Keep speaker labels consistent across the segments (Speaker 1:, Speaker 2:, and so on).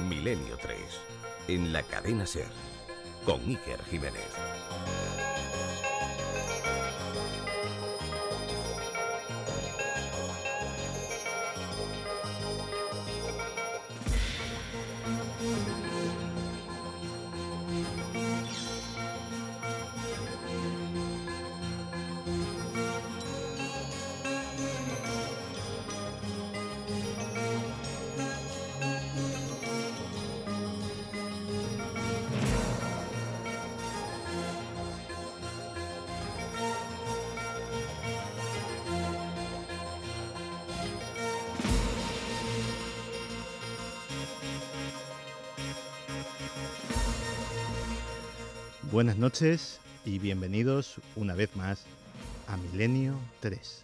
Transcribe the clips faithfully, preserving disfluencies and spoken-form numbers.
Speaker 1: Milenio tres, en la cadena SER, con Iker Jiménez.
Speaker 2: Buenas noches y bienvenidos una vez más a Milenio tres.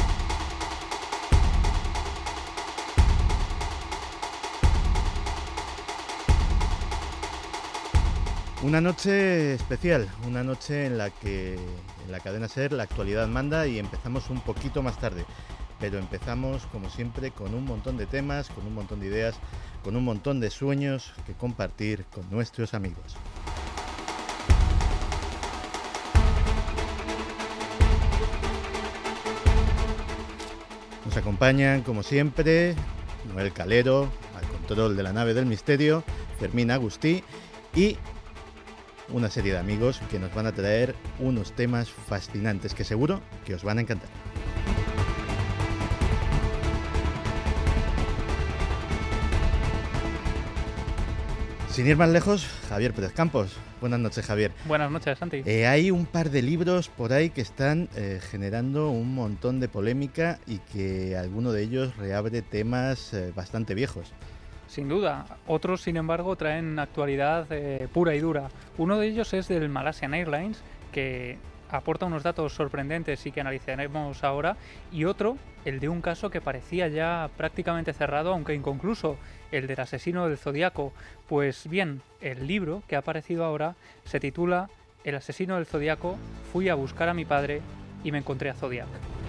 Speaker 2: Una noche especial, una noche en la que en la cadena SER la actualidad manda y empezamos un poquito más tarde, pero empezamos como siempre con un montón de temas, con un montón de ideas, con un montón de sueños que compartir con nuestros amigos. Nos acompañan, como siempre, Noel Calero, al control de la nave del misterio, Fermín Agustí y una serie de amigos que nos van a traer unos temas fascinantes que seguro que os van a encantar. Sin ir más lejos, Javier Pérez Campos. Buenas noches, Javier.
Speaker 3: Buenas noches, Santi.
Speaker 2: Eh, hay un par de libros por ahí que están eh, generando un montón de polémica y que alguno de ellos reabre temas eh, bastante viejos.
Speaker 3: Sin duda. Otros, sin embargo, traen actualidad eh, pura y dura. Uno de ellos es del Malaysian Airlines, que aporta unos datos sorprendentes y que analizaremos ahora, y otro, el de un caso que parecía ya prácticamente cerrado, aunque inconcluso, el del asesino del Zodíaco. Pues bien, el libro que ha aparecido ahora se titula El asesino del Zodíaco, fui a buscar a mi padre y me encontré a Zodiac.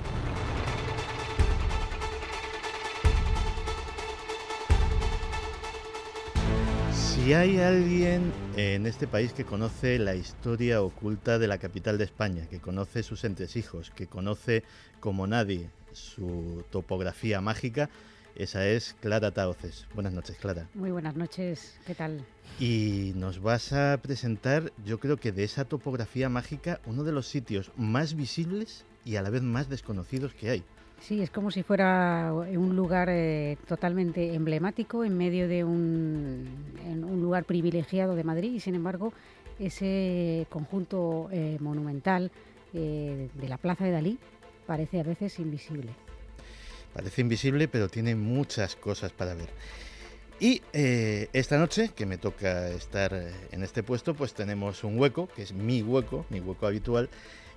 Speaker 2: Si hay alguien en este país que conoce la historia oculta de la capital de España, que conoce sus entresijos, que conoce como nadie su topografía mágica, esa es Clara Tahoces. Buenas noches, Clara.
Speaker 4: Muy buenas noches, ¿qué tal?
Speaker 2: Y nos vas a presentar, yo creo que de esa topografía mágica, uno de los sitios más visibles y a la vez más desconocidos que hay.
Speaker 4: Sí, es como si fuera un lugar eh, totalmente emblemático en medio de un, en un lugar privilegiado de Madrid y, sin embargo, ese conjunto eh, monumental eh, de la Plaza de Dalí parece a veces invisible.
Speaker 2: Parece invisible, pero tiene muchas cosas para ver. Y eh, esta noche, que me toca estar en este puesto, pues tenemos un hueco, que es mi hueco, mi hueco habitual,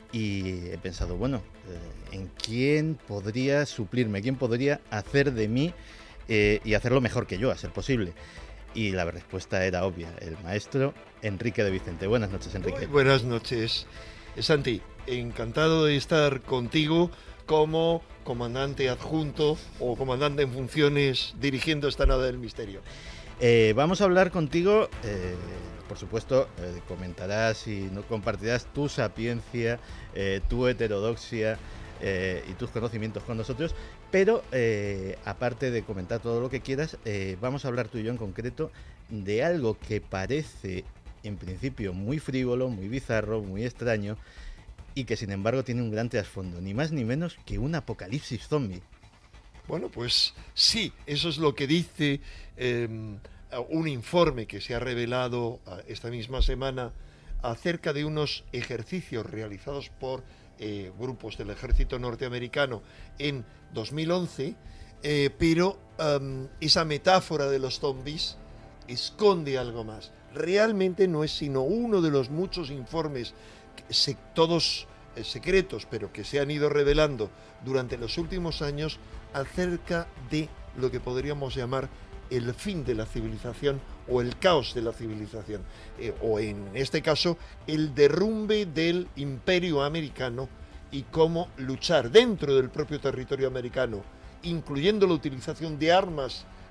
Speaker 2: y he pensado, bueno, eh, ¿en quién podría suplirme? ¿Quién podría hacer de mí eh, y hacerlo mejor que yo, a ser posible? Y la respuesta era obvia, el maestro Enrique de Vicente. Buenas noches, Enrique.
Speaker 5: Muy buenas noches, Santi. Encantado de estar contigo como comandante adjunto o comandante en funciones dirigiendo esta nave del misterio.
Speaker 2: Eh, vamos a hablar contigo, eh, por supuesto, eh, comentarás y no compartirás tu sapiencia, eh, tu heterodoxia eh, y tus conocimientos con nosotros, pero eh, aparte de comentar todo lo que quieras, eh, vamos a hablar tú y yo en concreto de algo que parece en principio muy frívolo, muy bizarro, muy extraño y que sin embargo tiene un gran trasfondo, ni más ni menos que un apocalipsis zombie.
Speaker 5: Bueno, pues sí, eso es lo que dice eh, un informe que se ha revelado esta misma semana acerca de unos ejercicios realizados por eh, grupos del ejército norteamericano en dos mil once, eh, pero um, esa metáfora de los zombies esconde algo más. Realmente no es sino uno de los muchos informes, se, todos eh, secretos, pero que se han ido revelando durante los últimos años acerca de lo que podríamos llamar el fin de la civilización o el caos de la civilización, eh, o en este caso el derrumbe del imperio americano y cómo luchar dentro del propio territorio americano, incluyendo la utilización de armas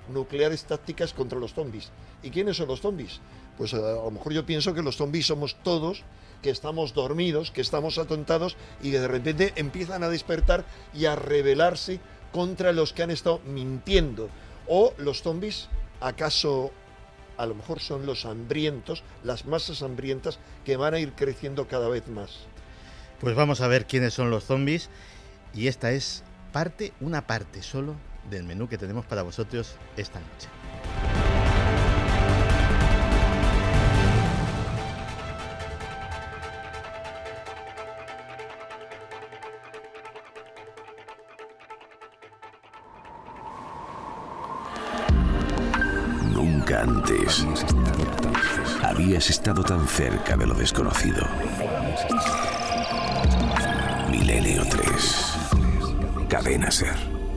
Speaker 5: nucleares tácticas contra los zombies. ¿Y quiénes son los zombies? Pues a, a lo mejor yo pienso que los zombies somos todos, que estamos dormidos, que estamos atontados y que de repente empiezan a despertar y a rebelarse contra los que han estado mintiendo. O los zombies, acaso a lo mejor son los hambrientos, las masas hambrientas que van a ir creciendo cada vez más.
Speaker 2: Pues vamos a ver quiénes son los zombies, y esta es parte, una parte solo del menú que tenemos para vosotros esta noche.
Speaker 1: Nunca antes habías estado tan cerca de lo desconocido. Milenio tres. Cadena SER.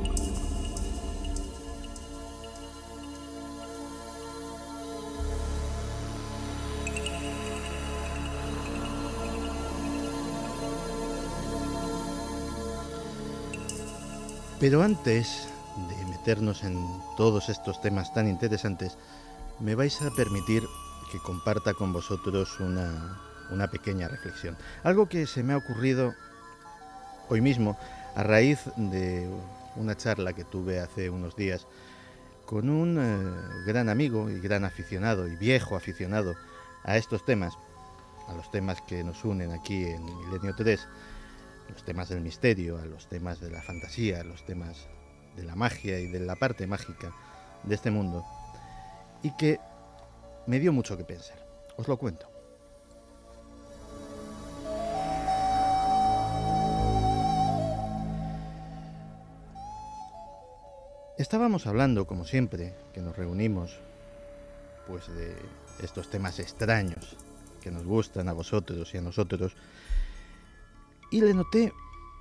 Speaker 2: Pero antes de meternos en todos estos temas tan interesantes, me vais a permitir que comparta con vosotros una, una pequeña reflexión. Algo que se me ha ocurrido hoy mismo a raíz de una charla que tuve hace unos días con un eh, gran amigo y gran aficionado y viejo aficionado a estos temas, a los temas que nos unen aquí en Milenio tres, los temas del misterio, a los temas de la fantasía, a los temas de la magia y de la parte mágica de este mundo, y que me dio mucho que pensar. Os lo cuento. Estábamos hablando, como siempre, que nos reunimos, pues de estos temas extraños que nos gustan a vosotros y a nosotros, y le noté,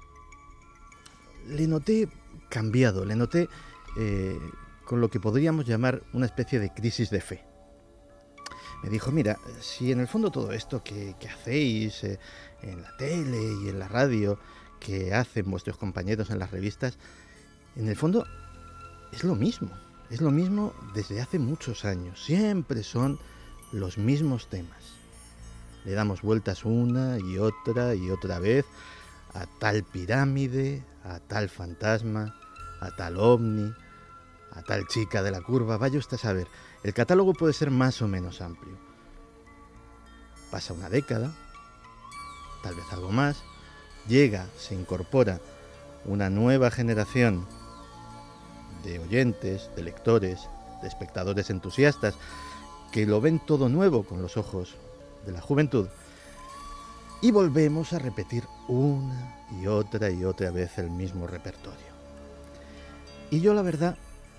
Speaker 2: le noté cambiado, le noté eh, con lo que podríamos llamar una especie de crisis de fe. Me dijo, mira, si en el fondo todo esto que, que hacéis eh, en la tele y en la radio, que hacen vuestros compañeros en las revistas, en el fondo es lo mismo, es lo mismo desde hace muchos años, siempre son los mismos temas. Le damos vueltas una y otra y otra vez a tal pirámide, a tal fantasma, a tal ovni, a tal chica de la curva. Vaya usted a saber, el catálogo puede ser más o menos amplio. Pasa una década, tal vez algo más, llega, se incorpora una nueva generación de oyentes, de lectores, de espectadores entusiastas, que lo ven todo nuevo con los ojos de la juventud, y volvemos a repetir una y otra y otra vez el mismo repertorio. Y yo, la verdad,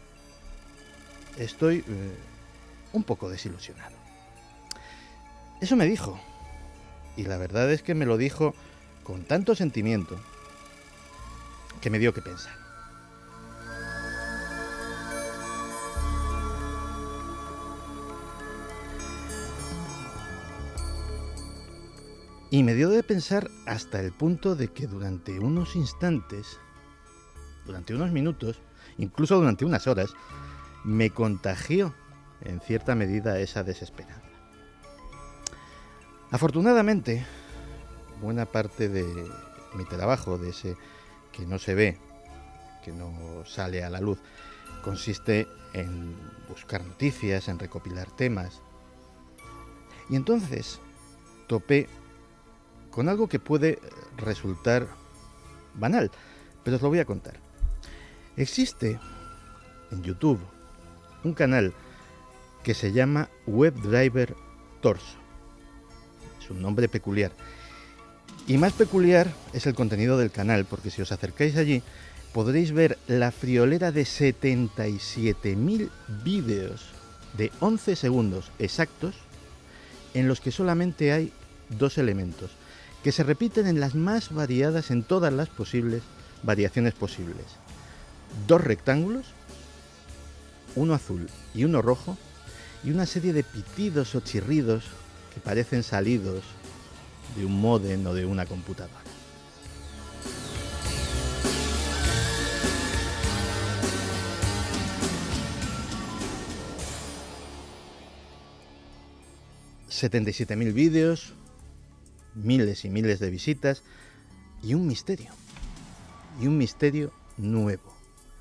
Speaker 2: estoy eh, un poco desilusionado. Eso me dijo, y la verdad es que me lo dijo con tanto sentimiento que me dio que pensar. Y me dio de pensar hasta el punto de que durante unos instantes, durante unos minutos, incluso durante unas horas, me contagió en cierta medida esa desesperanza. Afortunadamente, buena parte de mi trabajo, de ese que no se ve, que no sale a la luz, consiste en buscar noticias, en recopilar temas. Y entonces topé con algo que puede resultar banal, pero os lo voy a contar. Existe en YouTube un canal que se llama WebDriver Torso. Es un nombre peculiar. Y más peculiar es el contenido del canal, porque si os acercáis allí podréis ver la friolera de setenta y siete mil vídeos de once segundos exactos en los que solamente hay dos elementos, que se repiten en las más variadas, en todas las posibles variaciones posibles. Dos rectángulos, uno azul y uno rojo, y una serie de pitidos o chirridos que parecen salidos de un módem o de una computadora. setenta y siete mil vídeos, miles y miles de visitas y un misterio. Y un misterio nuevo.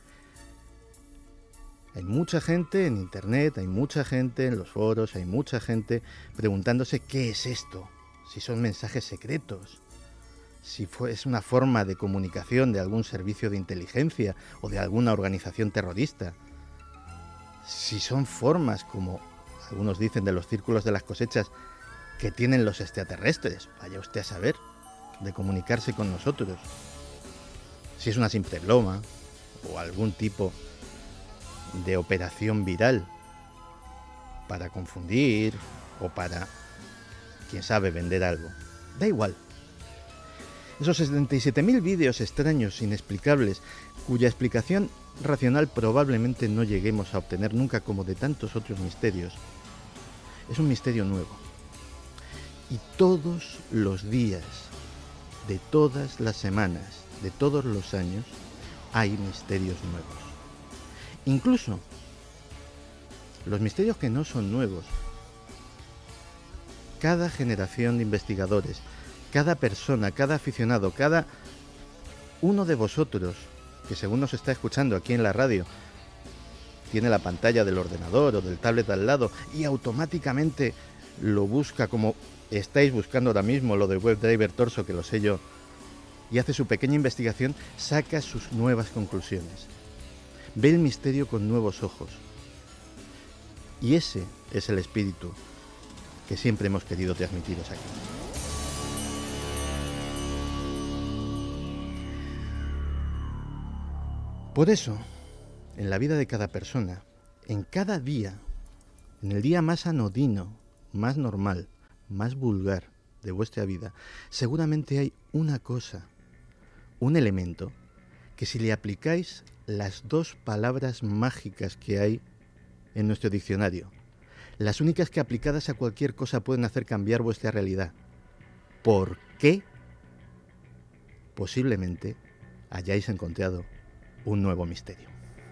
Speaker 2: Hay mucha gente en internet, hay mucha gente en los foros, hay mucha gente preguntándose qué es esto, si son mensajes secretos, si fue, es una forma de comunicación de algún servicio de inteligencia o de alguna organización terrorista, si son formas, como algunos dicen, de los círculos de las cosechas que tienen los extraterrestres, vaya usted a saber, de comunicarse con nosotros, si es una simple broma o algún tipo de operación viral para confundir o para, quién sabe, vender algo. Da igual. Esos setenta y siete mil vídeos extraños, inexplicables, cuya explicación racional probablemente no lleguemos a obtener nunca, como de tantos otros misterios, es un misterio nuevo. Y todos los días, de todas las semanas, de todos los años, hay misterios nuevos. Incluso los misterios que no son nuevos. Cada generación de investigadores, cada persona, cada aficionado, cada uno de vosotros que según nos está escuchando aquí en la radio, tiene la pantalla del ordenador o del tablet al lado y automáticamente lo busca como estáis buscando ahora mismo lo del WebDriver Torso, que lo sé yo, y hace su pequeña investigación, saca sus nuevas conclusiones. Ve el misterio con nuevos ojos. Y ese es el espíritu que siempre hemos querido transmitiros aquí. Por eso, en la vida de cada persona, en cada día, en el día más anodino, más normal, más vulgar de vuestra vida, seguramente hay una cosa, un elemento, que si le aplicáis las dos palabras mágicas que hay en nuestro diccionario, las únicas que aplicadas a cualquier cosa pueden hacer cambiar vuestra realidad. ¿Por qué? Posiblemente hayáis encontrado un nuevo misterio.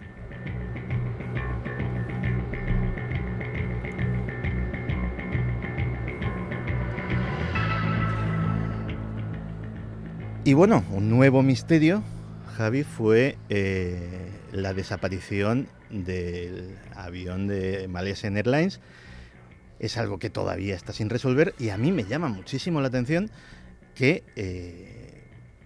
Speaker 2: Y bueno, un nuevo misterio, Javi, fue eh, la desaparición del avión de Malaysian Airlines. Es algo que todavía está sin resolver y a mí me llama muchísimo la atención que eh,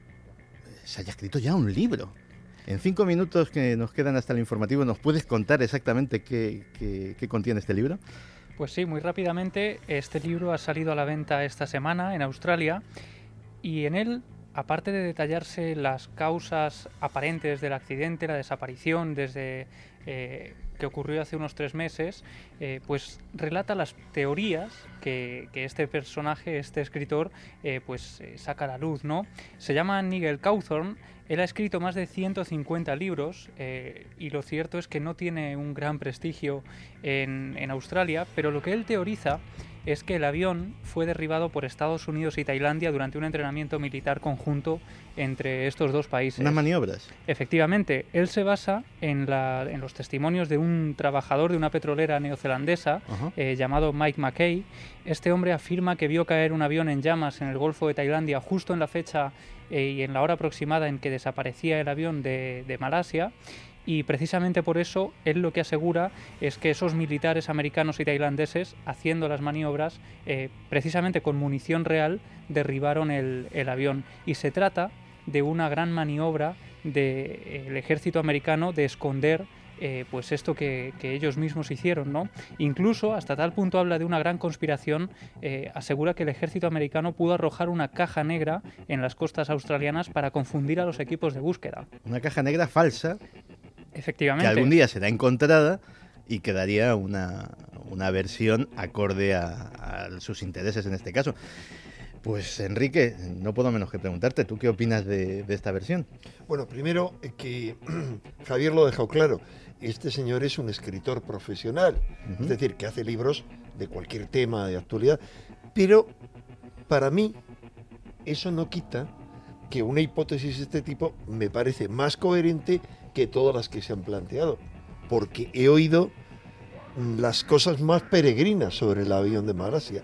Speaker 2: se haya escrito ya un libro. En cinco minutos que nos quedan hasta el informativo, ¿nos puedes contar exactamente qué, qué, qué contiene este libro?
Speaker 3: Pues sí, muy rápidamente. Este libro ha salido a la venta esta semana en Australia y en él, aparte de detallarse las causas aparentes del accidente, la desaparición desde eh, que ocurrió hace unos tres meses, eh, pues relata las teorías que, que este personaje, este escritor, eh, pues eh, saca a la luz, ¿no? Se llama Nigel Cawthorne. Él ha escrito más de ciento cincuenta libros eh, y lo cierto es que no tiene un gran prestigio en, en Australia, pero lo que él teoriza es que el avión fue derribado por Estados Unidos y Tailandia durante un entrenamiento militar conjunto entre estos dos países.
Speaker 2: ¿Unas maniobras?
Speaker 3: Efectivamente, él se basa en, la, en los testimonios de un trabajador de una petrolera neozelandesa uh-huh. eh, llamado Mike McKay. Este hombre afirma que vio caer un avión en llamas en el Golfo de Tailandia justo en la fecha eh, y en la hora aproximada en que desaparecía el avión de, de Malasia. Y precisamente por eso él lo que asegura es que esos militares americanos y tailandeses, haciendo las maniobras, eh, precisamente con munición real, derribaron el, el avión. Y se trata de una gran maniobra del eh, ejército americano de esconder eh, pues esto que, que ellos mismos hicieron, ¿no? Incluso, hasta tal punto habla de una gran conspiración, eh, asegura que el ejército americano pudo arrojar una caja negra en las costas australianas para confundir a los equipos de búsqueda.
Speaker 2: Una caja negra falsa.
Speaker 3: Efectivamente.
Speaker 2: Que algún día será encontrada y quedaría una, una versión acorde a, a sus intereses en este caso. Pues Enrique, no puedo menos que preguntarte, ¿tú qué opinas de, de esta versión?
Speaker 5: Bueno, primero que Javier lo ha dejado claro, este señor es un escritor profesional, uh-huh. es decir, que hace libros de cualquier tema de actualidad, pero para mí eso no quita que una hipótesis de este tipo me parece más coherente que todas las que se han planteado, porque he oído las cosas más peregrinas sobre el avión de Malasia.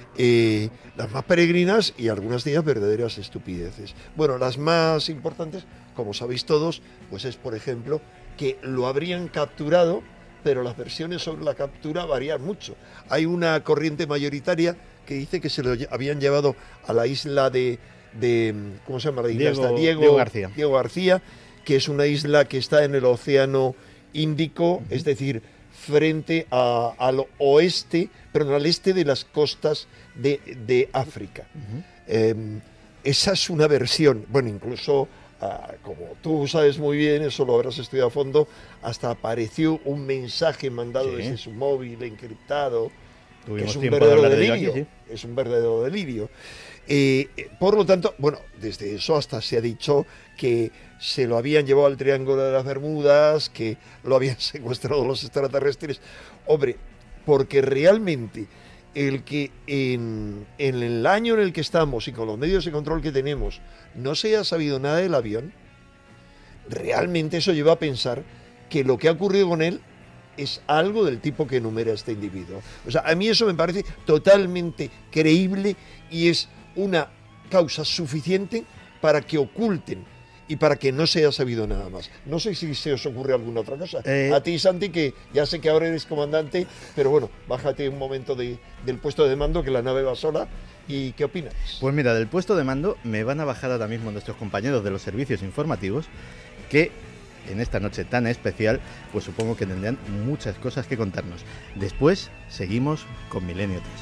Speaker 5: eh, las más peregrinas y algunas de ellas verdaderas estupideces. Bueno, las más importantes, como sabéis todos, pues es, por ejemplo, que lo habrían capturado, pero las versiones sobre la captura varían mucho. Hay una corriente mayoritaria que dice que se lo habían llevado a la isla de, de ¿cómo se llama la isla?
Speaker 2: Diego,
Speaker 5: esta? Diego,
Speaker 2: Diego García.
Speaker 5: Diego García, que es una isla que está en el Océano Índico, uh-huh. es decir, frente a, al oeste, pero al este de las costas de, de África. Uh-huh. Eh, esa es una versión, bueno, incluso, uh, como tú sabes muy bien, eso lo habrás estudiado a fondo, hasta apareció un mensaje mandado sí. desde su móvil encriptado, que es un verdadero de delirio, aquí, sí. es un verdadero delirio. Eh, por lo tanto, bueno, desde eso hasta se ha dicho que se lo habían llevado al Triángulo de las Bermudas, que lo habían secuestrado los extraterrestres. Hombre, porque realmente el que en, en el año en el que estamos y con los medios de control que tenemos no se haya sabido nada del avión, realmente eso lleva a pensar que lo que ha ocurrido con él es algo del tipo que enumera este individuo. O sea, a mí eso me parece totalmente creíble y es una causa suficiente para que oculten y para que no se haya sabido nada más. No sé si se os ocurre alguna otra cosa. Eh... A ti, Santi, que ya sé que ahora eres comandante, pero bueno, bájate un momento de, del puesto de mando, que la nave va sola. ¿Y qué opinas?
Speaker 2: Pues mira, del puesto de mando me van a bajar ahora mismo nuestros compañeros de los servicios informativos, que en esta noche tan especial, pues supongo que tendrán muchas cosas que contarnos. Después seguimos con Milenio tres.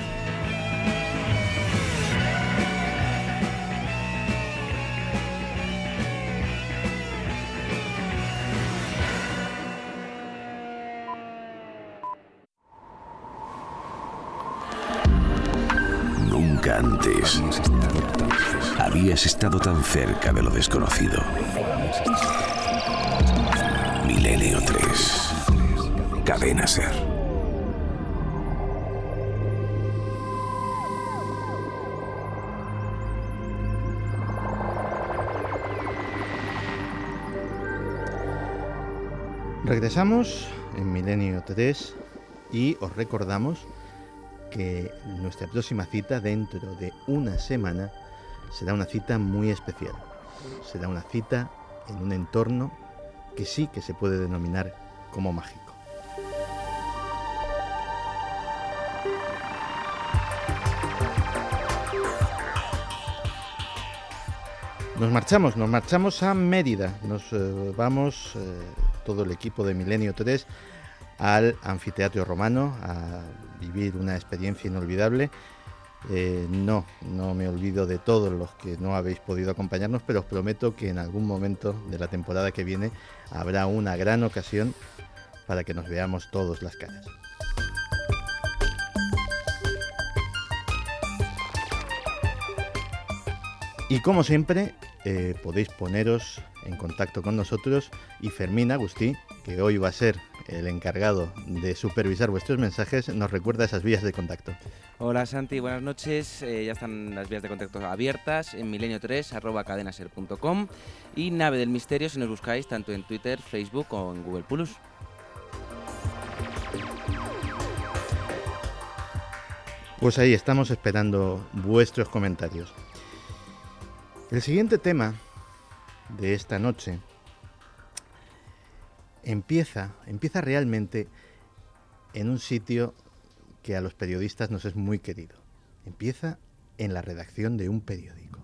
Speaker 1: Nunca antes habías estado tan cerca de lo desconocido. Milenio tres. Cadena SER.
Speaker 2: Regresamos en Milenio tres y os recordamos que nuestra próxima cita dentro de una semana será una cita muy especial. Será una cita en un entorno que sí que se puede denominar como mágico. Nos marchamos, nos marchamos a Mérida. Nos eh, vamos, eh, todo el equipo de Milenio tres, al Anfiteatro Romano a vivir una experiencia inolvidable. Eh, no, no me olvido de todos los que no habéis podido acompañarnos, pero os prometo que en algún momento de la temporada que viene habrá una gran ocasión para que nos veamos todos las caras. Y como siempre, eh, podéis poneros en contacto con nosotros y Fermín Agustí, que hoy va a ser el encargado de supervisar vuestros mensajes, nos recuerda esas vías de contacto.
Speaker 6: Hola Santi, buenas noches. Eh, ya están las vías de contacto abiertas en milenio tres arroba cadenaser punto com y Nave del Misterio si nos buscáis tanto en Twitter, Facebook o en Google Plus.
Speaker 2: Pues ahí estamos esperando vuestros comentarios. El siguiente tema de esta noche empieza, empieza realmente en un sitio que a los periodistas nos es muy querido. Empieza en la redacción de un periódico.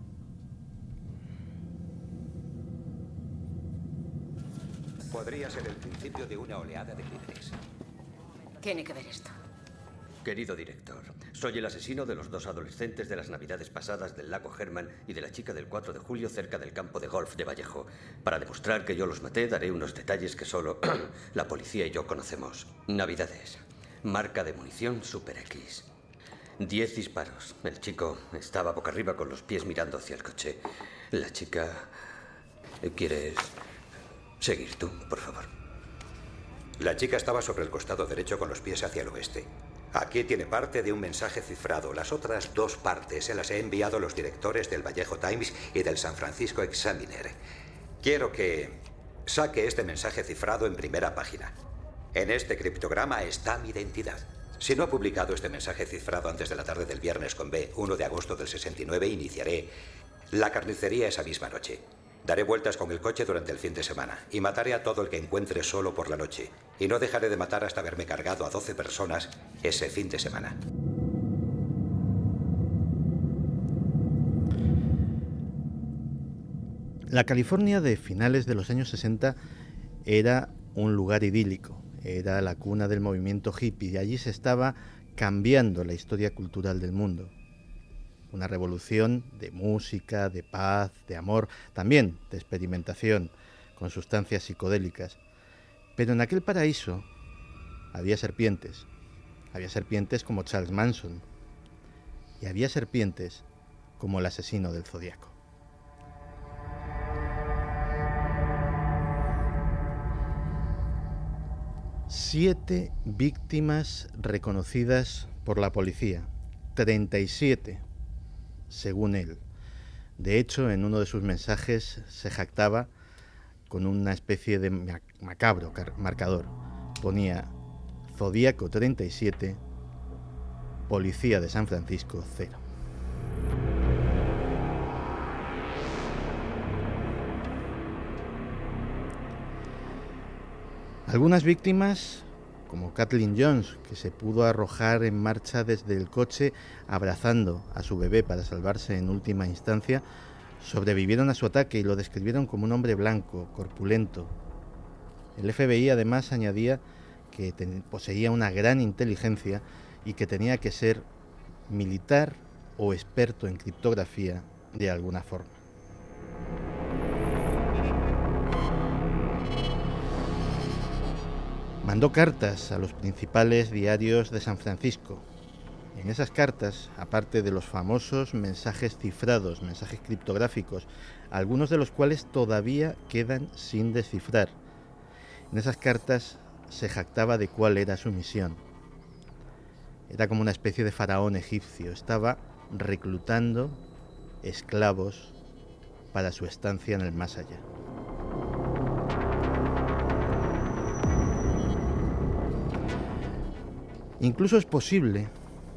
Speaker 7: Podría ser el principio de una oleada de crímenes.
Speaker 8: Tiene que ver esto.
Speaker 7: Querido director, soy el asesino de los dos adolescentes de las navidades pasadas del lago Herman y de la chica del cuatro de julio cerca del campo de golf de Vallejo. Para demostrar que yo los maté, daré unos detalles que solo la policía y yo conocemos. Navidades. Marca de munición Super X. Diez disparos. El chico estaba boca arriba con los pies mirando hacia el coche. La chica... ¿Quieres seguir tú, por favor?
Speaker 9: La chica estaba sobre el costado derecho con los pies hacia el oeste. Aquí tiene parte de un mensaje cifrado. Las otras dos partes se las he enviado a los directores del Vallejo Times y del San Francisco Examiner. Quiero que saque este mensaje cifrado en primera página. En este criptograma está mi identidad. Si no ha publicado este mensaje cifrado antes de la tarde del viernes con B, uno de agosto del sesenta y nueve, iniciaré la carnicería esa misma noche. Daré vueltas con el coche durante el fin de semana y mataré a todo el que encuentre solo por la noche. Y no dejaré de matar hasta haberme cargado a doce personas ese fin de semana.
Speaker 2: La California de finales de los años sesenta era un lugar idílico, era la cuna del movimiento hippie y allí se estaba cambiando la historia cultural del mundo. Una revolución de música, de paz, de amor, también de experimentación con sustancias psicodélicas. Pero en aquel paraíso había serpientes, había serpientes como Charles Manson y había serpientes como el asesino del Zodíaco. Siete víctimas reconocidas por la policía, treinta y siete según él. De hecho, en uno de sus mensajes se jactaba con una especie de macabro marcador. Ponía Zodíaco treinta y siete, Policía de San Francisco cero. Algunas víctimas, como Kathleen Jones, que se pudo arrojar en marcha desde el coche abrazando a su bebé para salvarse en última instancia, sobrevivieron a su ataque y lo describieron como un hombre blanco, corpulento. El F B I además añadía que ten- poseía una gran inteligencia y que tenía que ser militar o experto en criptografía de alguna forma. Mandó cartas a los principales diarios de San Francisco. En esas cartas, aparte de los famosos mensajes cifrados, mensajes criptográficos, algunos de los cuales todavía quedan sin descifrar, en esas cartas se jactaba de cuál era su misión. Era como una especie de faraón egipcio, estaba reclutando esclavos para su estancia en el más allá. Incluso es posible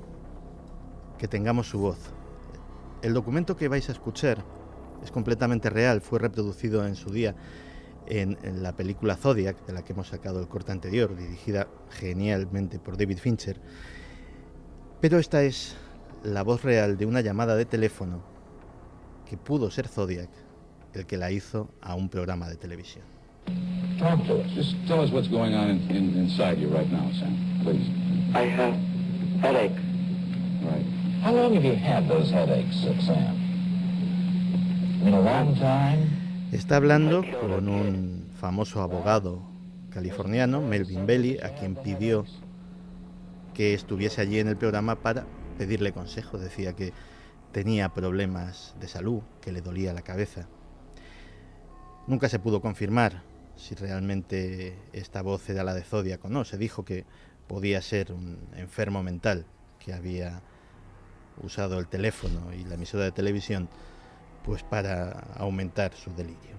Speaker 2: que tengamos su voz. El documento que vais a escuchar es completamente real, fue reproducido en su día en, en la película Zodiac, de la que hemos sacado el corte anterior, dirigida genialmente por David Fincher. Pero esta es la voz real de una llamada de teléfono que pudo ser Zodiac el que la hizo a un programa de televisión.
Speaker 10: Talk to us. Just tell us what's going on in, in, inside you right now, Sam, please.
Speaker 11: I have headache.
Speaker 10: Right. How long have you had those headaches, Sam? In a long time?
Speaker 2: Está hablando con un famoso abogado californiano, Melvin Belli, a quien pidió que estuviese allí en el programa para pedirle consejo. Decía que tenía problemas de salud, que le dolía la cabeza. Nunca se pudo confirmar si realmente esta voz era la de Zodiac o no. Se dijo que podía ser un enfermo mental que había usado el teléfono y la emisora de televisión pues para aumentar su delirio.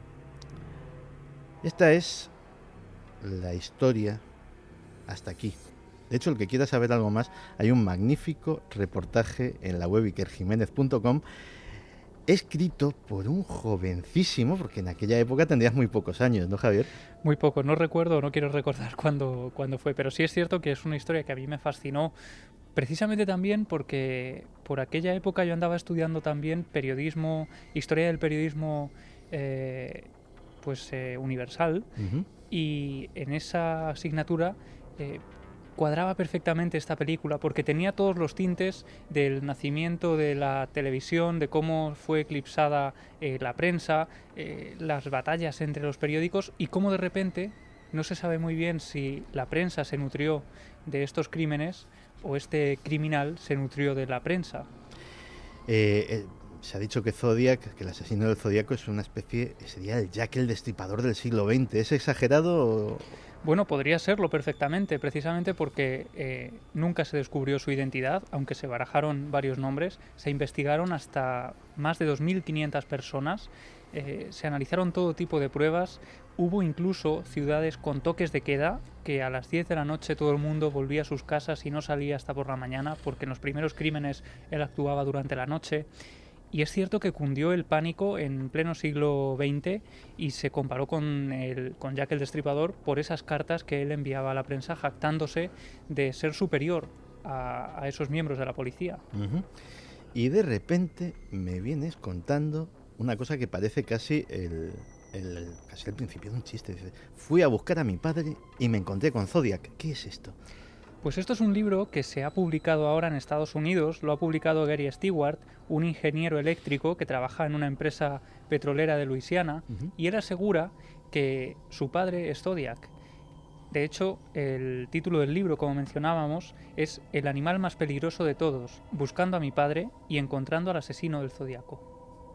Speaker 2: Esta es la historia hasta aquí. De hecho, el que quiera saber algo más, hay un magnífico reportaje en la web iker jiménez punto com escrito por un jovencísimo, porque en aquella época tendrías muy pocos años, ¿no, Javier?
Speaker 3: Muy poco, no recuerdo, no quiero recordar cuándo, cuándo fue, pero sí es cierto que es una historia que a mí me fascinó, precisamente también porque por aquella época yo andaba estudiando también periodismo, historia del periodismo eh, pues eh, universal, uh-huh. Y en esa asignatura eh, cuadraba perfectamente esta película porque tenía todos los tintes del nacimiento de la televisión, de cómo fue eclipsada eh, la prensa, eh, las batallas entre los periódicos y cómo de repente no se sabe muy bien si la prensa se nutrió de estos crímenes o este criminal se nutrió de la prensa.
Speaker 2: Eh, eh, se ha dicho que Zodiac, que el asesino del Zodíaco es una especie, sería el Jack el Destripador del siglo veinte. ¿Es exagerado o...?
Speaker 3: Bueno, podría serlo perfectamente, precisamente porque eh, nunca se descubrió su identidad, aunque se barajaron varios nombres, se investigaron hasta más de dos mil quinientas personas, eh, se analizaron todo tipo de pruebas Hubo incluso ciudades con toques de queda, que a las diez de la noche todo el mundo volvía a sus casas y no salía hasta por la mañana, porque en los primeros crímenes él actuaba durante la noche. Y es cierto que cundió el pánico en pleno siglo veinte y se comparó con, el, con Jack el Destripador por esas cartas que él enviaba a la prensa jactándose de ser superior a, a esos miembros de la policía.
Speaker 2: Uh-huh. Y de repente me vienes contando una cosa que parece casi el, el, casi el principio de un chiste. Dice, fui a buscar a mi padre y me encontré con Zodiac. ¿Qué es esto?
Speaker 3: Pues esto es un libro que se ha publicado ahora en Estados Unidos, lo ha publicado Gary Stewart, un ingeniero eléctrico que trabaja en una empresa petrolera de Luisiana, uh-huh. y él asegura que su padre es Zodiac. De hecho, el título del libro, como mencionábamos, es El animal más peligroso de todos, buscando a mi padre y encontrando al asesino del Zodíaco.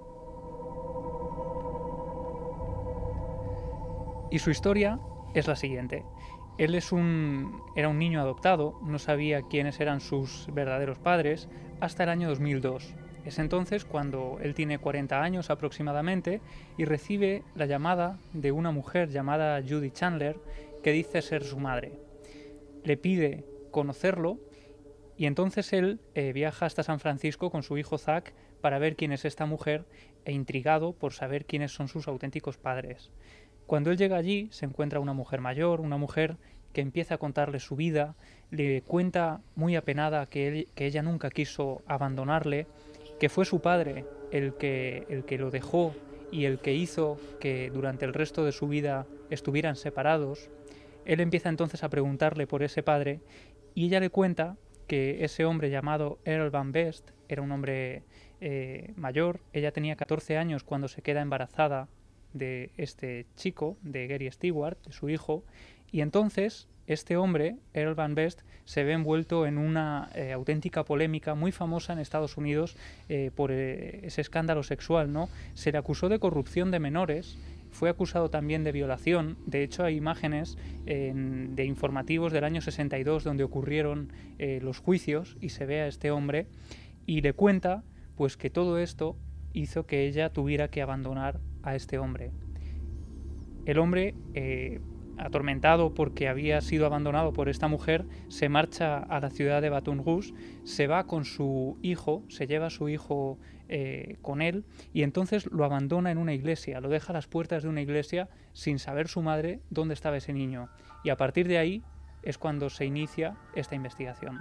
Speaker 3: Y su historia es la siguiente. Él es un, era un niño adoptado, no sabía quiénes eran sus verdaderos padres hasta el año dos mil dos. Es entonces cuando él tiene cuarenta años aproximadamente y recibe la llamada de una mujer llamada Judy Chandler que dice ser su madre. Le pide conocerlo y entonces él eh, viaja hasta San Francisco con su hijo Zack para ver quién es esta mujer e intrigado por saber quiénes son sus auténticos padres. Cuando él llega allí se encuentra una mujer mayor, una mujer que empieza a contarle su vida, le cuenta muy apenada que, él, que ella nunca quiso abandonarle, que fue su padre el que, el que lo dejó y el que hizo que durante el resto de su vida estuvieran separados. Él empieza entonces a preguntarle por ese padre y ella le cuenta que ese hombre llamado Earl Van Best era un hombre eh, mayor. Ella tenía catorce años cuando se queda embarazada de este chico, de Gary Stewart, de su hijo, y entonces este hombre, Earl Van Best, se ve envuelto en una eh, auténtica polémica muy famosa en Estados Unidos eh, por eh, ese escándalo sexual, ¿no? Se le acusó de corrupción de menores, fue acusado también de violación. De hecho, hay imágenes eh, de informativos del año sesenta y dos donde ocurrieron eh, los juicios y se ve a este hombre y le cuenta pues que todo esto hizo que ella tuviera que abandonar a este hombre. El hombre, eh, atormentado porque había sido abandonado por esta mujer, se marcha a la ciudad de Baton Rouge, se va con su hijo, se lleva a su hijo eh, con él y entonces lo abandona en una iglesia, lo deja a las puertas de una iglesia sin saber su madre dónde estaba ese niño. Y a partir de ahí es cuando se inicia esta investigación.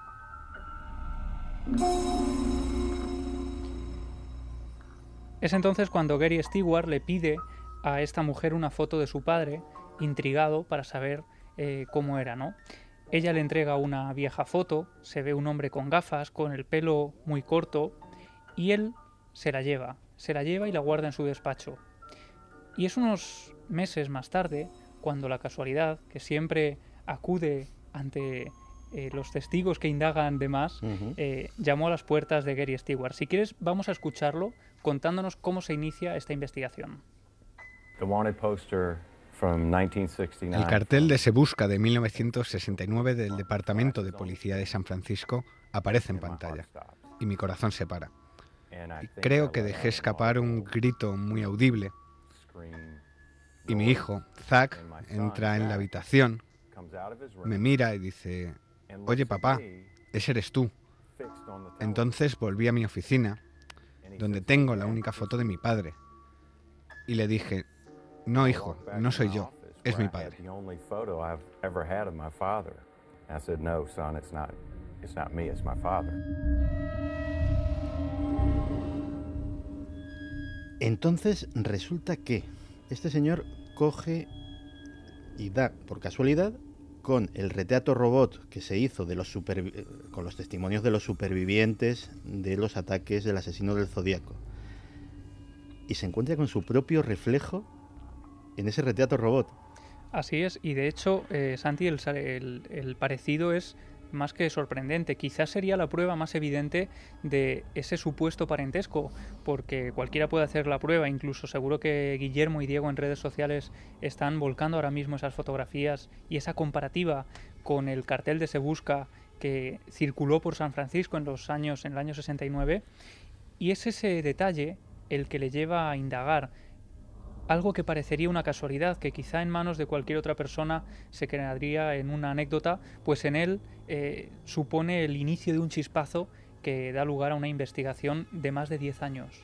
Speaker 3: Es entonces cuando Gary Stewart le pide a esta mujer una foto de su padre, intrigado para saber eh, cómo era, ¿no? Ella le entrega una vieja foto, se ve un hombre con gafas, con el pelo muy corto, y él se la lleva, se la lleva y la guarda en su despacho. Y es unos meses más tarde, cuando la casualidad, que siempre acude ante eh, los testigos que indagan de más, uh-huh. eh, llamó a las puertas de Gary Stewart. Si quieres, vamos a escucharlo contándonos cómo se inicia esta investigación.
Speaker 12: El cartel de Se Busca de mil novecientos sesenta y nueve del Departamento de Policía de San Francisco aparece en pantalla y mi corazón se para. Y creo que dejé escapar un grito muy audible y mi hijo, Zack, entra en la habitación, me mira y dice: «Oye papá, ese eres tú». Entonces volví a mi oficina, donde tengo la única foto de mi padre, y le dije: «No, hijo, no soy yo, es mi padre».
Speaker 2: Entonces resulta que este señor coge y da, por casualidad, con el retrato robot que se hizo de los super, con los testimonios de los supervivientes de los ataques del asesino del Zodíaco, y se encuentra con su propio reflejo en ese retrato robot.
Speaker 3: Así es, y de hecho, eh, Santi, el, el, el parecido es más que sorprendente. Quizás sería la prueba más evidente de ese supuesto parentesco, porque cualquiera puede hacer la prueba, incluso seguro que Guillermo y Diego en redes sociales están volcando ahora mismo esas fotografías y esa comparativa con el cartel de Se Busca que circuló por San Francisco en los años, en el año sesenta y nueve, y es ese detalle el que le lleva a indagar. algo que parecería una casualidad, que quizá en manos de cualquier otra persona se quedaría en una anécdota, pues en él eh, supone el inicio de un chispazo que da lugar a una investigación de más de diez años.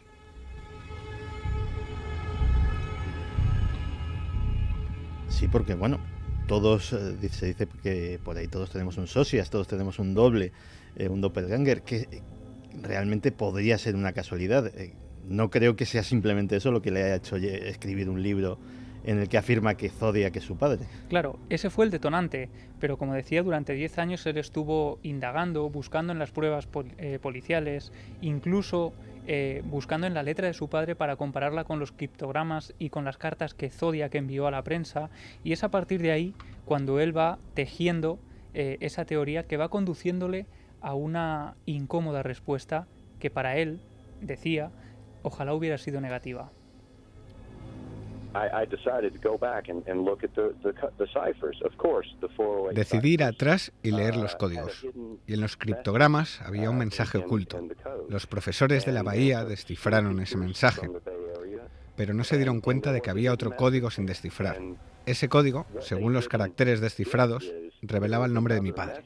Speaker 2: Sí, porque bueno, todos, eh, se dice que por ahí todos tenemos un socias, todos tenemos un doble, eh, un doppelganger, que eh, realmente podría ser una casualidad. Eh, no creo que sea simplemente eso lo que le haya hecho escribir un libro en el que afirma que Zodiac es su padre.
Speaker 3: Claro, ese fue el detonante, pero como decía, durante diez años él estuvo indagando, buscando en las pruebas pol- eh, policiales, incluso eh, buscando en la letra de su padre para compararla con los criptogramas y con las cartas que Zodiac envió a la prensa, y es a partir de ahí cuando él va tejiendo eh, esa teoría que va conduciéndole a una incómoda respuesta que para él, decía, ojalá hubiera sido negativa.
Speaker 12: Decidí ir atrás y leer los códigos. Y en los criptogramas había un mensaje oculto. Los profesores de la Bahía descifraron ese mensaje, pero no se dieron cuenta de que había otro código sin descifrar. Ese código, según los caracteres descifrados, revelaba el nombre de mi padre.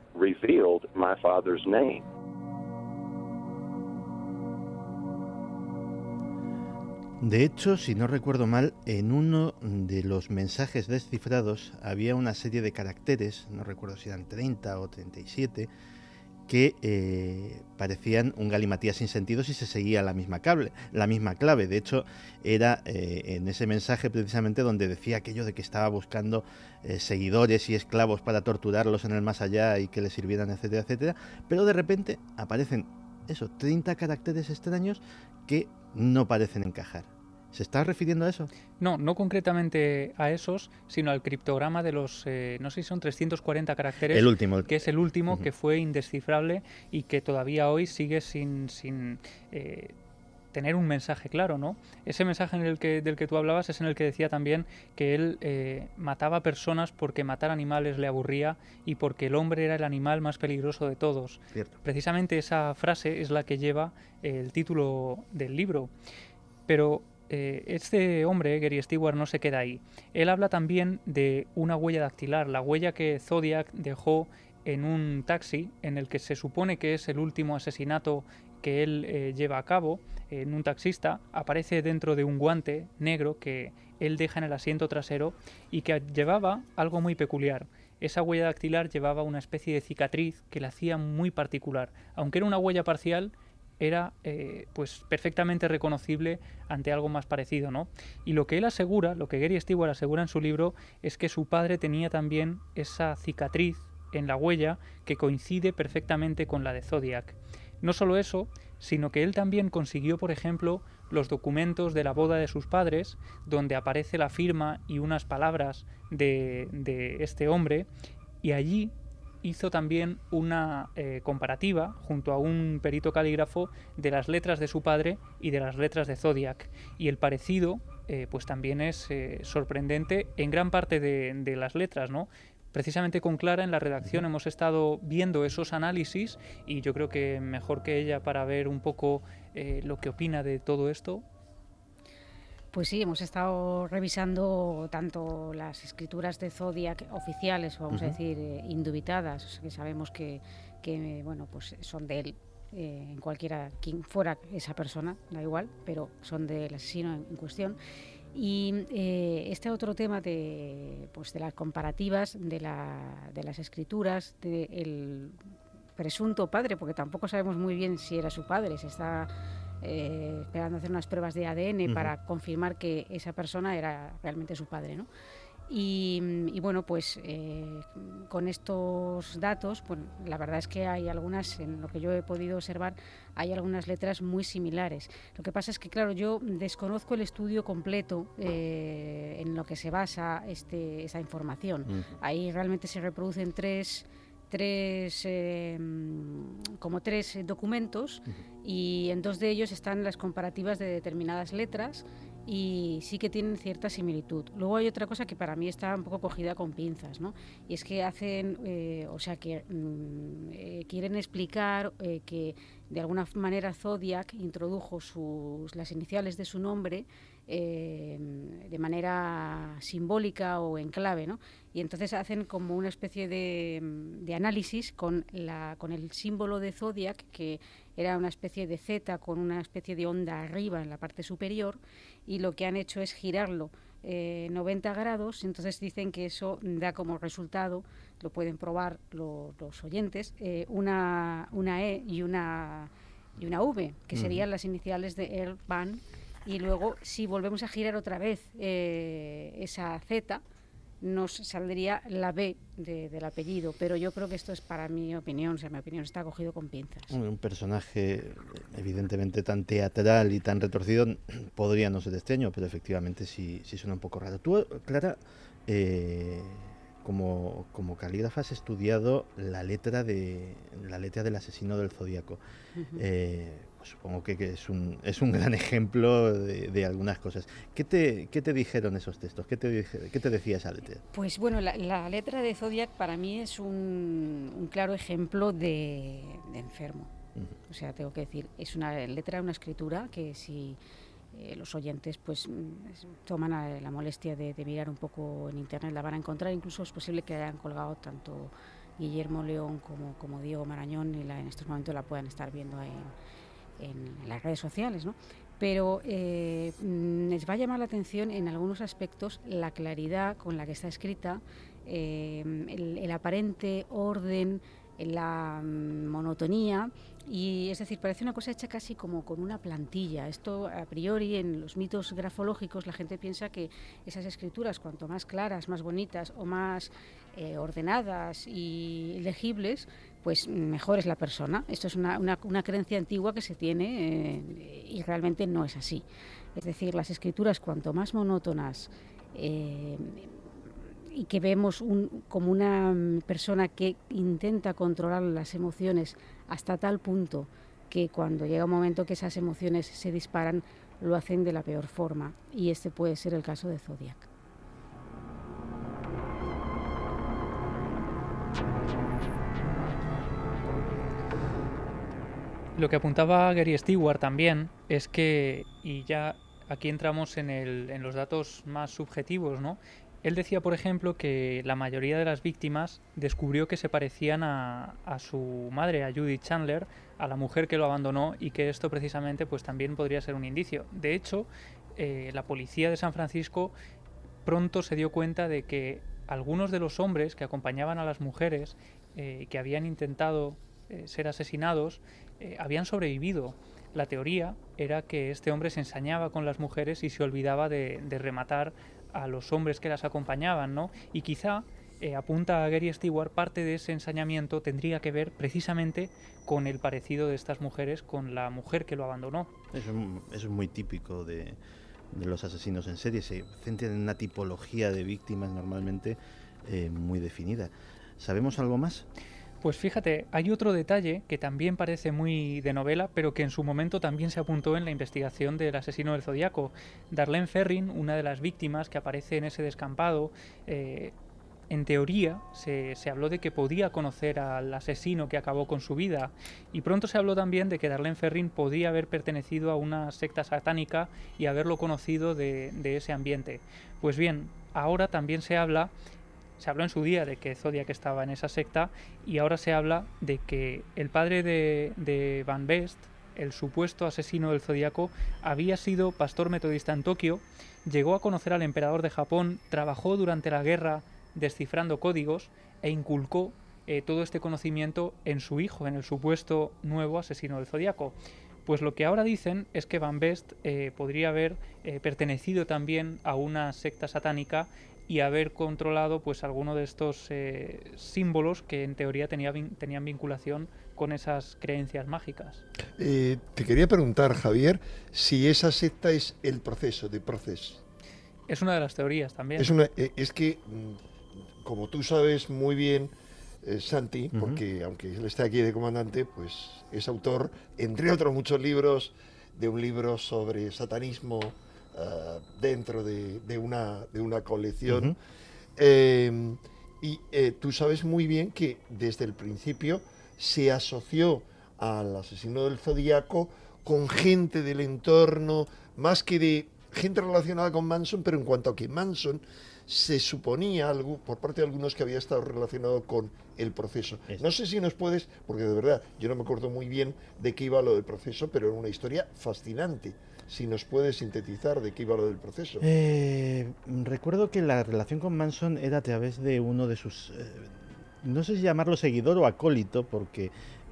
Speaker 2: De hecho, si no recuerdo mal, en uno de los mensajes descifrados había una serie de caracteres, no recuerdo si eran treinta o treinta y siete, que eh, parecían un galimatías sin sentido si se seguía la misma, cable, la misma clave. De hecho, era eh, en ese mensaje precisamente donde decía aquello de que estaba buscando eh, seguidores y esclavos para torturarlos en el más allá y que les sirvieran, etcétera, etcétera. Pero de repente aparecen esos treinta caracteres extraños que no parecen encajar. ¿Se está refiriendo a eso?
Speaker 3: No, no concretamente a esos, sino al criptograma de los, eh, no sé si son trescientos cuarenta caracteres,
Speaker 2: el último, el...
Speaker 3: que es el último,
Speaker 2: uh-huh.
Speaker 3: que fue indescifrable y que todavía hoy sigue sin, sin eh, tener un mensaje claro, ¿no? Ese mensaje en el que, del que tú hablabas es en el que decía también que él eh, mataba personas porque matar animales le aburría y porque el hombre era el animal más peligroso de todos.
Speaker 2: Cierto.
Speaker 3: Precisamente esa frase es la que lleva eh, el título del libro. Pero este hombre, Gary Stewart, no se queda ahí. Él habla también de una huella dactilar, la huella que Zodiac dejó en un taxi, en el que se supone que es el último asesinato que él eh, lleva a cabo, en un taxista. Aparece dentro de un guante negro que él deja en el asiento trasero y que llevaba algo muy peculiar. Esa huella dactilar llevaba una especie de cicatriz que la hacía muy particular. Aunque era una huella parcial, era eh, pues perfectamente reconocible ante algo más parecido, ¿no? Y lo que él asegura, lo que Gary Stewart asegura en su libro, es que su padre tenía también esa cicatriz en la huella que coincide perfectamente con la de Zodiac. No solo eso, sino que él también consiguió, por ejemplo, los documentos de la boda de sus padres, donde aparece la firma y unas palabras de, de este hombre, y allí hizo también una eh, comparativa junto a un perito calígrafo de las letras de su padre y de las letras de Zodiac. Y el parecido eh, pues también es eh, sorprendente en gran parte de, de las letras, ¿no? Precisamente con Clara en la redacción hemos estado viendo esos análisis y yo creo que mejor que ella para ver un poco eh, lo que opina de todo esto.
Speaker 4: Pues sí, hemos estado revisando tanto las escrituras de Zodiac oficiales, vamos uh-huh. a decir, eh, indubitadas, o sea, que sabemos que, que bueno, pues son de él, eh, en cualquiera, quien fuera esa persona, da igual, pero son del asesino en, en cuestión. Y eh, este otro tema de, pues de las comparativas de, la, de las escrituras, del presunto padre, porque tampoco sabemos muy bien si era su padre, se está eh, esperando hacer unas pruebas de A D N uh-huh. para confirmar que esa persona era realmente su padre, ¿no? Y, y bueno, pues eh, con estos datos, pues la verdad es que hay algunas, en lo que yo he podido observar, hay algunas letras muy similares. Lo que pasa es que, claro, yo desconozco el estudio completo eh, en lo que se basa este, esa información. Uh-huh. Ahí realmente se reproducen tres... tres eh, como tres documentos uh-huh. y en dos de ellos están las comparativas de determinadas letras y sí que tienen cierta similitud. Luego hay otra cosa que para mí está un poco cogida con pinzas, ¿no? Y es que hacen, eh, o sea, que mm, eh, quieren explicar eh, que de alguna manera Zodiac introdujo sus, las iniciales de su nombre eh, de manera simbólica o en clave, ¿no? Y entonces hacen como una especie de, de análisis con, la, con el símbolo de Zodiac, que era una especie de Z con una especie de onda arriba en la parte superior, y lo que han hecho es girarlo eh, noventa grados. Entonces dicen que eso da como resultado, lo pueden probar lo, los oyentes, eh, una, una E y una, y una V, que serían uh-huh. las iniciales de Earl Van, y luego si volvemos a girar otra vez eh, esa Z, nos saldría la B de, del apellido, pero yo creo que esto es, para mi opinión, o sea, mi opinión está cogido con pinzas.
Speaker 2: Un personaje evidentemente tan teatral y tan retorcido podría no ser extraño, pero efectivamente sí, sí suena un poco raro. Tú, Clara, eh, como, como calígrafa has estudiado la letra de la letra del asesino del Zodíaco. Uh-huh. eh, pues supongo que, que es un es un gran ejemplo de, de algunas cosas. ¿Qué te qué te dijeron esos textos? ¿Qué te dije, qué te decía esa letra?
Speaker 4: Pues bueno, la, la letra de Zodiac para mí es un, un claro ejemplo de, de enfermo. Uh-huh. O sea, tengo que decir, es una letra, una escritura que si Eh, los oyentes pues toman a la molestia de, de mirar un poco en internet, la van a encontrar. Incluso es posible que hayan colgado tanto Guillermo León como, como Diego Marañón, y la, en estos momentos la puedan estar viendo en, en, en las redes sociales, ¿no? Pero eh, les va a llamar la atención en algunos aspectos la claridad con la que está escrita, eh, el, el aparente orden, la um, monotonía, y es decir, parece una cosa hecha casi como con una plantilla. Esto a priori en los mitos grafológicos la gente piensa que esas escrituras, cuanto más claras, más bonitas o más eh, ordenadas y legibles, pues mejor es la persona. Esto es una, una, una creencia antigua que se tiene eh, y realmente no es así. Es decir, las escrituras cuanto más monótonas eh, y que vemos un, como una persona que intenta controlar las emociones hasta tal punto que cuando llega un momento que esas emociones se disparan, lo hacen de la peor forma, y este puede ser el caso de Zodiac.
Speaker 3: Lo que apuntaba Gary Stewart también es que, y ya aquí entramos en, el, en los datos más subjetivos, ¿no? Él decía, por ejemplo, que la mayoría de las víctimas descubrió que se parecían a, a su madre, a Judith Chandler, a la mujer que lo abandonó, y que esto precisamente pues también podría ser un indicio. De hecho, eh, la policía de San Francisco pronto se dio cuenta de que algunos de los hombres que acompañaban a las mujeres eh, que habían intentado eh, ser asesinados eh, habían sobrevivido. La teoría era que este hombre se ensañaba con las mujeres y se olvidaba de, de rematar a los hombres que las acompañaban, ¿no? Y quizá, eh, apunta a Gary Stewart, parte de ese ensañamiento tendría que ver precisamente con el parecido de estas mujeres con la mujer que lo abandonó.
Speaker 2: Eso, eso es muy típico de, de los asesinos en serie. Se centran en una tipología de víctimas normalmente eh, muy definida. ¿Sabemos algo más?
Speaker 3: Pues fíjate, hay otro detalle que también parece muy de novela, pero que en su momento también se apuntó en la investigación del asesino del Zodíaco. Darlene Ferrin, una de las víctimas que aparece en ese descampado, eh, en teoría se, se habló de que podía conocer al asesino que acabó con su vida, y pronto se habló también de que Darlene Ferrin podía haber pertenecido a una secta satánica y haberlo conocido de, de ese ambiente. Pues bien, ahora también se habla... Se habló en su día de que Zodiac estaba en esa secta, y ahora se habla de que el padre de, de Van Best, el supuesto asesino del Zodíaco, había sido pastor metodista en Tokio, llegó a conocer al emperador de Japón, trabajó durante la guerra descifrando códigos e inculcó eh, todo este conocimiento en su hijo, en el supuesto nuevo asesino del Zodíaco. Pues lo que ahora dicen es que Van Best eh, podría haber eh, pertenecido también a una secta satánica y haber controlado pues alguno de estos eh, símbolos que en teoría tenía, tenían vinculación con esas creencias mágicas.
Speaker 5: Eh, te quería preguntar, Javier, si esa secta es el proceso, de proceso.
Speaker 3: Es una de las teorías también.
Speaker 5: Es, una, eh, es que, como tú sabes muy bien, eh, Santi, uh-huh. porque aunque él esté aquí de comandante, pues es autor, entre otros muchos libros, de un libro sobre satanismo, Uh, dentro de, de, una, de una colección. Uh-huh. eh, y eh, tú sabes muy bien que desde el principio se asoció al asesino del Zodíaco con gente del entorno, más que de gente relacionada con Manson, pero en cuanto a que Manson se suponía algo por parte de algunos que había estado relacionado con el proceso. No sé si nos puedes, porque de verdad yo no me acuerdo muy bien de qué iba lo del proceso, pero era una historia fascinante. Si nos puedes sintetizar de qué iba lo del proceso.
Speaker 2: Eh, recuerdo que la relación con Manson era a través de uno de sus, eh, no sé si llamarlo seguidor o acólito, porque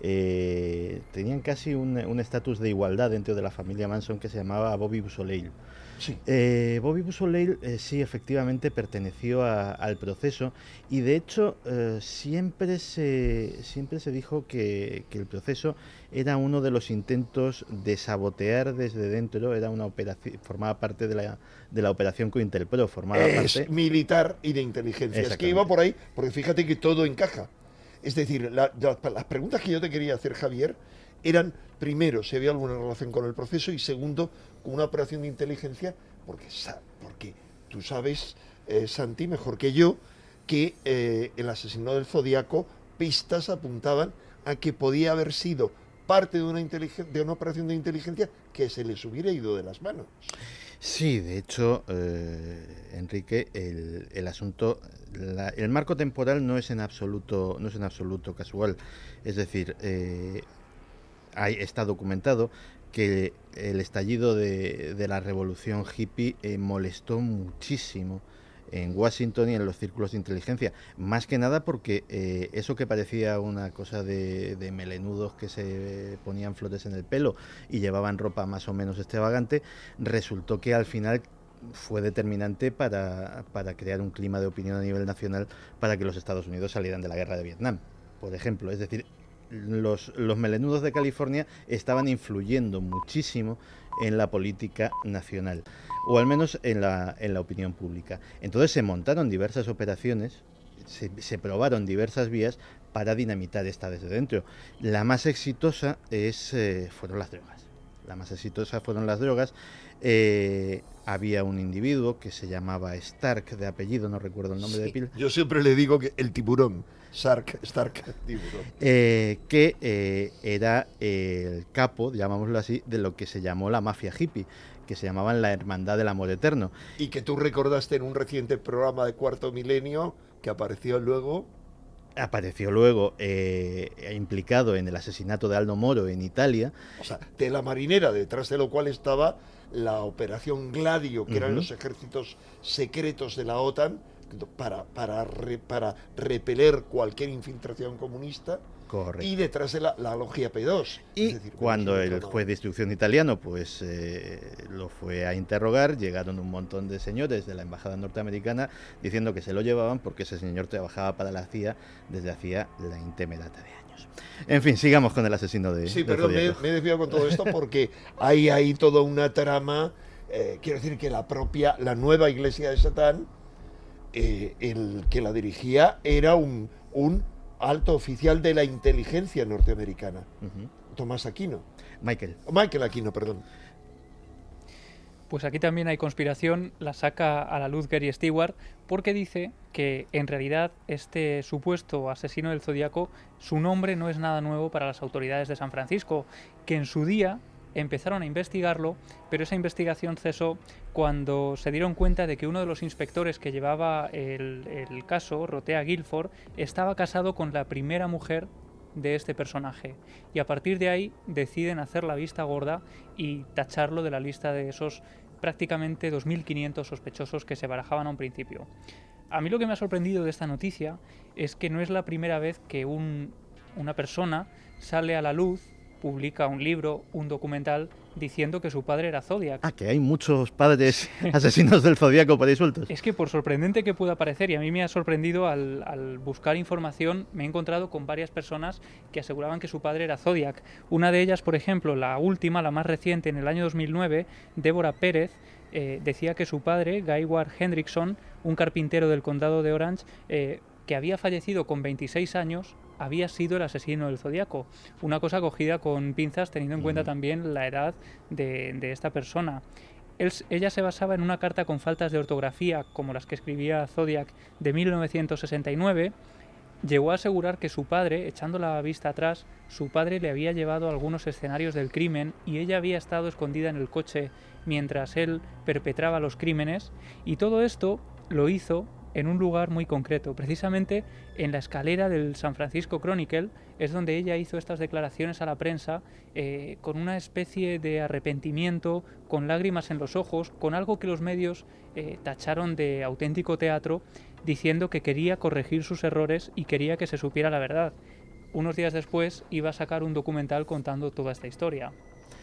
Speaker 2: eh, tenían casi un estatus de igualdad dentro de la familia Manson, que se llamaba Bobby Beausoleil.
Speaker 5: Sí.
Speaker 2: Eh, Bobby Beausoleil eh, sí, efectivamente perteneció a, al proceso, y de hecho eh, siempre se siempre se dijo que, que el proceso era uno de los intentos de sabotear desde dentro, era una operación, formaba parte de la, de la operación COINTELPRO, formaba
Speaker 5: es
Speaker 2: parte
Speaker 5: militar y de inteligencia. Es que iba por ahí, porque fíjate que todo encaja. Es decir, la, la, las preguntas que yo te quería hacer, Javier, eran, primero, si había alguna relación con el proceso, y segundo, con una operación de inteligencia, porque, porque tú sabes, eh, Santi, mejor que yo, que eh, el asesino del Zodíaco, pistas apuntaban a que podía haber sido parte de una, de una operación de inteligencia que se les hubiera ido de las manos.
Speaker 2: Sí, de hecho, eh, Enrique, el, el asunto, la, el marco temporal no es en absoluto, no es en absoluto casual. Es decir, eh, hay, está documentado que el estallido de, de la revolución hippie eh, molestó muchísimo en Washington y en los círculos de inteligencia, más que nada porque eh, eso que parecía una cosa de, de melenudos que se ponían flores en el pelo y llevaban ropa más o menos extravagante, resultó que al final fue determinante para, para crear un clima de opinión a nivel nacional para que los Estados Unidos salieran de la guerra de Vietnam, por ejemplo. Es decir, los, los melenudos de California estaban influyendo muchísimo en la política nacional, o al menos en la, en la opinión pública. Entonces se montaron diversas operaciones, se, se probaron diversas vías para dinamitar esta desde dentro. La más exitosa es, eh, fueron las drogas. La más exitosa fueron las drogas. Eh, había un individuo que se llamaba Stark, de apellido, no recuerdo el nombre
Speaker 5: sí,
Speaker 2: de pila.
Speaker 5: Yo siempre le digo que el tiburón, Stark, Stark, tiburón.
Speaker 2: Eh, que eh, era el capo, llamámoslo así, de lo que se llamó la mafia hippie, que se llamaban la Hermandad del Amor Eterno.
Speaker 5: Y que tú recordaste en un reciente programa de Cuarto Milenio, que apareció luego...
Speaker 2: Apareció luego eh, implicado en el asesinato de Aldo Moro en Italia.
Speaker 5: O sea, de la marinera, detrás de lo cual estaba la operación Gladio, que uh-huh. eran los ejércitos secretos de la OTAN para, para, re, para repeler cualquier infiltración comunista.
Speaker 2: Correcto.
Speaker 5: Y detrás de la, la logia P dos.
Speaker 2: Y
Speaker 5: es decir,
Speaker 2: cuando el juez de instrucción italiano pues eh, lo fue a interrogar, llegaron un montón de señores de la embajada norteamericana diciendo que se lo llevaban porque ese señor trabajaba para la C I A desde hacía la intemerata de años. En fin, sigamos con el asesino de...
Speaker 5: Sí, perdón, me, me he desviado con todo esto porque hay ahí toda una trama, eh, quiero decir que la propia, la nueva iglesia de Satán, eh, el que la dirigía era un... un alto oficial de la inteligencia norteamericana, uh-huh. Tomás Aquino.
Speaker 2: Michael.
Speaker 5: Michael Aquino, perdón.
Speaker 3: Pues aquí también hay conspiración, la saca a la luz Gary Stewart, porque dice que en realidad este supuesto asesino del Zodíaco, su nombre no es nada nuevo para las autoridades de San Francisco, que en su día empezaron a investigarlo, pero esa investigación cesó cuando se dieron cuenta de que uno de los inspectores que llevaba el, el caso, Rotea Guilford, estaba casado con la primera mujer de este personaje. Y a partir de ahí deciden hacer la vista gorda y tacharlo de la lista de esos prácticamente dos mil quinientos sospechosos que se barajaban a un principio. A mí lo que me ha sorprendido de esta noticia es que no es la primera vez que un, una persona sale a la luz, publica un libro, un documental, diciendo que su padre era Zodiac.
Speaker 2: Ah, que hay muchos padres asesinos del Zodíaco por ahí sueltos.
Speaker 3: Es que por sorprendente que pueda parecer, y a mí me ha sorprendido al, al buscar información, me he encontrado con varias personas que aseguraban que su padre era Zodiac. Una de ellas, por ejemplo, la última, la más reciente, en el año dos mil nueve, Débora Pérez, eh, decía que su padre, Guy Ward Hendrickson, un carpintero del condado de Orange, eh, que había fallecido con veintiséis años, había sido el asesino del Zodíaco. Una cosa cogida con pinzas, teniendo en cuenta también la edad de, de esta persona. Él, ella se basaba en una carta con faltas de ortografía, como las que escribía Zodiac, de mil novecientos sesenta y nueve, llegó a asegurar que su padre, echando la vista atrás, su padre le había llevado a algunos escenarios del crimen y ella había estado escondida en el coche mientras él perpetraba los crímenes, y todo esto lo hizo en un lugar muy concreto, precisamente en la escalera del San Francisco Chronicle, es donde ella hizo estas declaraciones a la prensa eh, con una especie de arrepentimiento, con lágrimas en los ojos, con algo que los medios eh, tacharon de auténtico teatro, diciendo que quería corregir sus errores y quería que se supiera la verdad. Unos días después iba a sacar un documental contando toda esta historia.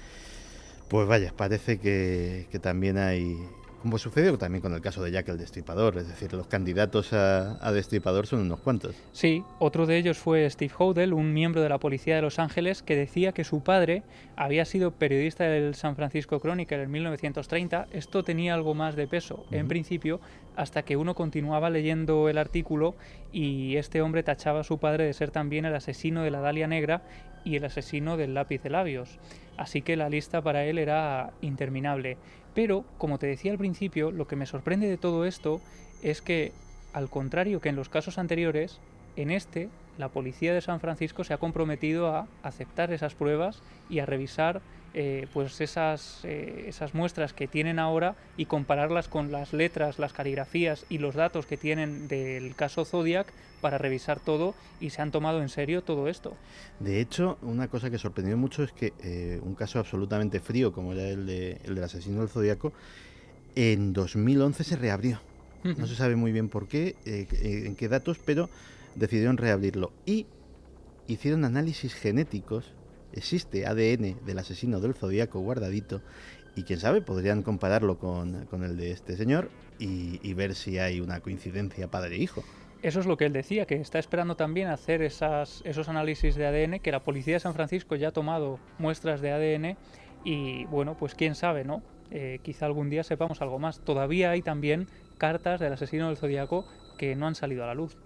Speaker 2: Pues vaya, parece que, que también hay, como sucedió también con el caso de Jack el Destripador, es decir, los candidatos a, a Destripador son unos cuantos.
Speaker 3: Sí, otro de ellos fue Steve Hodel, un miembro de la policía de Los Ángeles, que decía que su padre había sido periodista del San Francisco Chronicle en mil novecientos treinta. Esto tenía algo más de peso, uh-huh. en principio, hasta que uno continuaba leyendo el artículo y este hombre tachaba a su padre de ser también el asesino de la Dalia Negra y el asesino del lápiz de labios. Así que la lista para él era interminable. Pero, como te decía al principio, lo que me sorprende de todo esto es que, al contrario que en los casos anteriores, en este, la policía de San Francisco se ha comprometido a aceptar esas pruebas y a revisar eh, pues esas, eh, esas muestras que tienen ahora y compararlas con las letras, las caligrafías y los datos que tienen del caso Zodiac para revisar todo, y se han tomado en serio todo esto.
Speaker 2: De hecho, una cosa que sorprendió mucho es que eh, un caso absolutamente frío como era el, de, el del asesino del Zodíaco, en dos mil once se reabrió. Uh-huh. No se sabe muy bien por qué, eh, en qué datos, pero decidieron reabrirlo y hicieron análisis genéticos. Existe A D N del asesino del Zodíaco guardadito y quién sabe, podrían compararlo con, con el de este señor y, y ver si hay una coincidencia padre-hijo.
Speaker 3: Eso es lo que él decía, que está esperando también hacer esas, esos análisis de A D N, que la policía de San Francisco ya ha tomado muestras de A D N y bueno, pues quién sabe, ¿no? Eh, quizá algún día sepamos algo más. Todavía hay también cartas del asesino del Zodíaco que no han salido a la luz.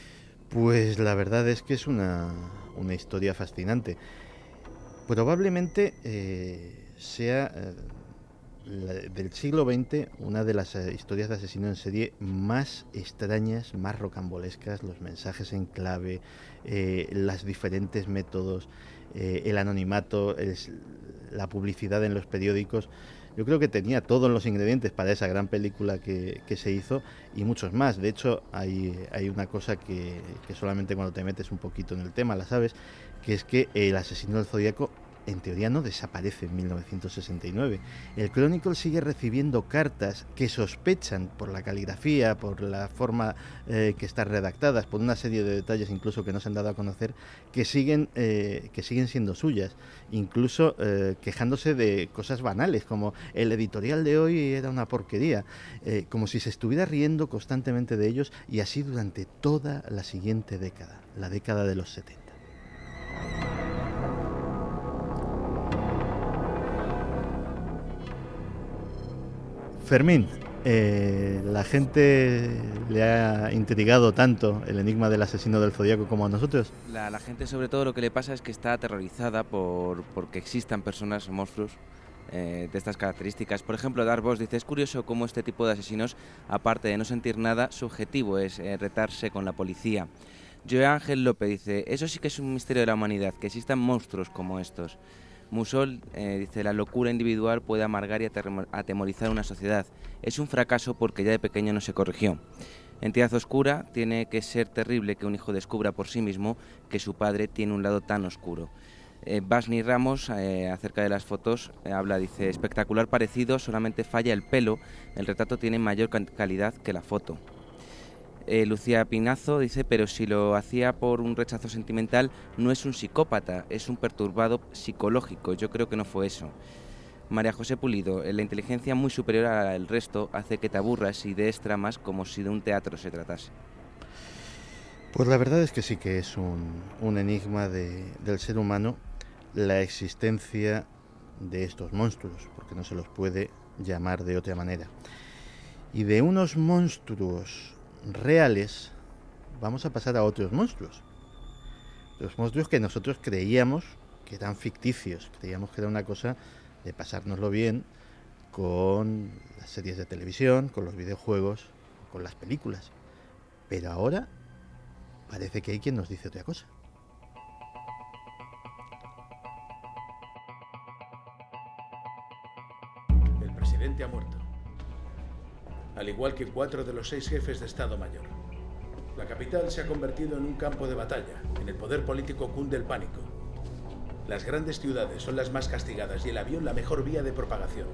Speaker 2: Pues la verdad es que es una, una historia fascinante. Probablemente eh, sea eh, la, del siglo veinte una de las eh, historias de asesino en serie más extrañas, más rocambolescas, los mensajes en clave, eh, los diferentes métodos, eh, el anonimato, el, la publicidad en los periódicos. Yo creo que tenía todos los ingredientes para esa gran película que, que se hizo y muchos más. De hecho, hay, hay una cosa que, que solamente cuando te metes un poquito en el tema la sabes, que es que el asesino del Zodíaco en teoría no desaparece en mil novecientos sesenta y nueve. El Chronicle sigue recibiendo cartas que sospechan por la caligrafía, por la forma eh, que están redactadas, por una serie de detalles incluso que no se han dado a conocer, que siguen, eh, que siguen siendo suyas, incluso eh, quejándose de cosas banales, como el editorial de hoy era una porquería, eh, como si se estuviera riendo constantemente de ellos, y así durante toda la siguiente década, la década de los setenta. Fermín, eh, la gente le ha intrigado tanto el enigma del asesino del Zodíaco como a nosotros.
Speaker 6: La, la gente, sobre todo, lo que le pasa es que está aterrorizada por porque existan personas, monstruos eh, de estas características. Por ejemplo, Darboss dice: es curioso cómo este tipo de asesinos, aparte de no sentir nada, su objetivo es eh, retarse con la policía. Joe Ángel López dice: eso sí que es un misterio de la humanidad, que existan monstruos como estos. Musol eh, dice: la locura individual puede amargar y atemorizar una sociedad. Es un fracaso porque ya de pequeño no se corrigió. Entidad oscura: tiene que ser terrible que un hijo descubra por sí mismo que su padre tiene un lado tan oscuro. Eh, Basni Ramos, eh, acerca de las fotos, eh, habla, dice: espectacular parecido, solamente falla el pelo, el retrato tiene mayor calidad que la foto. Eh, Lucía Pinazo dice: pero si lo hacía por un rechazo sentimental, no es un psicópata, es un perturbado psicológico. Yo creo que no fue eso. María José Pulido: la inteligencia muy superior al resto hace que te aburras y des tramas como si de un teatro se tratase.
Speaker 2: Pues la verdad es que sí que es un, un enigma de, del ser humano la existencia de estos monstruos, porque no se los puede llamar de otra manera. Y de unos monstruos reales vamos a pasar a otros monstruos, los monstruos que nosotros creíamos que eran ficticios, creíamos que era una cosa de pasárnoslo bien con las series de televisión, con los videojuegos, con las películas, pero ahora parece que hay quien nos dice otra cosa.
Speaker 13: El presidente ha muerto, al igual que cuatro de los seis jefes de Estado Mayor. La capital se ha convertido en un campo de batalla. En el poder político cunde el pánico. Las grandes ciudades son las más castigadas y el avión la mejor vía de propagación.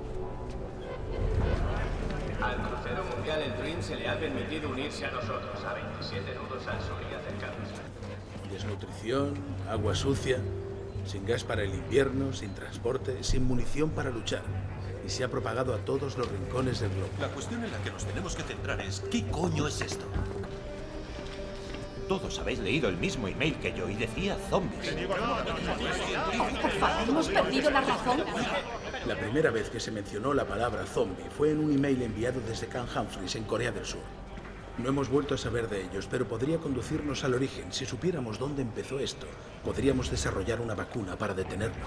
Speaker 14: Al crucero mundial el Dream se le ha permitido unirse a nosotros a veintisiete nudos al sur y acercarnos.
Speaker 13: Desnutrición, agua sucia, sin gas para el invierno, sin transporte, sin munición para luchar. Y se ha propagado a todos los rincones del globo.
Speaker 15: La cuestión en la que nos tenemos que centrar es ¿qué coño es esto? Todos habéis leído el mismo email que yo y decía zombies.
Speaker 8: Porfa, ¿hemos perdido la razón?
Speaker 13: La primera vez que se mencionó la palabra zombie fue en un email enviado desde Camp Humphreys, en Corea del Sur. No hemos vuelto a saber de ellos, pero podría conducirnos al origen. Si supiéramos dónde empezó esto, podríamos desarrollar una vacuna para detenerlo.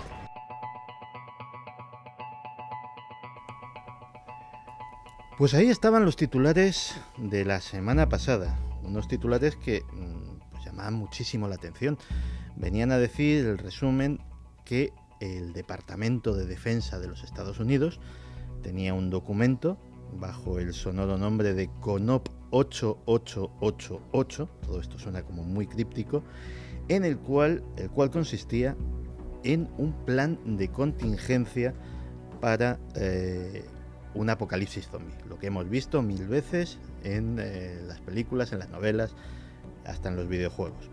Speaker 2: Pues ahí estaban los titulares de la semana pasada, unos titulares que pues, llamaban muchísimo la atención. Venían a decir el resumen que el Departamento de Defensa de los Estados Unidos tenía un documento bajo el sonoro nombre de CONOP ocho ocho ocho ocho, todo esto suena como muy críptico, en el cual, el cual consistía en un plan de contingencia para eh, un apocalipsis zombie, lo que hemos visto mil veces en eh, las películas, en las novelas, hasta en los videojuegos.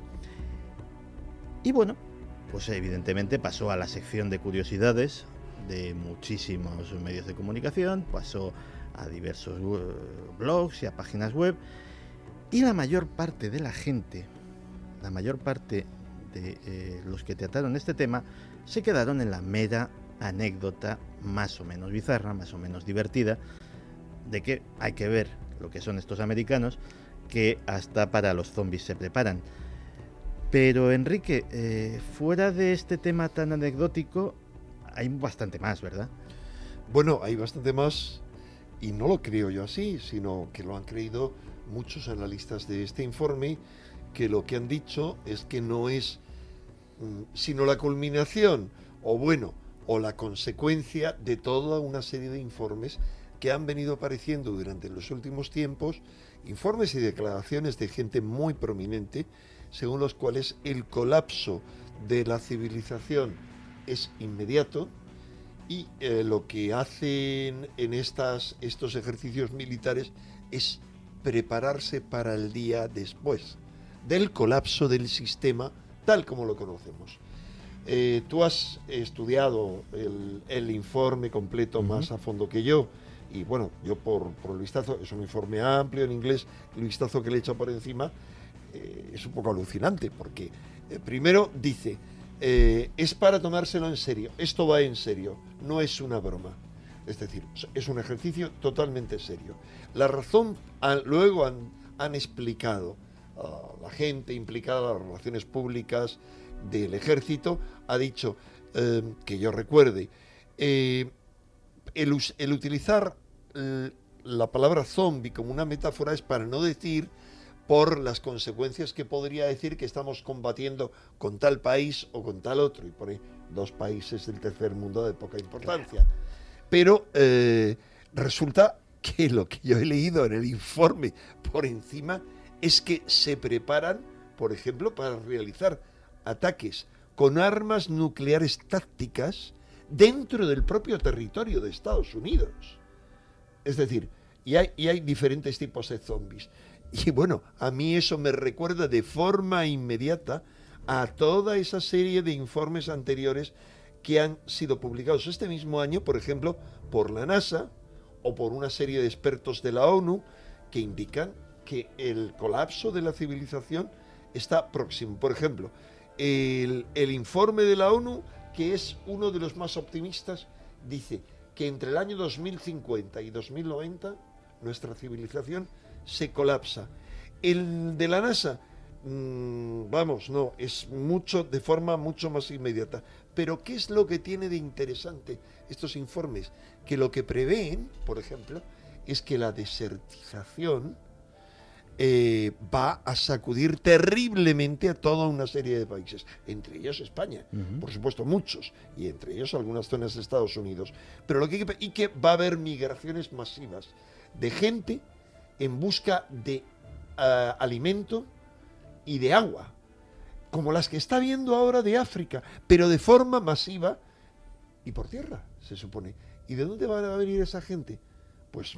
Speaker 2: Y bueno, pues evidentemente pasó a la sección de curiosidades de muchísimos medios de comunicación, pasó a diversos blogs y a páginas web, y la mayor parte de la gente, la mayor parte de eh, los que trataron este tema, se quedaron en la mera anécdota más o menos bizarra, más o menos divertida, de que hay que ver lo que son estos americanos, que hasta para los zombies se preparan. Pero Enrique, eh, fuera de este tema tan anecdótico, hay bastante más, ¿verdad?
Speaker 5: Bueno, hay bastante más, y no lo creo yo así, sino que lo han creído muchos analistas de este informe, que lo que han dicho es que no es mm, sino la culminación, o bueno, o la consecuencia de toda una serie de informes que han venido apareciendo durante los últimos tiempos, informes y declaraciones de gente muy prominente, según los cuales el colapso de la civilización es inmediato y eh, lo que hacen en estas, estos ejercicios militares es prepararse para el día después del colapso del sistema tal como lo conocemos. Eh, tú has estudiado el, el informe completo uh-huh. más a fondo que yo, y bueno, yo por, por el vistazo, es un informe amplio en inglés, el vistazo que le he hecho por encima eh, es un poco alucinante, porque eh, primero dice, eh, es para tomárselo en serio, esto va en serio, no es una broma, es decir, es un ejercicio totalmente serio. La razón, a, luego han, han explicado a la gente implicada en las relaciones públicas del ejército, ha dicho, eh, que yo recuerde, eh, el, el utilizar eh, la palabra zombie como una metáfora es para no decir por las consecuencias que podría decir que estamos combatiendo con tal país o con tal otro, y por ahí dos países del tercer mundo de poca importancia. Pero eh, resulta que lo que yo he leído en el informe por encima es que se preparan, por ejemplo, para realizar ataques con armas nucleares tácticas dentro del propio territorio de Estados Unidos. Es decir, y hay, y hay diferentes tipos de zombies. Y bueno, a mí eso me recuerda de forma inmediata a toda esa serie de informes anteriores que han sido publicados este mismo año, por ejemplo, por la NASA o por una serie de expertos de la ONU que indican que el colapso de la civilización está próximo. Por ejemplo, el, el informe de la ONU, que es uno de los más optimistas, dice que entre el año dos mil cincuenta y dos mil noventa nuestra civilización se colapsa. El de la NASA, mmm, vamos, no, es mucho, de forma mucho más inmediata. Pero ¿qué es lo que tiene de interesante estos informes? Que lo que prevén, por ejemplo, es que la desertización eh, va a sacudir terriblemente a toda una serie de países, entre ellos España, uh-huh. por supuesto muchos, y entre ellos algunas zonas de Estados Unidos. Pero lo que, y que va a haber migraciones masivas de gente en busca de uh, alimento y de agua, como las que está viendo ahora de África, pero de forma masiva y por tierra, se supone. ¿Y de dónde va a venir esa gente? Pues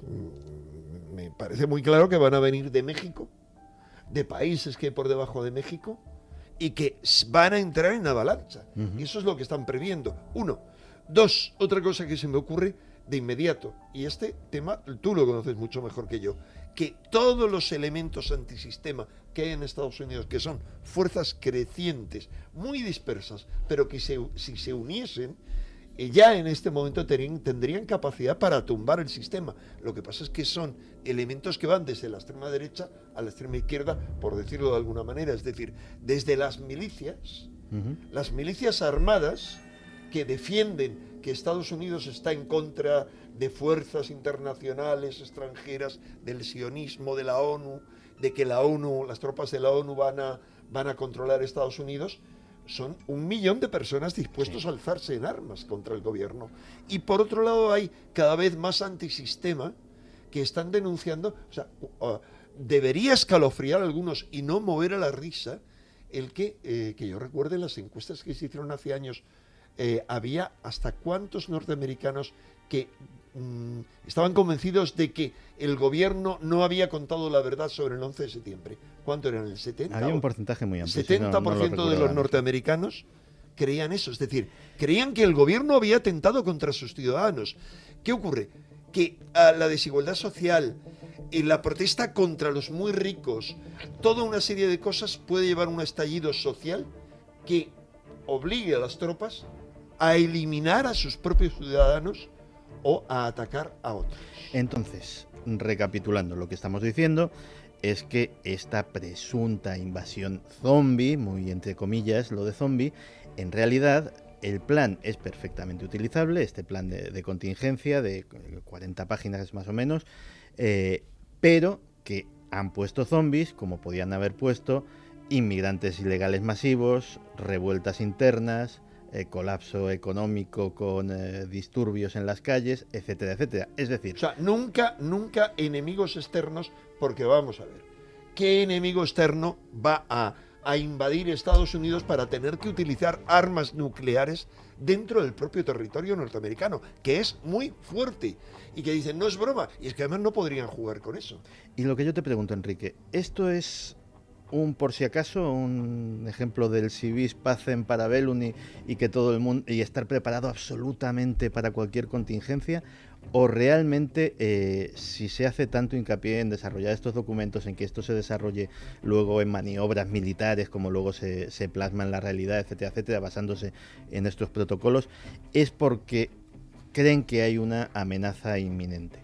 Speaker 5: mmm, me parece muy claro que van a venir de México, de países que hay por debajo de México, y que van a entrar en avalancha. Uh-huh. Y eso es lo que están previendo. Uno. Dos, otra cosa que se me ocurre de inmediato, y este tema tú lo conoces mucho mejor que yo, que todos los elementos antisistema que hay en Estados Unidos, que son fuerzas crecientes, muy dispersas, pero que se, si se uniesen, eh, ya en este momento tendrían, tendrían capacidad para tumbar el sistema. Lo que pasa es que son elementos que van desde la extrema derecha a la extrema izquierda, por decirlo de alguna manera, es decir, desde las milicias, uh-huh. las milicias armadas que defienden que Estados Unidos está en contra de fuerzas internacionales extranjeras, del sionismo, de la ONU, de que la ONU, las tropas de la ONU van a, van a controlar Estados Unidos, son un millón de personas dispuestos sí. a alzarse en armas contra el gobierno. Y por otro lado hay cada vez más antisistema que están denunciando, o sea, uh, debería escalofriar a algunos y no mover a la risa el que, eh, que yo recuerde las encuestas que se hicieron hace años, eh, había hasta cuántos norteamericanos que mmm, estaban convencidos de que el gobierno no había contado la verdad sobre el once de septiembre. ¿Cuánto eran? ¿El setenta?
Speaker 2: Había un porcentaje muy amplio.
Speaker 5: setenta por ciento no, no de los norteamericanos creían eso. Es decir, creían que el gobierno había atentado contra sus ciudadanos. ¿Qué ocurre? Que a la desigualdad social y la protesta contra los muy ricos, toda una serie de cosas puede llevar a un estallido social que obligue a las tropas a eliminar a sus propios ciudadanos o a atacar a otros.
Speaker 2: Entonces, recapitulando lo que estamos diciendo, es que esta presunta invasión zombie, muy entre comillas lo de zombie, en realidad el plan es perfectamente utilizable, este plan de, de contingencia de cuarenta páginas más o menos, eh, pero que han puesto zombies como podían haber puesto inmigrantes ilegales masivos, revueltas internas, eh, colapso económico con eh, disturbios en las calles, etcétera, etcétera. Es decir...
Speaker 5: O sea, nunca, nunca enemigos externos, porque vamos a ver, ¿qué enemigo externo va a, a invadir Estados Unidos para tener que utilizar armas nucleares dentro del propio territorio norteamericano, que es muy fuerte? Y que dicen, no es broma, y es que además no podrían jugar con eso.
Speaker 2: Y lo que yo te pregunto, Enrique, ¿esto es un por si acaso, un ejemplo del si vis pacem para bellum y, y que todo el mundo y estar preparado absolutamente para cualquier contingencia, o realmente eh, si se hace tanto hincapié en desarrollar estos documentos, en que esto se desarrolle luego en maniobras militares, como luego se, se plasma en la realidad, etcétera, etcétera, basándose en estos protocolos, es porque creen que hay una amenaza inminente?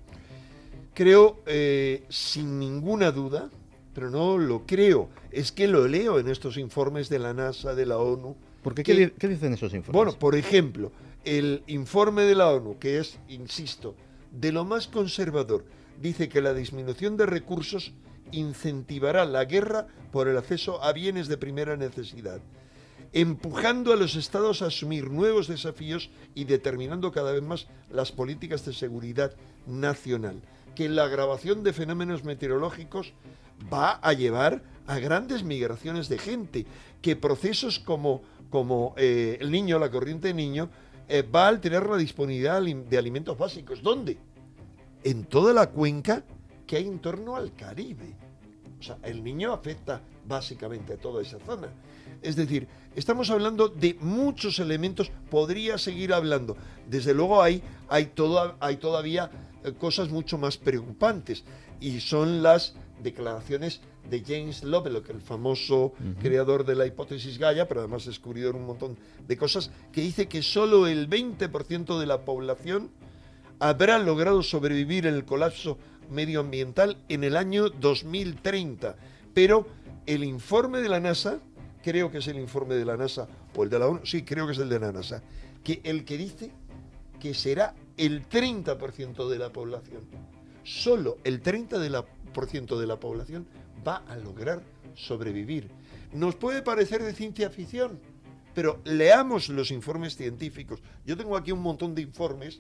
Speaker 5: Creo, eh, sin ninguna duda, pero no lo creo, es que lo leo en estos informes de la NASA, de la ONU.
Speaker 2: ¿Por qué? ¿Qué, ¿Qué dicen esos informes?
Speaker 5: Bueno, por ejemplo, el informe de la ONU, que es, insisto, de lo más conservador, dice que la disminución de recursos incentivará la guerra por el acceso a bienes de primera necesidad, empujando a los estados a asumir nuevos desafíos y determinando cada vez más las políticas de seguridad nacional, que la agravación de fenómenos meteorológicos va a llevar a grandes migraciones de gente, que procesos como, como eh, el niño, la corriente de niño, eh, va a alterar la disponibilidad de alimentos básicos. ¿Dónde? En toda la cuenca que hay en torno al Caribe. O sea, el niño afecta básicamente a toda esa zona. Es decir, estamos hablando de muchos elementos, podría seguir hablando. Desde luego hay, hay, toda, hay todavía eh, cosas mucho más preocupantes, y son las declaraciones de James Lovelock, el famoso uh-huh. creador de la hipótesis Gaia, pero además descubridor un montón de cosas, que dice que solo el veinte por ciento de la población habrá logrado sobrevivir en el colapso medioambiental en el año dos mil treinta. Pero el informe de la NASA, creo que es el informe de la NASA, o el de la ONU, sí, creo que es el de la NASA, que el que dice que será el treinta por ciento de la población, solo el treinta por ciento de la población va a lograr sobrevivir. Nos puede parecer de ciencia ficción, pero leamos los informes científicos. Yo tengo aquí un montón de informes,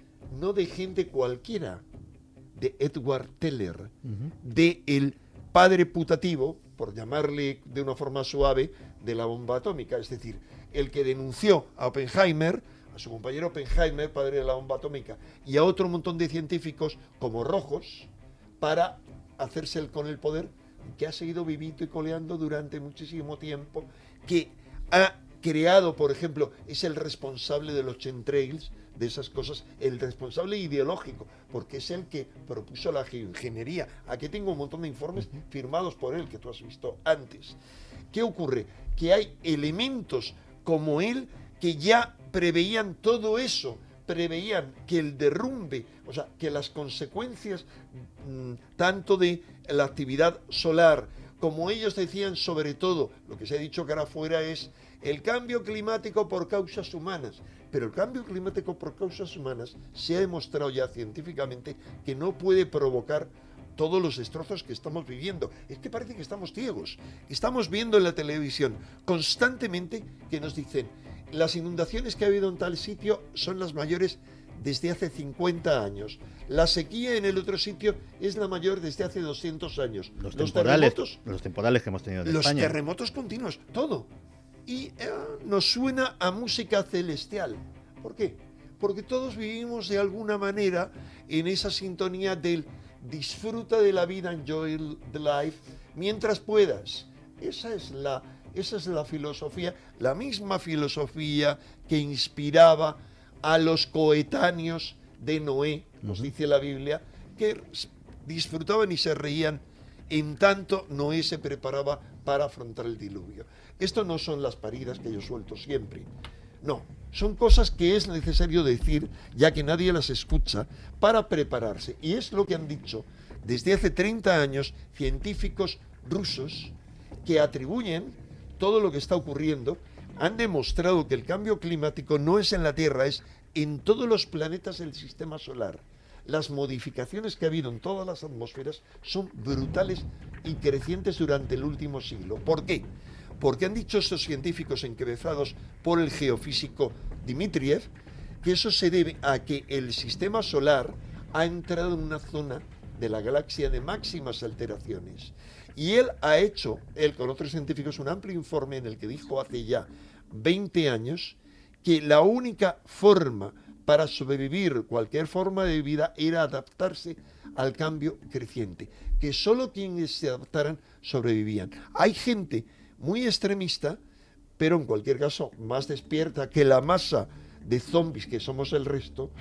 Speaker 5: no de gente cualquiera, de Edward Teller, uh-huh. de el padre putativo, por llamarle de una forma suave, de la bomba atómica, es decir, el que denunció a Oppenheimer, a su compañero Oppenheimer, padre de la bomba atómica, y a otro montón de científicos como Rojos, para hacerse el, con el poder, que ha seguido vivito y coleando durante muchísimo tiempo, que ha creado, por ejemplo, es el responsable de los chemtrails, de esas cosas, el responsable ideológico, porque es el que propuso la geoingeniería. Aquí tengo un montón de informes firmados por él, que tú has visto antes. ¿Qué ocurre? Que hay elementos como él que ya preveían todo eso, preveían que el derrumbe, o sea, que las consecuencias mmm, tanto de la actividad solar, como ellos decían, sobre todo, lo que se ha dicho cara afuera es el cambio climático por causas humanas. Pero el cambio climático por causas humanas se ha demostrado ya científicamente que no puede provocar todos los destrozos que estamos viviendo. Es que parece que estamos ciegos. Estamos viendo en la televisión constantemente que nos dicen las inundaciones que ha habido en tal sitio son las mayores desde hace cincuenta años. La sequía en el otro sitio es la mayor desde hace doscientos años.
Speaker 2: Los, los temporales, terremotos, los temporales que hemos tenido en
Speaker 5: los
Speaker 2: España.
Speaker 5: Los terremotos continuos, todo. Y eh, nos suena a música celestial. ¿Por qué? Porque todos vivimos de alguna manera en esa sintonía del disfruta de la vida, enjoy the life, mientras puedas. Esa es la, esa es la filosofía, la misma filosofía que inspiraba a los coetáneos de Noé, nos dice la Biblia, que disfrutaban y se reían en tanto Noé se preparaba para afrontar el diluvio. Esto no son las paridas que yo suelto siempre, no, son cosas que es necesario decir, ya que nadie las escucha, para prepararse. Y es lo que han dicho desde hace treinta años científicos rusos que atribuyen todo lo que está ocurriendo, han demostrado que el cambio climático no es en la Tierra, es en todos los planetas del sistema solar. Las modificaciones que ha habido en todas las atmósferas son brutales y crecientes durante el último siglo. ¿Por qué? Porque han dicho estos científicos encabezados por el geofísico Dmitriev que eso se debe a que el sistema solar ha entrado en una zona de la galaxia de máximas alteraciones. Y él ha hecho, él con otros científicos, un amplio informe en el que dijo hace ya veinte años que la única forma para sobrevivir cualquier forma de vida era adaptarse al cambio creciente, que solo quienes se adaptaran sobrevivían. Hay gente muy extremista, pero en cualquier caso más despierta que la masa de zombies que somos el resto.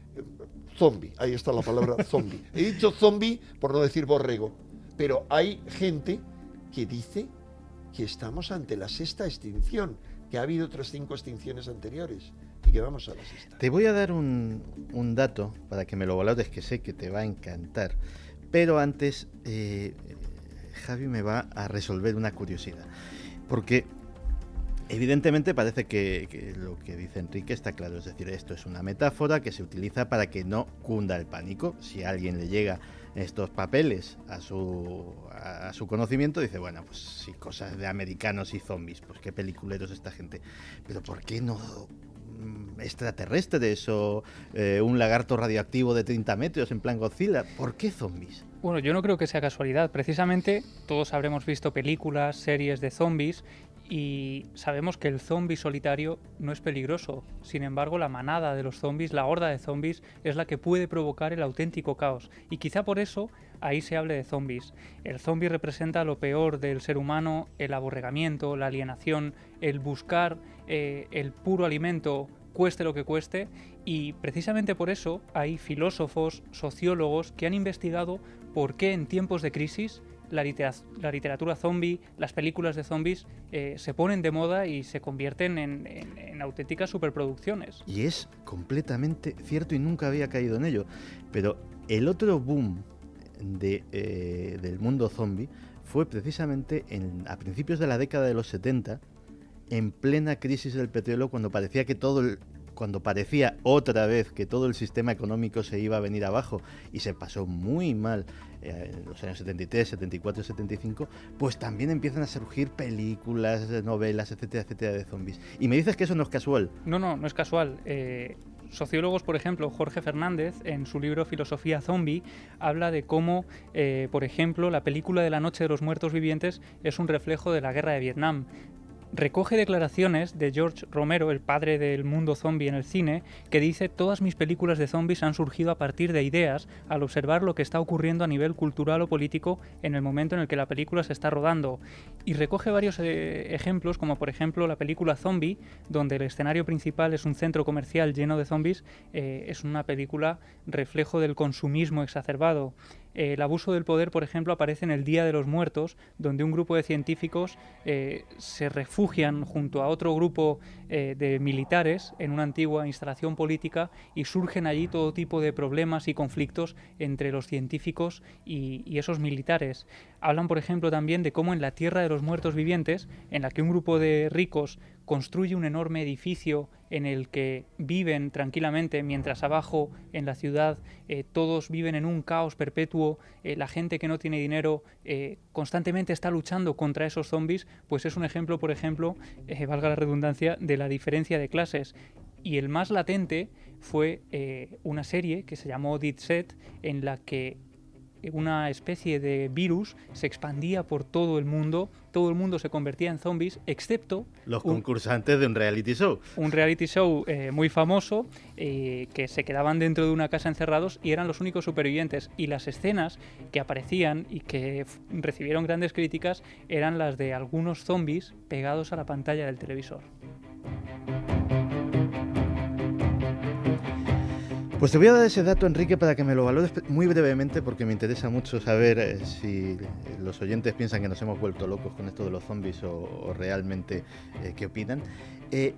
Speaker 5: Zombie, ahí está la palabra zombie. He dicho zombie por no decir borrego, pero hay gente que dice que estamos ante la sexta extinción, que ha habido otras cinco extinciones anteriores y que vamos a la sexta.
Speaker 2: Te voy a dar un, un dato para que me lo valores, que sé que te va a encantar, pero antes eh, Javi me va a resolver una curiosidad, porque evidentemente parece que, que lo que dice Enrique está claro, es decir, esto es una metáfora que se utiliza para que no cunda el pánico. Si a alguien le llega estos papeles a su, a, a su conocimiento, dice, bueno, pues sí, cosas de americanos y zombies, pues qué peliculeros esta gente, pero ¿por qué no extraterrestres o eh, un lagarto radioactivo de treinta metros en plan Godzilla? ¿Por qué zombies?
Speaker 3: Bueno, yo no creo que sea casualidad. Precisamente todos habremos visto películas, series de zombies y sabemos que el zombie solitario no es peligroso. Sin embargo, la manada de los zombies, la horda de zombies, es la que puede provocar el auténtico caos. Y quizá por eso ahí se hable de zombies. El zombie representa lo peor del ser humano, el aborregamiento, la alienación, el buscar eh, el puro alimento, cueste lo que cueste, y precisamente por eso hay filósofos, sociólogos que han investigado por qué en tiempos de crisis la, litera la literatura zombie, las películas de zombies eh, se ponen de moda y se convierten en, en, en auténticas superproducciones.
Speaker 2: Y es completamente cierto y nunca había caído en ello. Pero el otro boom de, eh, del mundo zombie fue precisamente en, a principios de la década de los setenta, en plena crisis del petróleo, cuando parecía que todo el cuando parecía otra vez que todo el sistema económico se iba a venir abajo y se pasó muy mal eh, en los años setenta y tres, setenta y cuatro y setenta y cinco, pues también empiezan a surgir películas, novelas, etcétera, etcétera, de zombies. Y me dices que eso no es casual.
Speaker 3: No, no, no es casual. Eh, sociólogos, por ejemplo, Jorge Fernández, en su libro Filosofía Zombie, habla de cómo, eh, por ejemplo, la película de La Noche de los Muertos Vivientes es un reflejo de la guerra de Vietnam. Recoge declaraciones de George Romero, el padre del mundo zombie en el cine, que dice: todas mis películas de zombies han surgido a partir de ideas al observar lo que está ocurriendo a nivel cultural o político en el momento en el que la película se está rodando. Y recoge varios eh, ejemplos, como por ejemplo la película Zombie, donde el escenario principal es un centro comercial lleno de zombies. Eh, es una película reflejo del consumismo exacerbado. Eh, el abuso del poder, por ejemplo, aparece en El Día de los Muertos, donde un grupo de científicos eh, se refugian junto a otro grupo eh, de militares en una antigua instalación política y surgen allí todo tipo de problemas y conflictos entre los científicos y, y esos militares. Hablan, por ejemplo, también de cómo en la Tierra de los Muertos Vivientes, en la que un grupo de ricos construye un enorme edificio en el que viven tranquilamente, mientras abajo en la ciudad eh, todos viven en un caos perpetuo, eh, la gente que no tiene dinero eh, constantemente está luchando contra esos zombies, pues es un ejemplo, por ejemplo, eh, valga la redundancia, de la diferencia de clases. Y el más latente fue eh, una serie que se llamó Dead Set, en la que una especie de virus se expandía por todo el mundo, todo el mundo se convertía en zombies, excepto
Speaker 2: los un, concursantes de un reality show.
Speaker 3: Un reality show eh, muy famoso, eh, que se quedaban dentro de una casa encerrados y eran los únicos supervivientes. Y las escenas que aparecían y que f- recibieron grandes críticas eran las de algunos zombies pegados a la pantalla del televisor.
Speaker 2: Pues te voy a dar ese dato, Enrique, para que me lo valores muy brevemente, porque me interesa mucho saber eh, si los oyentes piensan que nos hemos vuelto locos con esto de los zombies o, o realmente eh, qué opinan. Eh,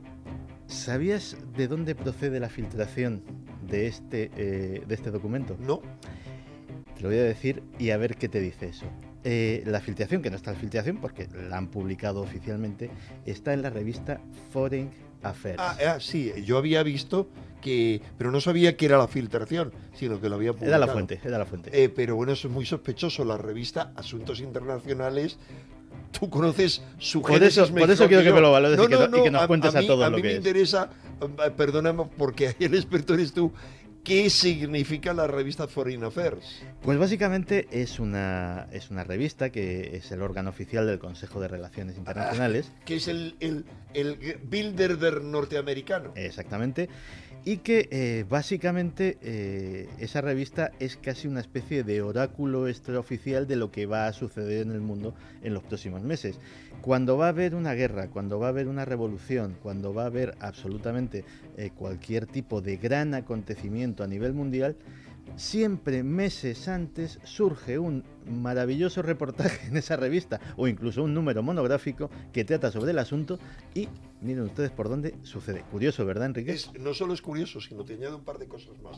Speaker 2: ¿Sabías de dónde procede la filtración de este, eh, de este documento?
Speaker 5: No.
Speaker 2: Te lo voy a decir y a ver qué te dice eso. Eh, la filtración, que no está en filtración porque la han publicado oficialmente, está en la revista Foreign Affairs.
Speaker 5: Ah, ah, sí, yo había visto que, pero no sabía que era la filtración, sino que lo había publicado.
Speaker 2: Era la fuente, era la fuente.
Speaker 5: Eh, pero bueno, eso es muy sospechoso. La revista Asuntos Internacionales, tú conoces su
Speaker 2: por eso, por eso quiero que, que me lo valores
Speaker 5: no,
Speaker 2: y, que,
Speaker 5: no,
Speaker 2: no, y que nos
Speaker 5: a,
Speaker 2: cuentes
Speaker 5: a, mí,
Speaker 2: a todos
Speaker 5: a
Speaker 2: lo
Speaker 5: mí
Speaker 2: que
Speaker 5: me
Speaker 2: es.
Speaker 5: interesa, perdóname, porque ahí el experto eres tú. ¿Qué significa la revista Foreign Affairs?
Speaker 2: Pues básicamente es una, es una revista que es el órgano oficial del Consejo de Relaciones Internacionales.
Speaker 5: Ah, que es el, el, el Bilderberg norteamericano.
Speaker 2: Exactamente. Y que eh, básicamente eh, esa revista es casi una especie de oráculo extraoficial de lo que va a suceder en el mundo en los próximos meses. Cuando va a haber una guerra, cuando va a haber una revolución, cuando va a haber absolutamente eh, cualquier tipo de gran acontecimiento a nivel mundial, siempre meses antes surge un maravilloso reportaje en esa revista o incluso un número monográfico que trata sobre el asunto y miren ustedes por dónde sucede. Curioso, ¿verdad, Enrique?
Speaker 5: Es, no solo es curioso, sino te añado un par de cosas más.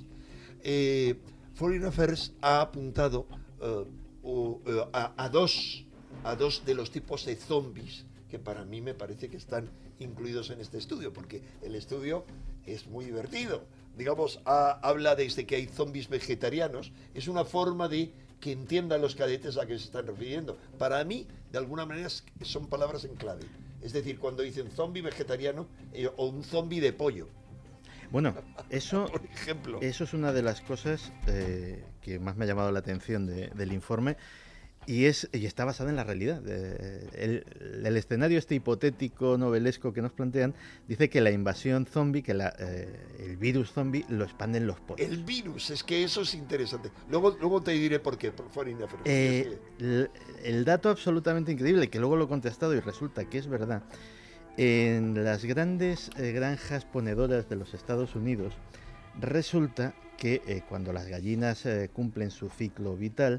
Speaker 5: Eh, Foreign Affairs ha apuntado uh, uh, uh, a, a, dos, a dos de los tipos de zombies que para mí me parece que están incluidos en este estudio, porque el estudio es muy divertido. Digamos, ha, habla desde que hay zombies vegetarianos. Es una forma de que entiendan los cadetes a qué se están refiriendo. Para mí, de alguna manera, son palabras en clave. Es decir, cuando dicen zombie vegetariano eh, o un zombie de pollo.
Speaker 2: Bueno, eso,
Speaker 5: por ejemplo.
Speaker 2: Eso es una de las cosas eh, que más me ha llamado la atención de, del informe. Y, es, y está basada en la realidad. Eh, el, el escenario este hipotético novelesco que nos plantean dice que la invasión zombie, que la, eh, el virus zombie lo expanden los pollos.
Speaker 5: El virus, es que eso es interesante. Luego, luego te diré por qué, por Foreign Affairs.
Speaker 2: Eh, el, el dato absolutamente increíble, que luego lo he contestado y resulta que es verdad. En las grandes eh, granjas ponedoras de los Estados Unidos, resulta que eh, cuando las gallinas eh, cumplen su ciclo vital,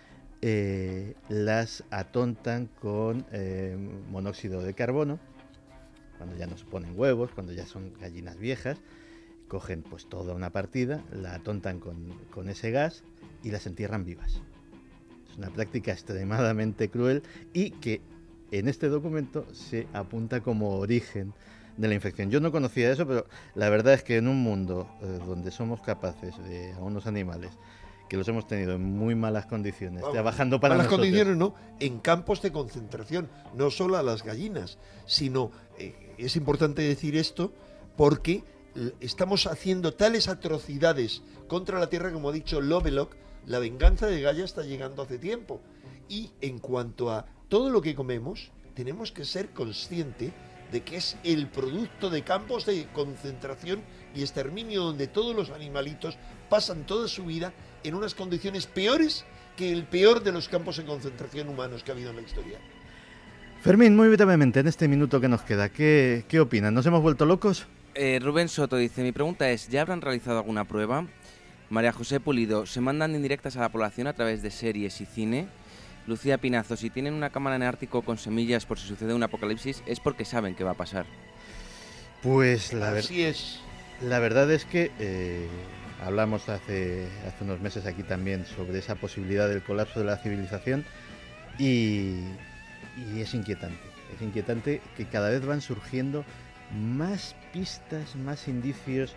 Speaker 2: Eh, las atontan con eh, monóxido de carbono, cuando ya nos ponen huevos, cuando ya son gallinas viejas, cogen pues toda una partida, la atontan con, con ese gas y las entierran vivas. Es una práctica extremadamente cruel y que en este documento se apunta como origen de la infección. Yo no conocía eso, pero la verdad es que en un mundo eh, donde somos capaces de a unos animales que los hemos tenido en muy malas condiciones,
Speaker 5: Vamos,
Speaker 2: trabajando para
Speaker 5: malas
Speaker 2: nosotros.
Speaker 5: condiciones, no, en campos de concentración, no solo a las gallinas, sino, eh, es importante decir esto, porque eh, estamos haciendo tales atrocidades contra la tierra, como ha dicho Lovelock, la venganza de Gaia está llegando hace tiempo. Y en cuanto a todo lo que comemos, tenemos que ser conscientes de que es el producto de campos de concentración y exterminio donde todos los animalitos pasan toda su vida en unas condiciones peores que el peor de los campos de concentración humanos que ha habido en la historia.
Speaker 2: Fermín, muy brevemente, en este minuto que nos queda, ¿qué, qué opinan? ¿Nos hemos vuelto locos?
Speaker 6: Eh, Rubén Soto dice, mi pregunta es, ¿ya habrán realizado alguna prueba? María José Pulido, ¿se mandan indirectas a la población a través de series y cine? Lucía Pinazo, si tienen una cámara en el Ártico con semillas por si sucede un apocalipsis, es porque saben que va a pasar.
Speaker 2: Pues la, ver-
Speaker 5: Así es.
Speaker 2: la verdad es que eh, hablamos hace, hace unos meses aquí también sobre esa posibilidad del colapso de la civilización y, y es inquietante. Es inquietante que cada vez van surgiendo más pistas, más indicios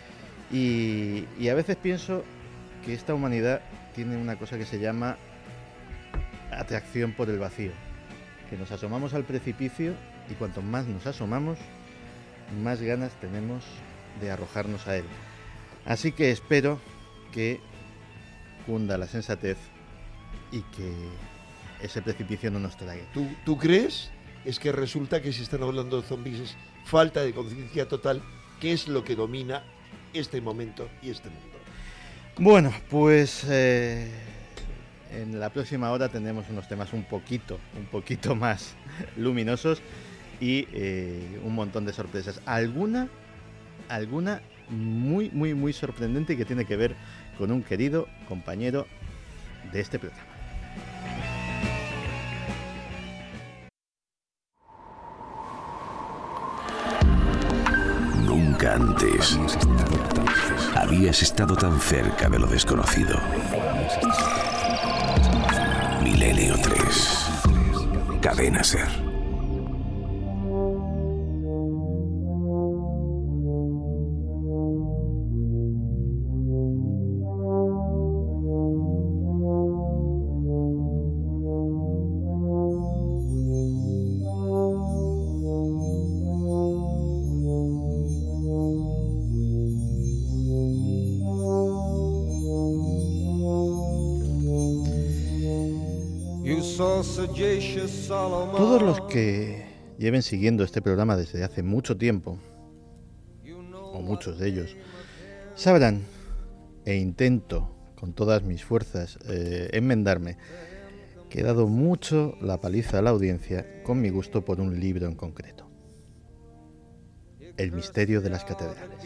Speaker 2: y, y a veces pienso que esta humanidad tiene una cosa que se llama atracción por el vacío, que nos asomamos al precipicio y cuanto más nos asomamos, más ganas tenemos de arrojarnos a él. Así que espero que cunda la sensatez y que ese precipicio no nos trague.
Speaker 5: ¿Tú, ¿Tú crees? Es que resulta que si están hablando de zombies es falta de conciencia total, que es lo que domina este momento y este mundo.
Speaker 2: Bueno, pues eh, en la próxima hora tendremos unos temas un poquito, un poquito más luminosos y eh, un montón de sorpresas. Alguna, alguna muy, muy, muy sorprendente que tiene que ver con un querido compañero de este programa.
Speaker 1: Nunca antes habías estado tan cerca de lo desconocido. Milenio tres. Cadena Ser.
Speaker 2: Todos los que lleven siguiendo este programa desde hace mucho tiempo, o muchos de ellos, sabrán, e intento con todas mis fuerzas eh, enmendarme, que he dado mucho la paliza a la audiencia con mi gusto por un libro en concreto. El misterio de las catedrales.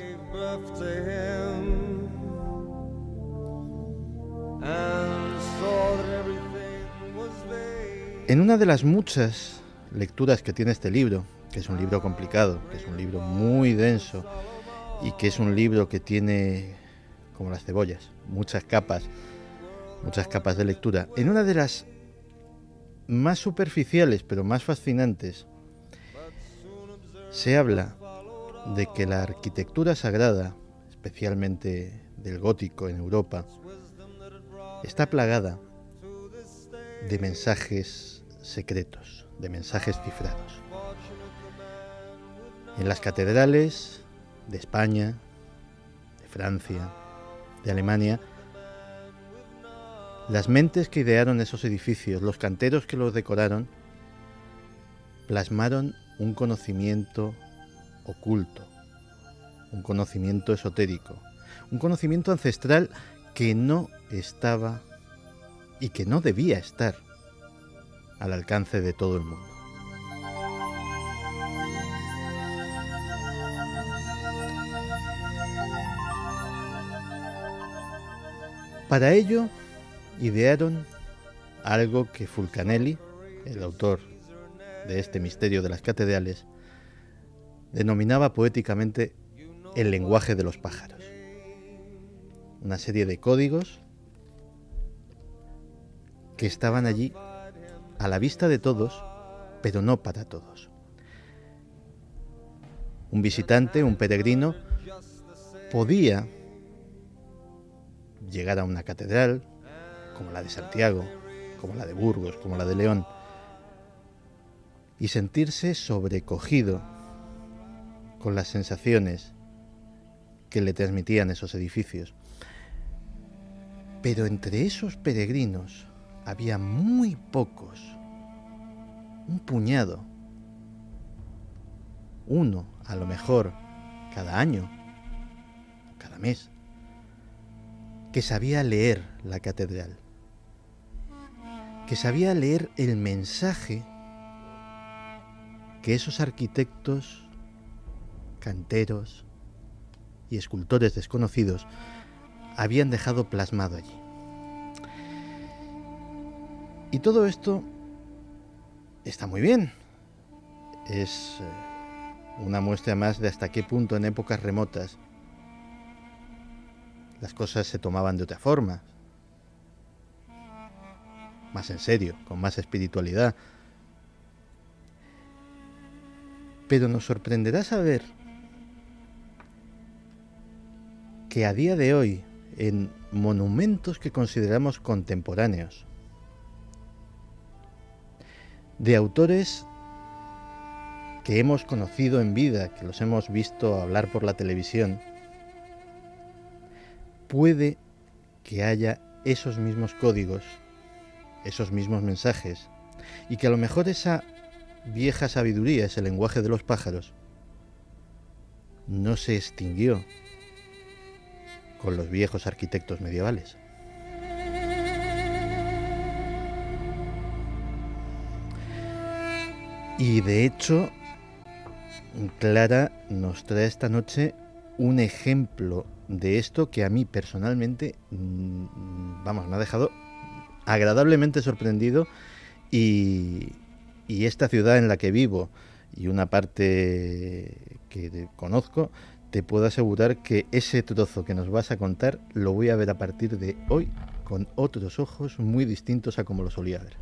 Speaker 2: En una de las muchas lecturas que tiene este libro, que es un libro complicado, que es un libro muy denso y que es un libro que tiene, como las cebollas, muchas capas, muchas capas de lectura, en una de las más superficiales pero más fascinantes, se habla de que la arquitectura sagrada, especialmente del gótico en Europa, está plagada de mensajes secretos, de mensajes cifrados. En las catedrales de España, de Francia, de Alemania, las mentes que idearon esos edificios, los canteros que los decoraron, plasmaron un conocimiento oculto, un conocimiento esotérico, un conocimiento ancestral que no estaba y que no debía estar al alcance de todo el mundo. Para ello, idearon algo que Fulcanelli, el autor de este misterio de las catedrales, denominaba poéticamente el lenguaje de los pájaros. Una serie de códigos que estaban allí a la vista de todos, pero no para todos. Un visitante, un peregrino, podía llegar a una catedral, como la de Santiago, como la de Burgos, como la de León, y sentirse sobrecogido con las sensaciones que le transmitían esos edificios. Pero entre esos peregrinos había muy pocos, un puñado, uno a lo mejor cada año, cada mes, que sabía leer la catedral, que sabía leer el mensaje que esos arquitectos, canteros y escultores desconocidos habían dejado plasmado allí. Y todo esto está muy bien. Es una muestra más de hasta qué punto en épocas remotas las cosas se tomaban de otra forma, más en serio, con más espiritualidad. Pero nos sorprenderá saber que a día de hoy, en monumentos que consideramos contemporáneos, de autores que hemos conocido en vida, que los hemos visto hablar por la televisión, puede que haya esos mismos códigos, esos mismos mensajes, y que a lo mejor esa vieja sabiduría, ese lenguaje de los pájaros, no se extinguió con los viejos arquitectos medievales. Y de hecho, Clara nos trae esta noche un ejemplo de esto que a mí personalmente, vamos, me ha dejado agradablemente sorprendido, y, y esta ciudad en la que vivo y una parte que conozco, te puedo asegurar que ese trozo que nos vas a contar lo voy a ver a partir de hoy con otros ojos muy distintos a como lo solía ver.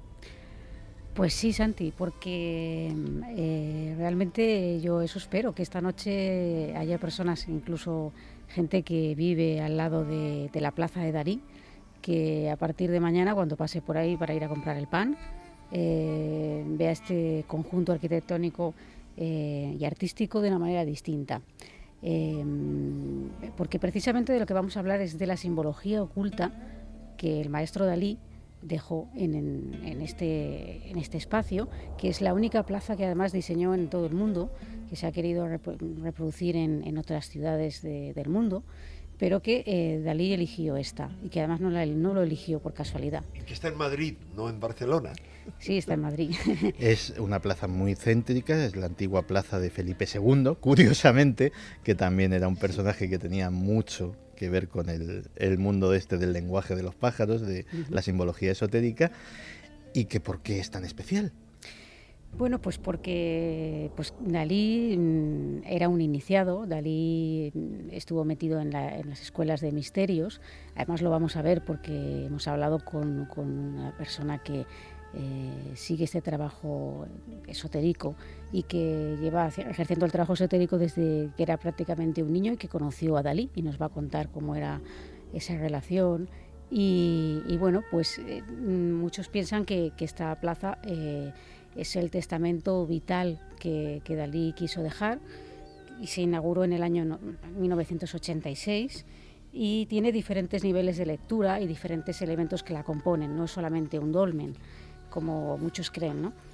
Speaker 4: Pues sí, Santi, porque eh, realmente yo eso espero, que esta noche haya personas, incluso gente que vive al lado de, de la plaza de Dalí, que a partir de mañana, cuando pase por ahí para ir a comprar el pan, eh, vea este conjunto arquitectónico eh, y artístico de una manera distinta. Eh, porque precisamente de lo que vamos a hablar es de la simbología oculta que el maestro Dalí dejó en, en, en, este, en este espacio, que es la única plaza que además diseñó en todo el mundo, que se ha querido reproducir en, en otras ciudades de, del mundo, pero que eh, Dalí eligió esta, y que además no, la, no lo eligió por casualidad.
Speaker 5: Y que está en Madrid, no en Barcelona.
Speaker 4: Sí, está en Madrid.
Speaker 2: Es una plaza muy céntrica, es la antigua plaza de Felipe segundo, curiosamente, que también era un personaje que tenía mucho que ver con el, el mundo este del lenguaje de los pájaros, de uh-huh. la simbología esotérica. ¿Y que por qué es tan especial?
Speaker 4: Bueno, pues porque pues Dalí era un iniciado, Dalí estuvo metido en, la, en las escuelas de misterios, además lo vamos a ver porque hemos hablado con, con una persona que eh, sigue este trabajo esotérico y que lleva ejerciendo el trabajo esotérico desde que era prácticamente un niño y que conoció a Dalí y nos va a contar cómo era esa relación. Y, y bueno, pues eh, muchos piensan que, que esta plaza eh, es el testamento vital que, que Dalí quiso dejar, y se inauguró en el año mil novecientos ochenta y seis y tiene diferentes niveles de lectura y diferentes elementos que la componen, no es solamente un dolmen, como muchos creen, ¿no?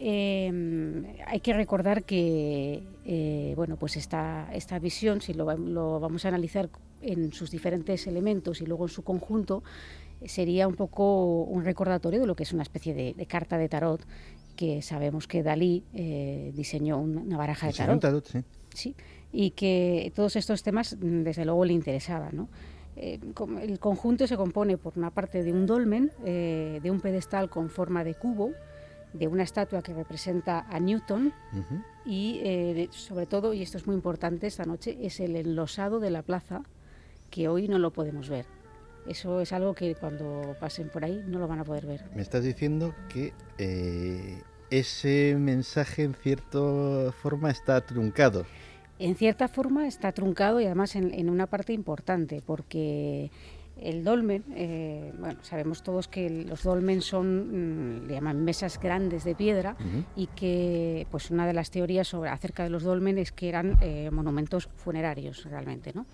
Speaker 4: Eh, hay que recordar que eh, bueno, pues esta, esta visión, si lo, lo vamos a analizar en sus diferentes elementos y luego en su conjunto, sería un poco un recordatorio de lo que es una especie de, de carta de tarot, que sabemos que Dalí eh, diseñó una baraja de tarot,
Speaker 2: tarot sí.
Speaker 4: Sí, y que todos estos temas desde luego le interesaban, ¿no? Eh, el conjunto se compone por una parte de un dolmen, eh, de un pedestal con forma de cubo, de una estatua que representa a Newton uh-huh. y eh, de, sobre todo, y esto es muy importante esta noche, es el enlosado de la plaza, que hoy no lo podemos ver. Eso es algo que cuando pasen por ahí no lo van a poder ver.
Speaker 2: Me estás diciendo que eh, ese mensaje en cierta forma está truncado.
Speaker 4: En cierta forma está truncado y además en, en una parte importante, porque el dolmen, eh, bueno, sabemos todos que los dolmen son, mmm, le llaman mesas grandes de piedra, uh-huh. y que pues una de las teorías sobre, acerca de los dolmen es que eran eh, monumentos funerarios realmente, ¿no?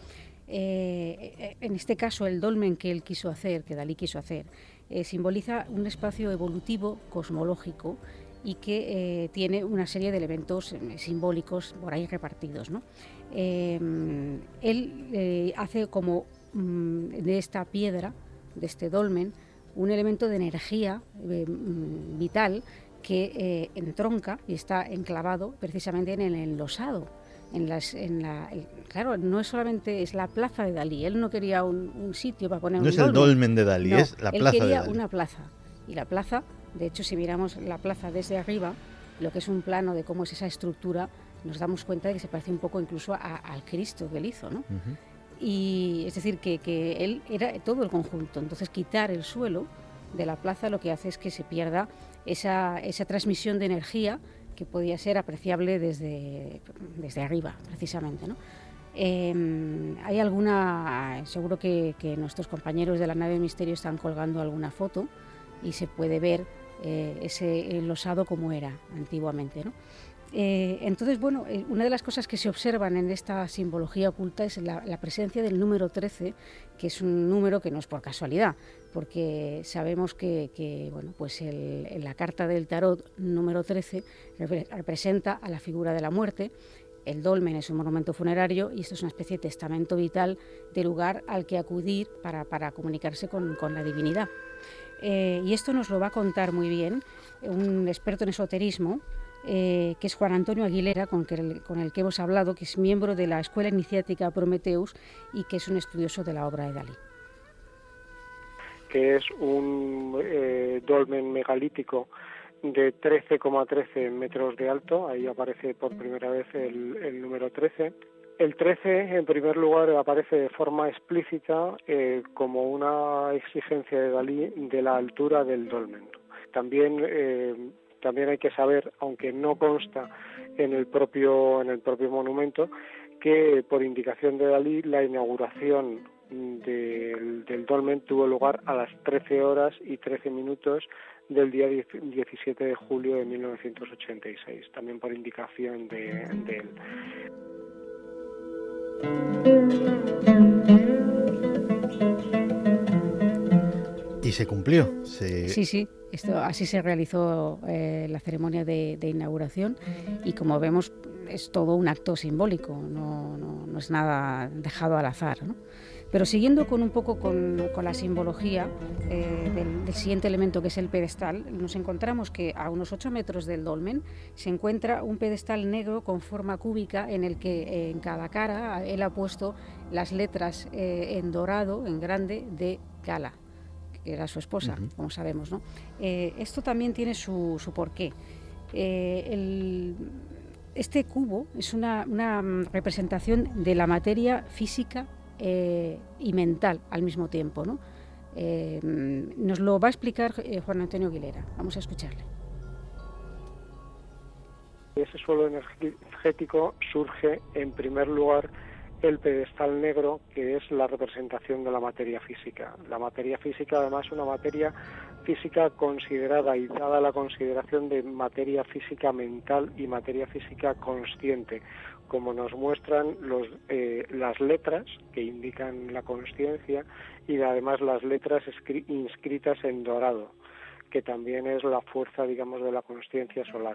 Speaker 4: Eh, en este caso el dolmen que él quiso hacer, que Dalí quiso hacer, eh, simboliza un espacio evolutivo cosmológico y que eh, tiene una serie de elementos eh, simbólicos por ahí repartidos, ¿no? Eh, él eh, hace como mm, de esta piedra, de este dolmen, un elemento de energía eh, vital que eh, entronca y está enclavado precisamente en el enlosado. En las, en la, el, claro, no es solamente es la plaza de Dalí, él no quería un, un sitio para poner
Speaker 2: no
Speaker 4: un
Speaker 2: es
Speaker 4: dolmen.
Speaker 2: el dolmen de Dalí,
Speaker 4: no,
Speaker 2: es la plaza de Dalí.
Speaker 4: Él quería una plaza, y la plaza, de hecho, si miramos la plaza desde arriba, lo que es un plano de cómo es esa estructura, nos damos cuenta de que se parece un poco incluso a, al Cristo que él hizo, ¿no? Uh-huh. Y es decir, que, que él era todo el conjunto. Entonces, quitar el suelo de la plaza lo que hace es que se pierda esa, esa transmisión de energía que podía ser apreciable desde, desde arriba, precisamente, ¿no? Eh, hay alguna, seguro que, que nuestros compañeros de la nave Misterio están colgando alguna foto y se puede ver eh, ese enlosado como era antiguamente, ¿no? Eh, entonces, bueno, eh, una de las cosas que se observan en esta simbología oculta es la, la presencia del número trece, que es un número que no es por casualidad, porque sabemos que, que bueno, pues el, en la carta del tarot número trece repre- representa a la figura de la muerte. El dolmen es un monumento funerario y esto es una especie de testamento vital de lugar al que acudir para, para comunicarse con, con la divinidad. Eh, y esto nos lo va a contar muy bien un experto en esoterismo, Eh, que es Juan Antonio Aguilera, con, que, con el que hemos hablado, que es miembro de la Escuela Iniciática Prometheus y que es un estudioso de la obra de Dalí.
Speaker 16: Que es un eh, dolmen megalítico de trece coma trece metros de alto, ahí aparece por primera vez el, el número trece. El trece, en primer lugar, aparece de forma explícita eh, como una exigencia de Dalí de la altura del dolmen. También eh, También hay que saber, aunque no consta en el propio en el propio monumento, que por indicación de Dalí la inauguración del, del dolmen tuvo lugar a las trece horas y trece minutos del día diecisiete de julio de mil novecientos ochenta y seis, también por indicación de, de él.
Speaker 2: Y se cumplió. Se...
Speaker 4: Sí, sí. Esto, así se realizó eh, la ceremonia de, de inauguración y como vemos es todo un acto simbólico, no, no, no es nada dejado al azar, ¿no? Pero siguiendo con un poco con, con la simbología eh, del, del siguiente elemento que es el pedestal, nos encontramos que a unos ocho metros del dolmen se encuentra un pedestal negro con forma cúbica en el que eh, en cada cara él ha puesto las letras eh, en dorado, en grande, de Gala, que era su esposa, uh-huh. como sabemos, ¿no? Eh, esto también tiene su, su porqué. Eh, el, este cubo es una, una representación de la materia física eh, y mental al mismo tiempo, ¿no? Eh, nos lo va a explicar eh, Juan Antonio Aguilera. Vamos a escucharle.
Speaker 16: Ese suelo energético surge, en primer lugar, el pedestal negro, que es la representación de la materia física. La materia física, además, es una materia física considerada y dada la consideración de materia física mental y materia física consciente, como nos muestran los, eh, las letras que indican la consciencia y además las letras escri- inscritas en dorado, que también es la fuerza, digamos, de la consciencia solar.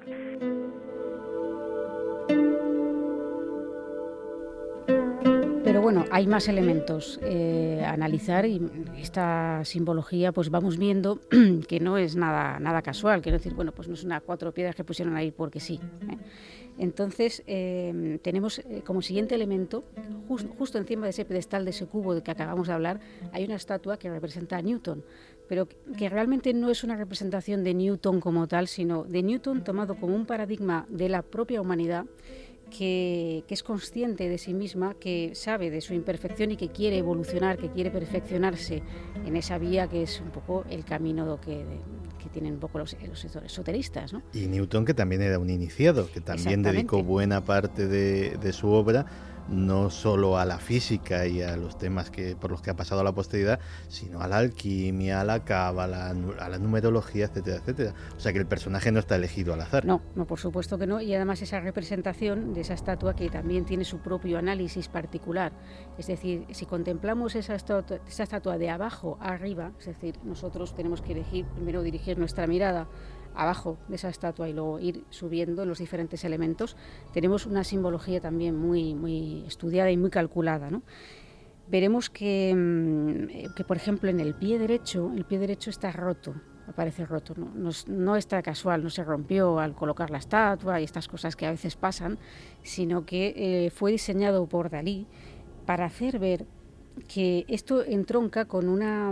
Speaker 4: Pero bueno, hay más elementos eh, a analizar y esta simbología pues vamos viendo que no es nada nada casual, quiero decir, bueno, pues no es una cuatro piedras que pusieron ahí porque sí, ¿eh? Entonces eh, tenemos eh, como siguiente elemento, just, justo encima de ese pedestal, de ese cubo del que acabamos de hablar, hay una estatua que representa a Newton, pero que realmente no es una representación de Newton como tal, sino de Newton tomado como un paradigma de la propia humanidad, Que, que es consciente de sí misma, que sabe de su imperfección y que quiere evolucionar, que quiere perfeccionarse en esa vía que es un poco el camino que, que que tienen un poco los, los esoteristas, ¿no?
Speaker 2: Y Newton, que también era un iniciado, que también dedicó buena parte de, de su obra no solo a la física y a los temas que por los que ha pasado a la posteridad, sino a la alquimia, a la cábala, a la numerología, etcétera, etcétera. O sea que el personaje no está elegido al azar.
Speaker 4: No, no, por supuesto que no. Y además esa representación de esa estatua que también tiene su propio análisis particular. Es decir, si contemplamos esa estatua, esa estatua de abajo a arriba, es decir, nosotros tenemos que elegir, primero dirigir nuestra mirada abajo de esa estatua y luego ir subiendo los diferentes elementos, tenemos una simbología también muy, muy estudiada y muy calculada, ¿no? Veremos que, que, por ejemplo, en el pie derecho, el pie derecho está roto, aparece roto, ¿no? No, no está casual, no se rompió al colocar la estatua y estas cosas que a veces pasan, sino que eh, fue diseñado por Dalí para hacer ver que esto entronca con una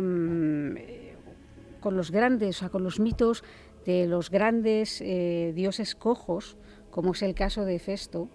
Speaker 4: con los grandes, o sea, con los mitos de los grandes eh, dioses cojos, como es el caso de Hefesto,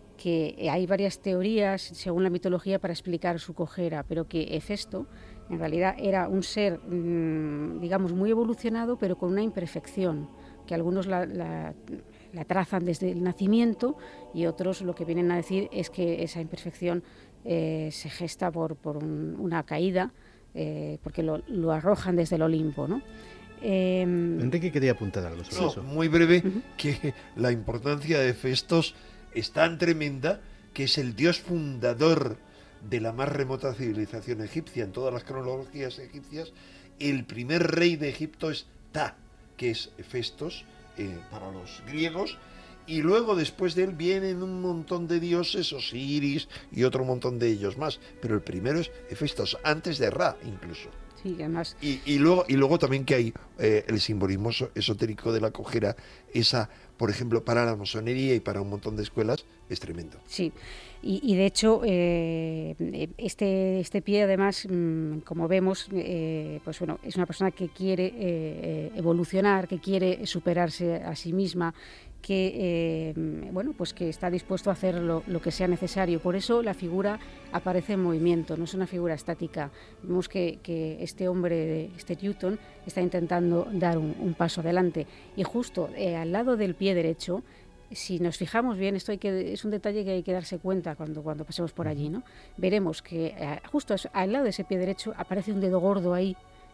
Speaker 4: que hay varias teorías según la mitología para explicar su cojera, pero que Hefesto en realidad era un ser, mmm, digamos, muy evolucionado, pero con una imperfección, que algunos la, la, la trazan desde el nacimiento y otros lo que vienen a decir es que esa imperfección eh, se gesta por, por un, una caída, eh, porque lo, lo arrojan desde el Olimpo, ¿no?
Speaker 2: Eh, Enrique quería apuntar algo sobre
Speaker 5: no,
Speaker 2: eso.
Speaker 5: Muy breve, uh-huh. que la importancia de Hefestos es tan tremenda que es el dios fundador de la más remota civilización egipcia. En todas las cronologías egipcias, el primer rey de Egipto es Ta, que es Hefestos eh, para los griegos, y luego después de él vienen un montón de dioses, Osiris y otro montón de ellos más, pero el primero es Hefestos, antes de Ra incluso.
Speaker 4: Sí, además...
Speaker 5: y, y, luego, y luego también que hay eh, el simbolismo esotérico de la cojera, esa, por ejemplo, para la masonería y para un montón de escuelas, es tremendo.
Speaker 4: Sí, y, y de hecho, eh, este, este pie, además, mmm, como vemos, eh, pues bueno, es una persona que quiere eh, evolucionar, que quiere superarse a sí misma, que eh, bueno, pues que está dispuesto a hacer lo, lo que sea necesario. Por eso la figura aparece en movimiento, no es una figura estática. Vemos que, que este hombre, este Newton, está intentando dar un, un paso adelante. Y justo eh, al lado del pie derecho, si nos fijamos bien, esto hay que, es un detalle que hay que darse cuenta cuando, cuando pasemos por allí, ¿no? Veremos que eh, justo al lado de ese pie derecho aparece un dedo gordo ahí,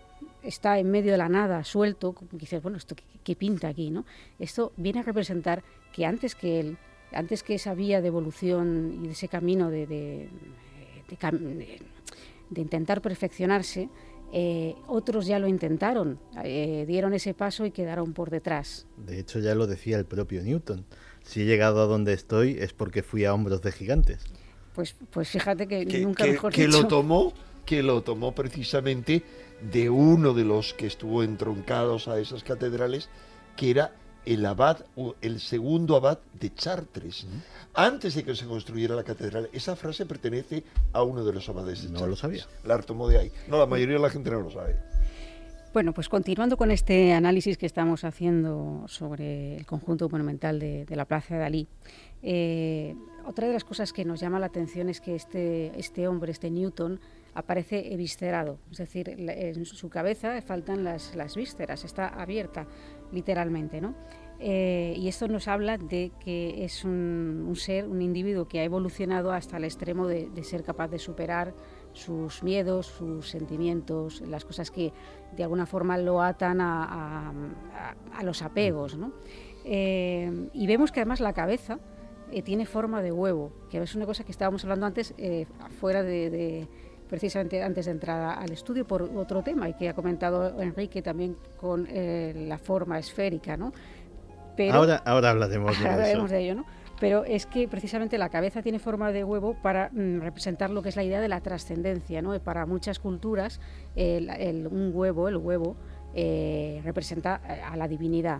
Speaker 4: está en medio de la nada, suelto, como que dices, bueno, ¿esto qué, qué pinta aquí, no? Esto viene a representar que antes que él, antes que esa vía de evolución y de ese camino de, de, de, de, de intentar perfeccionarse, eh, otros ya lo intentaron, eh, dieron ese paso y quedaron por detrás.
Speaker 2: De hecho, ya lo decía el propio Newton, si he llegado a donde estoy es porque fui a hombros de gigantes.
Speaker 4: Pues, pues fíjate que, que nunca
Speaker 5: que,
Speaker 4: mejor
Speaker 5: que
Speaker 4: dicho.
Speaker 5: lo tomó, que lo tomó precisamente de uno de los que estuvo entroncados a esas catedrales, que era el abad, el segundo abad de Chartres. Uh-huh. Antes de que se construyera la catedral, esa frase pertenece a uno de los abades de
Speaker 2: no
Speaker 5: Chartres.
Speaker 2: No lo sabía.
Speaker 5: La tomó de ahí. No, la mayoría de la gente no lo sabe.
Speaker 4: Bueno, pues continuando con este análisis que estamos haciendo sobre el conjunto monumental de, de la Plaza de Dalí, eh, otra de las cosas que nos llama la atención es que este, este hombre, este Newton, aparece eviscerado, es decir, en su cabeza faltan las, las vísceras, está abierta literalmente, ¿no? Eh, y esto nos habla de que es un, un ser, un individuo que ha evolucionado hasta el extremo de, de ser capaz de superar sus miedos, sus sentimientos, las cosas que de alguna forma lo atan a, a, a, a los apegos, ¿no? Eh, y vemos que además la cabeza eh, tiene forma de huevo, que es una cosa que estábamos hablando antes eh, fuera de... de precisamente antes de entrar al estudio por otro tema y que ha comentado Enrique también con eh, la forma esférica, ¿no?
Speaker 2: Pero, ahora, ahora hablaremos de
Speaker 4: ahora
Speaker 2: eso.
Speaker 4: de ello, ¿no? Pero es que precisamente la cabeza tiene forma de huevo para mm, representar lo que es la idea de la trascendencia, ¿no? Para muchas culturas el, el, un huevo, el huevo, eh, representa a la divinidad.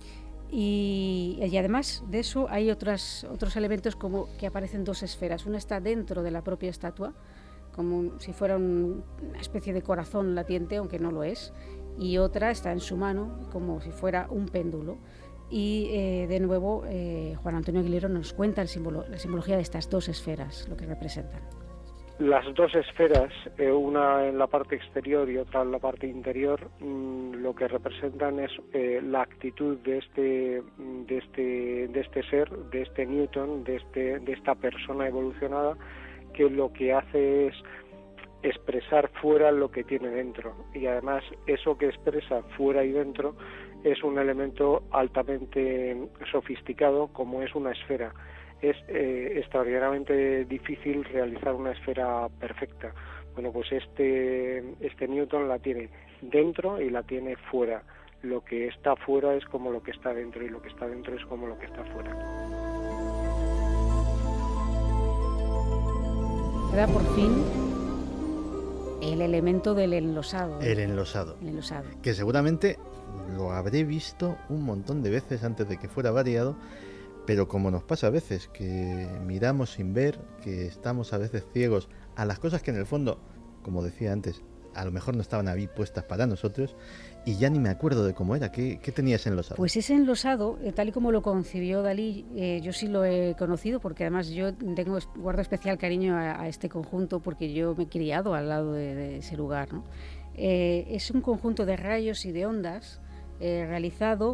Speaker 4: Y, y además de eso hay otras, otros elementos como que aparecen dos esferas. Una está dentro de la propia estatua, como un, si fuera un, una especie de corazón latiente, aunque no lo es, y otra está en su mano como si fuera un péndulo. Y eh, de nuevo eh, Juan Antonio Aguilero nos cuenta el símbolo, la simbología de estas dos esferas, lo que representan.
Speaker 16: las dos esferas, eh, una en la parte exterior y otra en la parte interior, mmm, lo que representan es eh, la actitud de este, de este, de este ser, de este Newton, de este, de esta persona evolucionada, que lo que hace es expresar fuera lo que tiene dentro, y además eso que expresa fuera y dentro es un elemento altamente sofisticado, como es una esfera. Es eh, extraordinariamente difícil realizar una esfera perfecta. Bueno, pues este, este Newton la tiene dentro y la tiene fuera. Lo que está fuera es como lo que está dentro, y lo que está dentro es como lo que está fuera.
Speaker 4: Queda por fin el elemento del enlosado.
Speaker 2: El enlosado.
Speaker 4: El enlosado.
Speaker 2: Que seguramente lo habré visto un montón de veces antes de que fuera variado, pero como nos pasa a veces, que miramos sin ver, que estamos a veces ciegos a las cosas que en el fondo, como decía antes, a lo mejor no estaban ahí puestas para nosotros, y ya ni me acuerdo de cómo era. ¿Qué, qué tenía ese enlosado?
Speaker 4: Pues ese enlosado, eh, tal y como lo concibió Dalí, eh, yo sí lo he conocido, porque además yo tengo guardo especial cariño a, a este conjunto, porque yo me he criado al lado de, de ese lugar, ¿no? Eh, es un conjunto de rayos y de ondas eh, realizado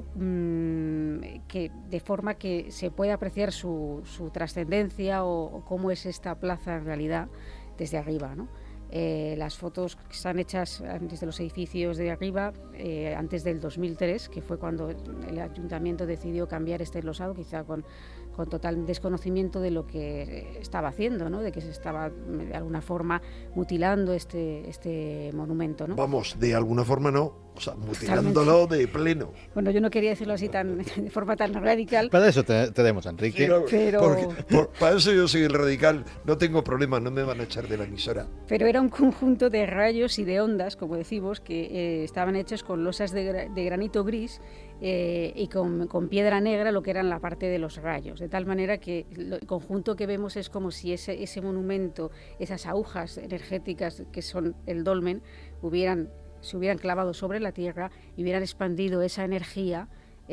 Speaker 4: mmm, que de forma que se puede apreciar su, su trascendencia o, o cómo es esta plaza en realidad desde arriba, ¿no? Eh, las fotos que están hechas desde los edificios de arriba, eh, antes del dos mil tres, que fue cuando el ayuntamiento decidió cambiar este enlosado, quizá con, con total desconocimiento de lo que estaba haciendo, ¿no? De que se estaba de alguna forma mutilando este, este monumento, ¿no?
Speaker 5: Vamos, de alguna forma no, o sea, mutilándolo de pleno.
Speaker 4: Bueno, yo no quería decirlo así tan de forma tan radical.
Speaker 2: Para eso te, tenemos a Enrique.
Speaker 5: Sí, claro,
Speaker 4: pero...
Speaker 5: porque, por, para eso yo soy el radical, no tengo problema, no me van a echar de la emisora.
Speaker 4: Pero era un conjunto de rayos y de ondas, como decimos, que eh, estaban hechos con losas de, gra de granito gris eh, y con, con piedra negra, lo que eran la parte de los rayos, de tal manera que lo, el conjunto que vemos es como si ese, ese monumento, esas agujas energéticas que son el dolmen, hubieran, se hubieran clavado sobre la tierra y hubieran expandido esa energía,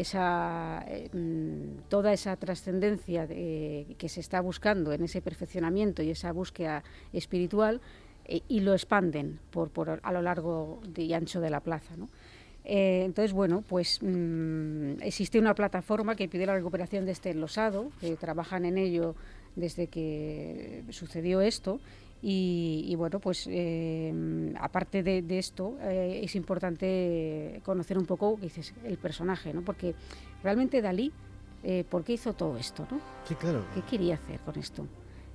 Speaker 4: esa, eh, toda esa trascendencia que se está buscando en ese perfeccionamiento y esa búsqueda espiritual, y lo expanden por, por a lo largo y ancho de la plaza, ¿no? Eh, entonces, bueno, pues mmm, existe una plataforma que pide la recuperación de este enlosado, que trabajan en ello desde que sucedió esto, y, y bueno, pues eh, aparte de, de esto, eh, es importante conocer un poco, dices, el personaje, ¿no? Porque realmente Dalí, eh, ¿por qué hizo todo esto, no?
Speaker 2: Sí, claro.
Speaker 4: ¿Qué quería hacer con esto?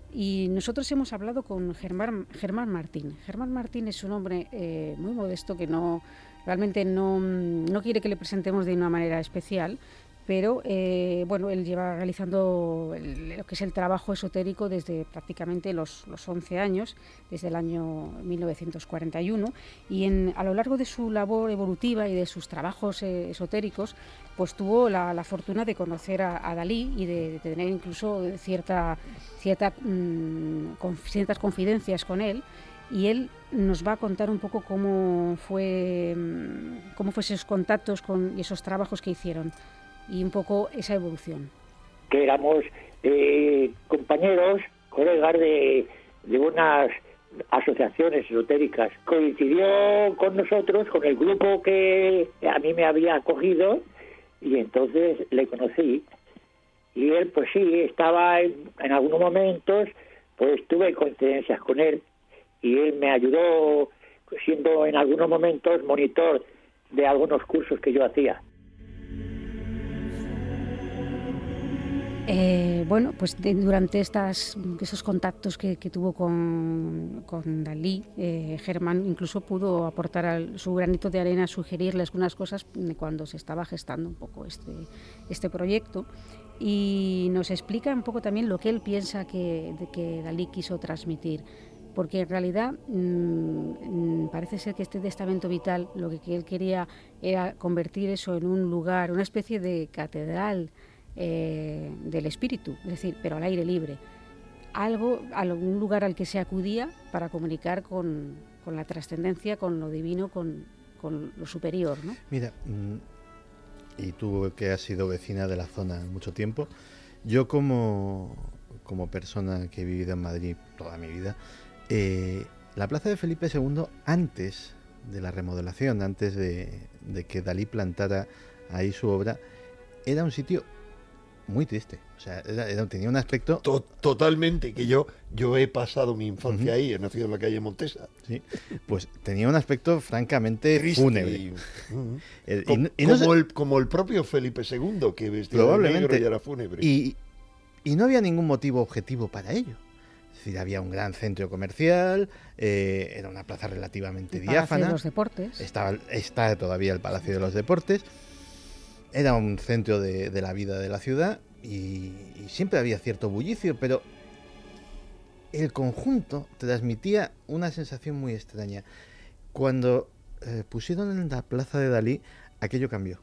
Speaker 4: Y nosotros hemos hablado con Germán, Germán Martín. Germán Martín es un hombre eh, muy modesto que no realmente no, no quiere que le presentemos de una manera especial, pero eh, bueno, él lleva realizando el, lo que es el trabajo esotérico desde prácticamente los, los once años, desde el año mil novecientos cuarenta y uno, y en, a lo largo de su labor evolutiva y de sus trabajos eh, esotéricos, pues tuvo la, la fortuna de conocer a, a Dalí y de, de tener incluso cierta, cierta, mmm, con, ciertas confidencias con él, y él nos va a contar un poco cómo fue, cómo fue esos contactos con, y esos trabajos que hicieron, y un poco esa evolución.
Speaker 11: Que éramos eh, compañeros, colegas de, de unas asociaciones esotéricas. Coincidió con nosotros, con el grupo que a mí me había acogido, y entonces le conocí. Y él, pues sí, estaba en, en algunos momentos, pues tuve coincidencias con él, y él me ayudó siendo en algunos momentos monitor de algunos cursos que yo hacía.
Speaker 4: Eh, bueno, pues de, durante estas, esos contactos que, que tuvo con, con Dalí, eh, Germán incluso pudo aportar al, su granito de arena, sugerirle algunas cosas de cuando se estaba gestando un poco este, este proyecto, y nos explica un poco también lo que él piensa que, de que Dalí quiso transmitir, porque en realidad mmm, parece ser que este testamento vital lo que, que él quería era convertir eso en un lugar, una especie de catedral Eh, del espíritu, es decir, pero al aire libre, algo, algún lugar al que se acudía para comunicar con, con la trascendencia, con lo divino, con, con lo superior, ¿no?
Speaker 2: Mira, y tú que has sido vecina de la zona mucho tiempo, yo como, como persona que he vivido en Madrid toda mi vida, Eh, la plaza de Felipe segundo, antes de la remodelación, antes de, de que Dalí plantara ahí su obra, era un sitio muy triste. O sea, era, era, tenía un aspecto...
Speaker 5: To totalmente, que yo yo he pasado mi infancia
Speaker 2: uh-huh.
Speaker 5: ahí, he nacido en la calle Montesa.
Speaker 2: Sí, pues tenía un aspecto francamente
Speaker 5: triste
Speaker 2: fúnebre.
Speaker 5: Y, uh-huh.
Speaker 2: el,
Speaker 5: Com
Speaker 2: y, y no
Speaker 5: como,
Speaker 2: se...
Speaker 5: el, como el propio Felipe segundo, que vestía
Speaker 2: Probablemente.
Speaker 5: de negro y era fúnebre.
Speaker 2: Y, y no había ningún motivo objetivo para ello. Es decir, había un gran centro comercial, eh, era una plaza relativamente
Speaker 4: el
Speaker 2: diáfana.
Speaker 4: Palacio de los Deportes.
Speaker 2: Estaba, está todavía el Palacio de los Deportes. Era un centro de, de la vida de la ciudad y, y siempre había cierto bullicio, pero el conjunto transmitía una sensación muy extraña. Cuando eh, pusieron en la plaza de Dalí, aquello cambió.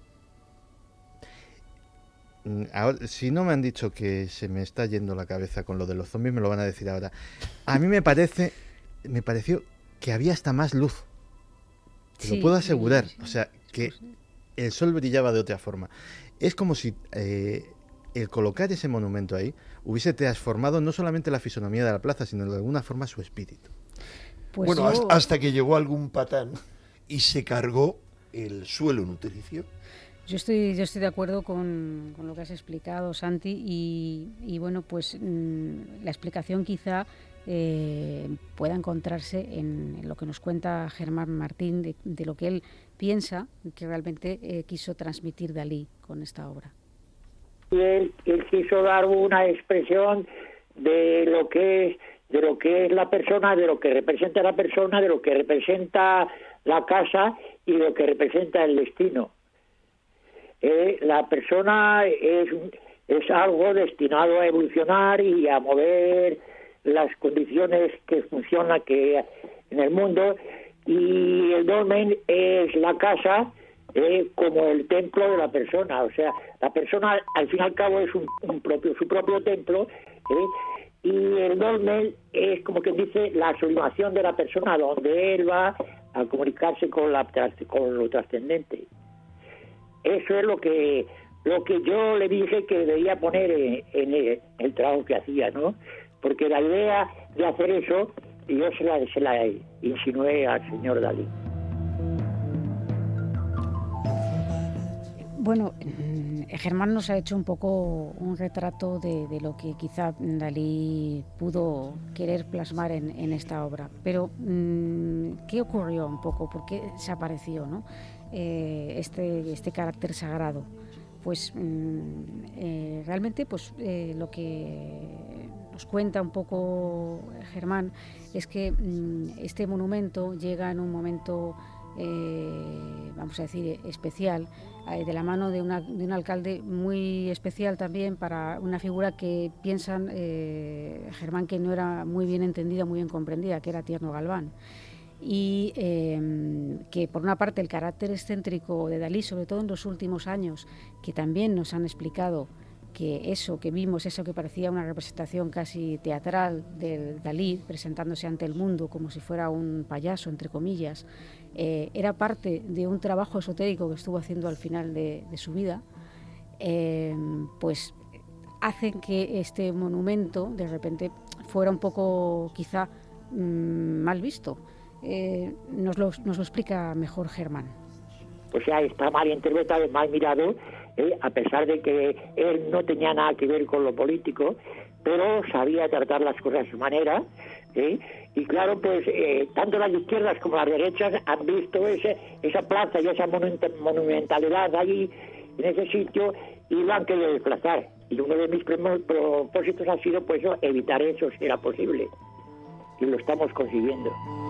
Speaker 2: Ahora, si no me han dicho que se me está yendo la cabeza con lo de los zombies, me lo van a decir ahora. A mí me parece, me pareció que había hasta más luz. Te sí, lo puedo asegurar. Sí, sí. O sea, que el sol brillaba de otra forma. Es como si eh, el colocar ese monumento ahí hubiese transformado no solamente la fisonomía de la plaza, sino de alguna forma su espíritu.
Speaker 5: Pues bueno, yo... hasta que llegó algún patán y se cargó el suelo nutricio.
Speaker 4: Yo estoy, yo estoy de acuerdo con, con lo que has explicado, Santi, y, y bueno, pues mmm, la explicación quizá eh, pueda encontrarse en, en lo que nos cuenta Germán Martín, de, de lo que él piensa que realmente eh, quiso transmitir Dalí con esta obra.
Speaker 11: Él, él quiso dar una expresión de lo que es, de lo que es la persona, de lo que representa la persona, de lo que representa la casa y de lo que representa el destino. Eh, la persona es, es algo destinado a evolucionar y a mover las condiciones que funcionan que en el mundo, y el dolmen es la casa eh, como el templo de la persona. O sea, la persona al fin y al cabo es un, un propio su propio templo, eh, y el dolmen es como que dice la sublimación de la persona, donde él va a comunicarse con, la, con lo trascendente. Eso es lo que lo que yo le dije que debía poner en, en el, el trabajo que hacía, ¿no? Porque la idea de hacer eso, yo se la, se la insinué al señor Dalí.
Speaker 4: Bueno, Germán nos ha hecho un poco un retrato de, de lo que quizá Dalí pudo querer plasmar en, en esta obra. Pero, ¿qué ocurrió un poco? ¿Por qué se apareció, no? Eh, este, este carácter sagrado. Pues eh, realmente pues eh, lo que nos cuenta un poco Germán es que mm, este monumento llega en un momento eh, vamos a decir especial, eh, de la mano de, una, de un alcalde muy especial también, para una figura que piensan eh, Germán que no era muy bien entendida, muy bien comprendida, que era Tierno Galván. Y eh, que por una parte el carácter excéntrico de Dalí, sobre todo en los últimos años, que también nos han explicado que eso que vimos, eso que parecía una representación casi teatral de Dalí presentándose ante el mundo como si fuera un payaso, entre comillas, eh, era parte de un trabajo esotérico que estuvo haciendo al final de, de su vida, eh, pues hacen que este monumento de repente fuera un poco quizá mmm, mal visto. Eh, nos, lo, nos lo explica mejor Germán.
Speaker 11: O sea, está mal interpretado, mal mirado, eh, a pesar de que él no tenía nada que ver con lo político, pero sabía tratar las cosas de su manera, eh, y claro, pues eh, tanto las izquierdas como las derechas han visto ese, esa plaza y esa monumentalidad allí, en ese sitio, y lo han querido desplazar. Y uno de mis propósitos ha sido, pues, evitar eso si era posible, y lo estamos consiguiendo.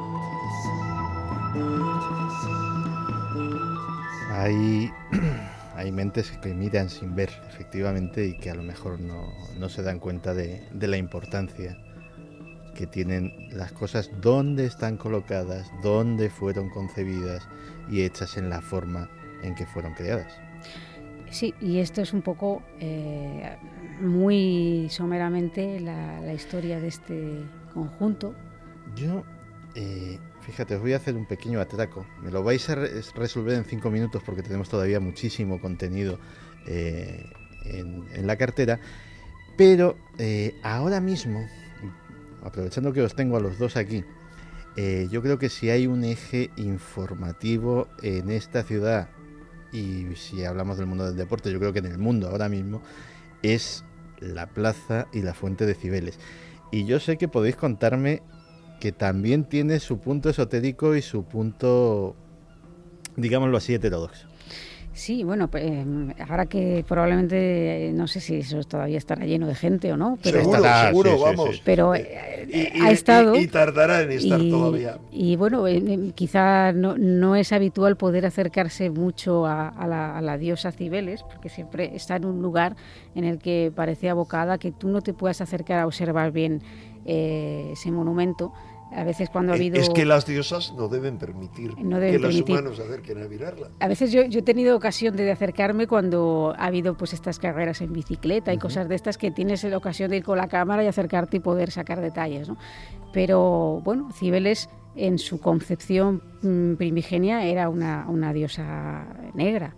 Speaker 2: Hay, hay mentes que miran sin ver, efectivamente, y que a lo mejor no, no se dan cuenta de, de la importancia que tienen las cosas, dónde están colocadas, dónde fueron concebidas y hechas en la forma en que fueron creadas.
Speaker 4: Sí, y esto es un poco, eh, muy someramente, la, la historia de este conjunto.
Speaker 2: Yo... Eh, Fíjate, os voy a hacer un pequeño atraco. Me lo vais a re resolver en cinco minutos porque tenemos todavía muchísimo contenido eh, en, en la cartera. Pero eh, ahora mismo, aprovechando que os tengo a los dos aquí, eh, yo creo que si hay un eje informativo en esta ciudad, y si hablamos del mundo del deporte, yo creo que en el mundo ahora mismo, es la plaza y la fuente de Cibeles. Y yo sé que podéis contarme que también tiene su punto esotérico y su punto, digámoslo así, heterodoxo.
Speaker 4: Sí, bueno, pues, ahora que probablemente, no sé si eso todavía estará lleno de gente o no, pero
Speaker 5: seguro,
Speaker 2: estará,
Speaker 5: seguro,
Speaker 2: sí, sí,
Speaker 5: vamos.
Speaker 2: Sí.
Speaker 4: Pero
Speaker 5: Eh, y,
Speaker 4: ha
Speaker 5: y,
Speaker 4: estado...
Speaker 5: Y, y tardará en estar
Speaker 4: y,
Speaker 5: todavía.
Speaker 4: Y bueno, eh, quizá no, no es habitual poder acercarse mucho a, a, la, a la diosa Cibeles, porque siempre está en un lugar en el que parece abocada, que tú no te puedas acercar a observar bien eh, ese monumento. A veces cuando ha habido...
Speaker 5: Es que las diosas no deben permitir
Speaker 4: no deben
Speaker 5: que
Speaker 4: permitir.
Speaker 5: los humanos se acerquen a mirarla.
Speaker 4: A veces yo, yo he tenido ocasión de acercarme cuando ha habido pues estas carreras en bicicleta y uh-huh. cosas de estas que tienes la ocasión de ir con la cámara y acercarte y poder sacar detalles, ¿no? Pero bueno, Cibeles en su concepción mmm, primigenia era una, una diosa negra,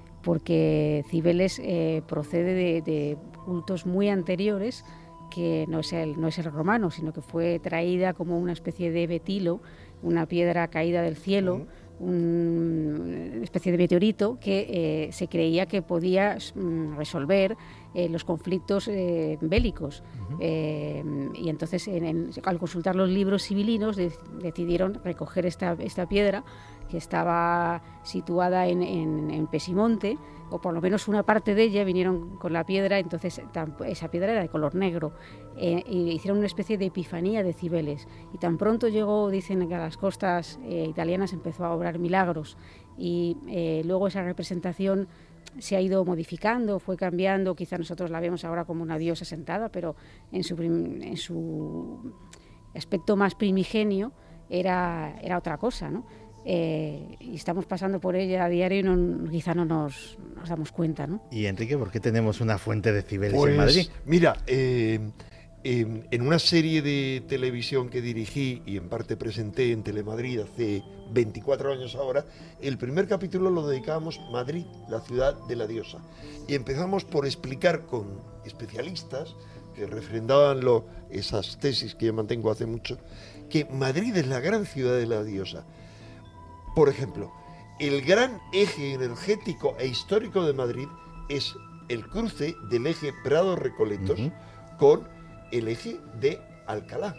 Speaker 4: porque Cibeles eh, procede de, de cultos muy anteriores, que no es, el, no es el romano, sino que fue traída como una especie de betilo, una piedra caída del cielo, uh-huh. un, una especie de meteorito que eh, se creía que podía mm, resolver eh, los conflictos eh, bélicos. Uh-huh. Eh, y entonces, en, en, al consultar los libros civilinos, de, decidieron recoger esta, esta piedra, que estaba situada en, en, en Pesimonte, o por lo menos una parte de ella, vinieron con la piedra, entonces esa piedra era de color negro, eh, y hicieron una especie de epifanía de Cibeles, y tan pronto llegó, dicen que a las costas eh, italianas empezó a obrar milagros, y eh, luego esa representación se ha ido modificando, fue cambiando, quizá nosotros la vemos ahora como una diosa sentada, pero en su, prim, en su aspecto más primigenio era, era otra cosa, ¿no? Eh, y estamos pasando por ella a diario y no, quizá no nos, nos damos cuenta, ¿no?
Speaker 2: Y Enrique, ¿por qué tenemos una fuente de Cibeles
Speaker 5: pues,
Speaker 2: en Madrid?
Speaker 5: Mira, eh, eh, en una serie de televisión que dirigí y en parte presenté en Telemadrid hace veinticuatro años ahora, el primer capítulo lo dedicábamos a Madrid, la ciudad de la diosa. Y empezamos por explicar con especialistas que refrendaban lo, esas tesis que yo mantengo hace mucho, que Madrid es la gran ciudad de la diosa. Por ejemplo, el gran eje energético e histórico de Madrid es el cruce del eje Prado-Recoletos uh-huh. con el eje de Alcalá.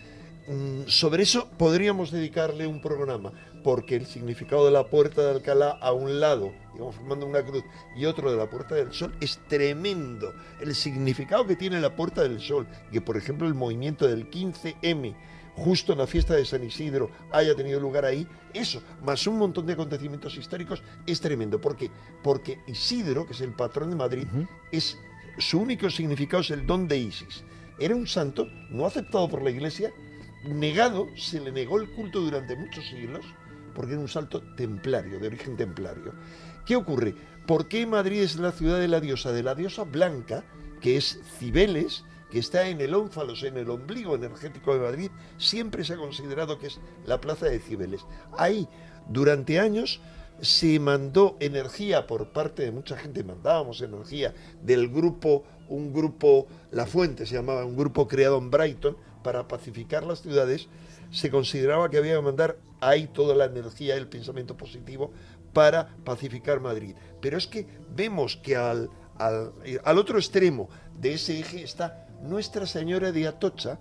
Speaker 5: Mm, sobre eso podríamos dedicarle un programa, porque el significado de la Puerta de Alcalá a un lado, digamos formando una cruz, y otro de la Puerta del Sol, es tremendo. El significado que tiene la Puerta del Sol, que por ejemplo el movimiento del quince eme, justo en la fiesta de San Isidro, haya tenido lugar ahí, eso, más un montón de acontecimientos históricos, es tremendo. ¿Por qué? Porque Isidro, que es el patrón de Madrid, uh-huh. es, su único significado es el don de Isis. Era un santo no aceptado por la Iglesia, negado, se le negó el culto durante muchos siglos, porque era un santo templario, de origen templario. ¿Qué ocurre? ¿Por qué Madrid es la ciudad de la diosa? De la diosa blanca, que es Cibeles, que está en el ónfalos, en el ombligo energético de Madrid, siempre se ha considerado que es la plaza de Cibeles. Ahí, durante años, se mandó energía por parte de mucha gente, mandábamos energía del grupo, un grupo, La Fuente se llamaba, un grupo creado en Brighton para pacificar las ciudades. Se consideraba que había que mandar ahí toda la energía, el pensamiento positivo para pacificar Madrid. Pero es que vemos que al, al, al otro extremo de ese eje está Nuestra Señora de Atocha,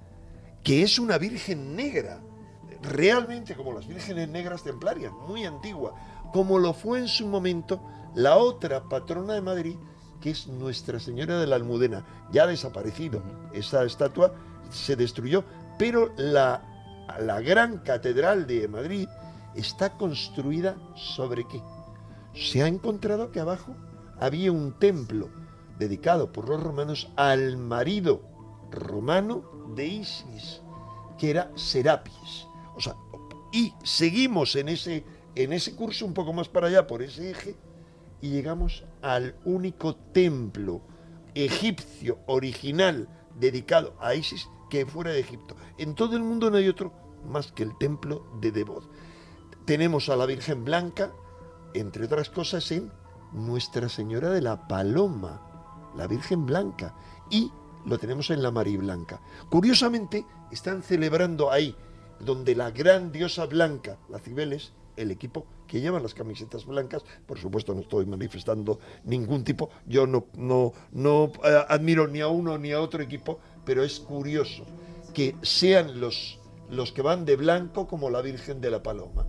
Speaker 5: que es una virgen negra, realmente como las vírgenes negras templarias, muy antigua, como lo fue en su momento la otra patrona de Madrid, que es Nuestra Señora de la Almudena, ya ha desaparecido. Uh-huh. Esa estatua se destruyó, pero la, la gran catedral de Madrid está construida ¿sobre qué? Se ha encontrado que abajo había un templo dedicado por los romanos al marido romano de Isis, que era Serapis. O sea, y seguimos en ese, en ese curso un poco más para allá, por ese eje, y llegamos al único templo egipcio original dedicado a Isis que fuera de Egipto. En todo el mundo no hay otro más que el templo de Debod. Tenemos a la Virgen Blanca, entre otras cosas, en Nuestra Señora de la Paloma, la Virgen Blanca, y lo tenemos en la Mariblanca. Curiosamente, están celebrando ahí, donde la gran diosa blanca, la Cibeles, el equipo que lleva las camisetas blancas, por supuesto no estoy manifestando ningún tipo, yo no, no, no eh, admiro ni a uno ni a otro equipo, pero es curioso que sean los, los que van de blanco como la Virgen de la Paloma.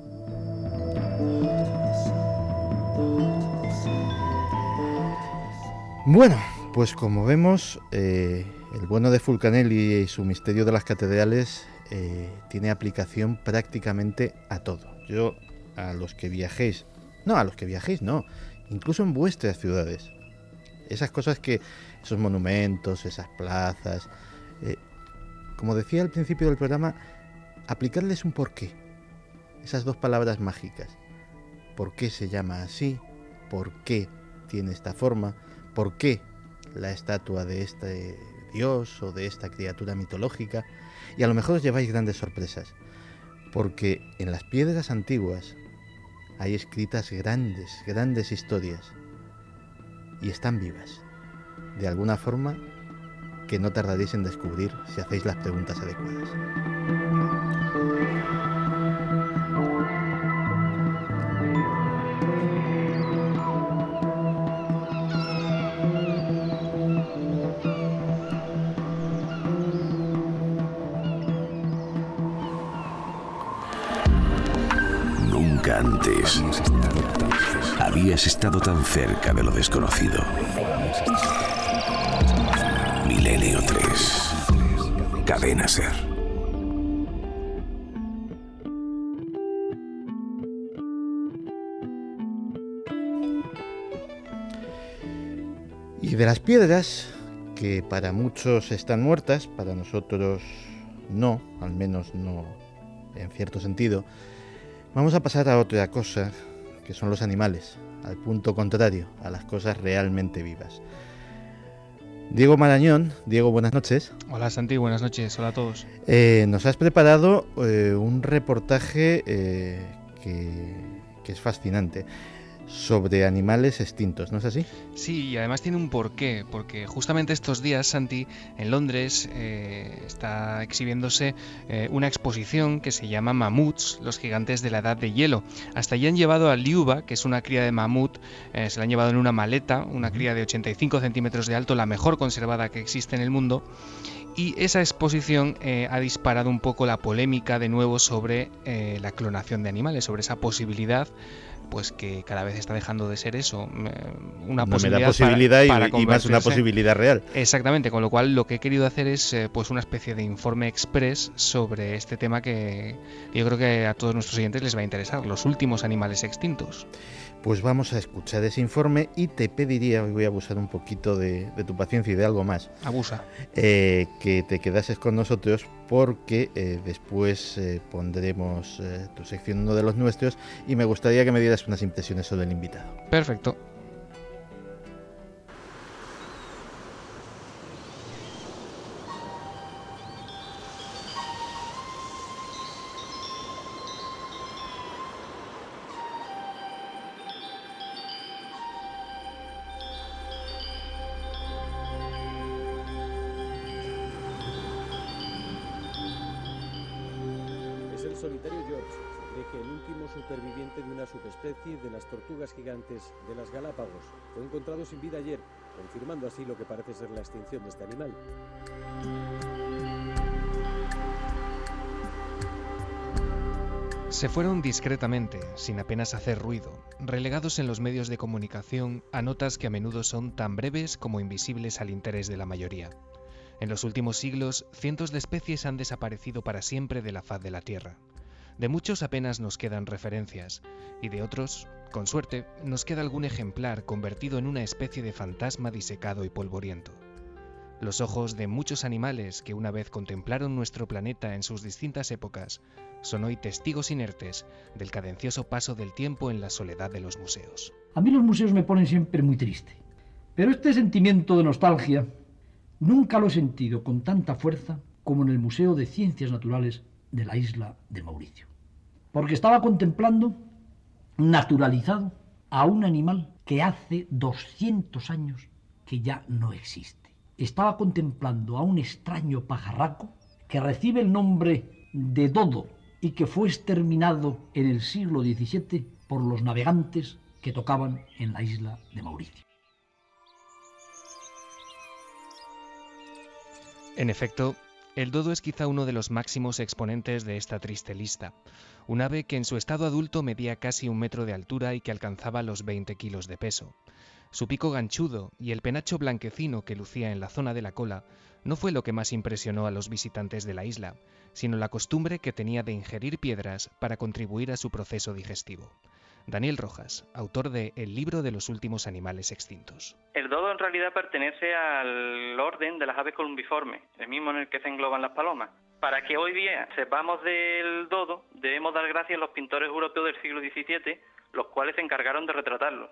Speaker 2: Bueno, pues como vemos, eh, el bueno de Fulcanelli y su misterio de las catedrales eh, tiene aplicación prácticamente a todo. Yo, a los que viajéis, no, a los que viajéis no, incluso en vuestras ciudades, esas cosas que, esos monumentos, esas plazas, eh, como decía al principio del programa, aplicarles un porqué, esas dos palabras mágicas, por qué se llama así, por qué tiene esta forma, por qué la estatua de este dios o de esta criatura mitológica, y a lo mejor os lleváis grandes sorpresas, porque en las piedras antiguas hay escritas grandes, grandes historias, y están vivas, de alguna forma que no tardaréis en descubrir si hacéis las preguntas adecuadas.
Speaker 1: Nunca antes habías estado tan cerca de lo desconocido. Milenio tres. Cadena Ser.
Speaker 2: Y de las piedras, que para muchos están muertas, para nosotros no, al menos no en cierto sentido, vamos a pasar a otra cosa, que son los animales, al punto contrario, a las cosas realmente vivas. Diego Marañón, Diego, buenas noches.
Speaker 17: Hola Santi, buenas noches, hola a todos.
Speaker 2: Eh, nos has preparado eh, un reportaje eh, que, que es fascinante, sobre animales extintos, ¿no es así?
Speaker 17: Sí, y además tiene un porqué, porque justamente estos días, Santi, en Londres eh, está exhibiéndose eh, una exposición que se llama Mamuts, los gigantes de la edad de hielo. Hasta allí han llevado a Liuba, que es una cría de mamut, eh, se la han llevado en una maleta, una cría de ochenta y cinco centímetros de alto, la mejor conservada que existe en el mundo. Y esa exposición eh, ha disparado un poco la polémica de nuevo sobre eh, la clonación de animales, sobre esa posibilidad, pues que cada vez está dejando de ser eso, una, una posibilidad,
Speaker 2: posibilidad
Speaker 17: para,
Speaker 2: y,
Speaker 17: para
Speaker 2: y más una posibilidad real.
Speaker 17: Exactamente, con lo cual lo que he querido hacer es eh, pues una especie de informe express sobre este tema que yo creo que a todos nuestros oyentes les va a interesar, los últimos animales extintos.
Speaker 2: Pues vamos a escuchar ese informe y te pediría, hoy voy a abusar un poquito de, de tu paciencia y de algo más.
Speaker 17: Abusa.
Speaker 2: Eh, que te quedases con nosotros porque eh, después eh, pondremos eh, tu sección, uno de los nuestros, y me gustaría que me dieras unas impresiones sobre el invitado.
Speaker 17: Perfecto.
Speaker 18: Solitario George se cree que el último superviviente de una subespecie de las tortugas gigantes de las Galápagos fue encontrado sin vida ayer, confirmando así lo que parece ser la extinción de este animal.
Speaker 17: Se fueron discretamente, sin apenas hacer ruido, relegados en los medios de comunicación a notas que a menudo son tan breves como invisibles al interés de la mayoría. En los últimos siglos, cientos de especies han desaparecido para siempre de la faz de la Tierra. De muchos apenas nos quedan referencias, y de otros, con suerte, nos queda algún ejemplar convertido en una especie de fantasma disecado y polvoriento. Los ojos de muchos animales que una vez contemplaron nuestro planeta en sus distintas épocas son hoy testigos inertes del cadencioso paso del tiempo en la soledad de los museos.
Speaker 19: A mí los museos me ponen siempre muy triste, pero este sentimiento de nostalgia nunca lo he sentido con tanta fuerza como en el Museo de Ciencias Naturales de la isla de Mauricio. Porque estaba contemplando, naturalizado, a un animal que hace doscientos años que ya no existe. estaba contemplando a un extraño pajarraco que recibe el nombre de dodo y que fue exterminado en el siglo diecisiete por los navegantes que tocaban en la isla de Mauricio.
Speaker 17: En efecto, el dodo es quizá uno de los máximos exponentes de esta triste lista. Un ave que en su estado adulto medía casi un metro de altura y que alcanzaba los veinte kilos de peso. Su pico ganchudo y el penacho blanquecino que lucía en la zona de la cola no fue lo que más impresionó a los visitantes de la isla, sino la costumbre que tenía de ingerir piedras para contribuir a su proceso digestivo. Daniel Rojas, autor de El libro de los últimos animales extintos.
Speaker 20: El dodo en realidad pertenece al orden de las aves columbiformes, el mismo en el que se engloban las palomas. Para que hoy día sepamos del dodo, debemos dar gracias a los pintores europeos del siglo diecisiete, los cuales se encargaron de retratarlo.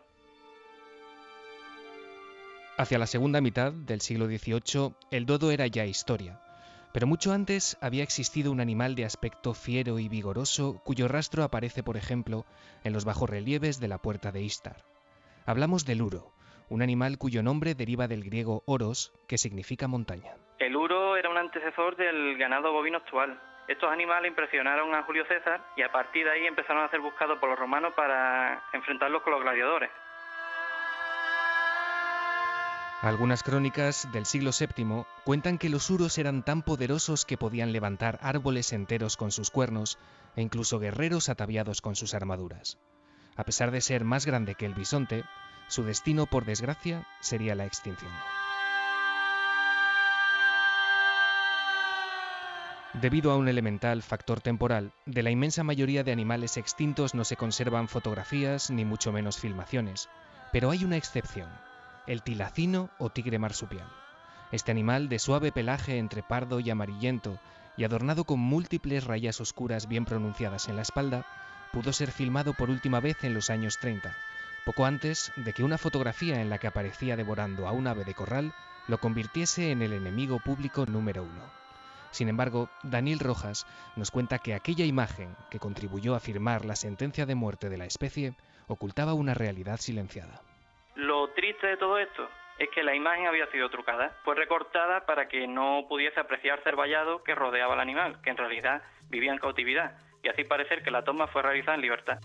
Speaker 17: Hacia la segunda mitad del siglo dieciocho, el dodo era ya historia. Pero mucho antes había existido un animal de aspecto fiero y vigoroso cuyo rastro aparece, por ejemplo, en los bajorrelieves de la Puerta de Istar. Hablamos del uro, un animal cuyo nombre deriva del griego oros, que significa montaña.
Speaker 20: El uro era un antecesor del ganado bovino actual. Estos animales impresionaron a Julio César y a partir de ahí empezaron a ser buscados por los romanos para enfrentarlos con los gladiadores.
Speaker 17: Algunas crónicas del siglo séptimo cuentan que los uros eran tan poderosos que podían levantar árboles enteros con sus cuernos e incluso guerreros ataviados con sus armaduras. A pesar de ser más grande que el bisonte, su destino, por desgracia, sería la extinción. Debido a un elemental factor temporal, de la inmensa mayoría de animales extintos no se conservan fotografías ni mucho menos filmaciones, pero hay una excepción. El tilacino o tigre marsupial. Este animal, de suave pelaje entre pardo y amarillento y adornado con múltiples rayas oscuras bien pronunciadas en la espalda, pudo ser filmado por última vez en los años treinta, poco antes de que una fotografía en la que aparecía devorando a un ave de corral lo convirtiese en el enemigo público número uno. Sin embargo, Daniel Rojas nos cuenta que aquella imagen, que contribuyó a firmar la sentencia de muerte de la especie, ocultaba una realidad silenciada.
Speaker 20: Lo triste de todo esto es que la imagen había sido trucada. Fue recortada para que no pudiese apreciarse el vallado que rodeaba al animal, que en realidad vivía en cautividad, y así parecer que la toma fue realizada en libertad.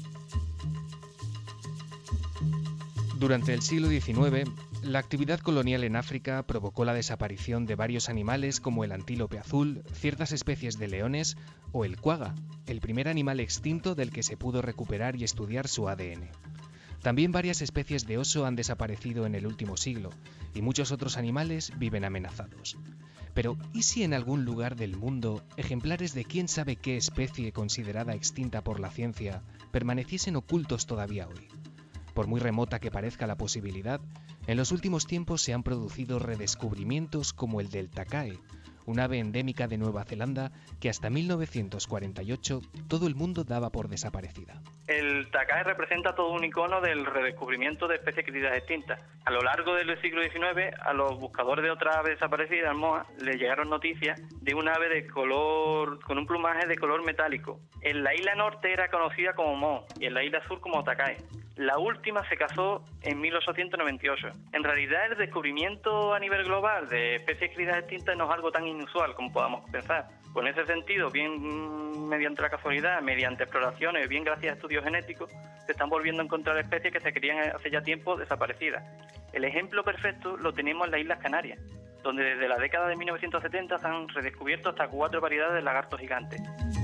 Speaker 17: Durante el siglo diecinueve, la actividad colonial en África provocó la desaparición de varios animales como el antílope azul, ciertas especies de leones o el cuaga, el primer animal extinto del que se pudo recuperar y estudiar su A D N. También varias especies de oso han desaparecido en el último siglo y muchos otros animales viven amenazados. Pero, ¿y si en algún lugar del mundo ejemplares de quién sabe qué especie considerada extinta por la ciencia permaneciesen ocultos todavía hoy? Por muy remota que parezca la posibilidad, en los últimos tiempos se han producido redescubrimientos como el del tacae, un ave endémica de Nueva Zelanda que hasta mil novecientos cuarenta y ocho todo el mundo daba por desaparecida.
Speaker 20: El tacae representa todo un icono del redescubrimiento de especies críticas extintas. A lo largo del siglo diecinueve, a los buscadores de otras aves desaparecidas, moas, les llegaron noticias de un ave de color, con un plumaje de color metálico. En la isla norte era conocida como moa y en la isla sur como tacae. La última se casó en mil ochocientos noventa y ocho. En realidad, el descubrimiento a nivel global de especies críticas extintas no es algo tan inusual como podamos pensar. Pues en ese sentido, bien mediante la casualidad, mediante exploraciones, bien gracias a estudios genéticos, se están volviendo a encontrar especies que se creían hace ya tiempo desaparecidas. El ejemplo perfecto lo tenemos en las Islas Canarias, donde desde la década de mil novecientos setenta se han redescubierto hasta cuatro variedades de lagartos gigantes.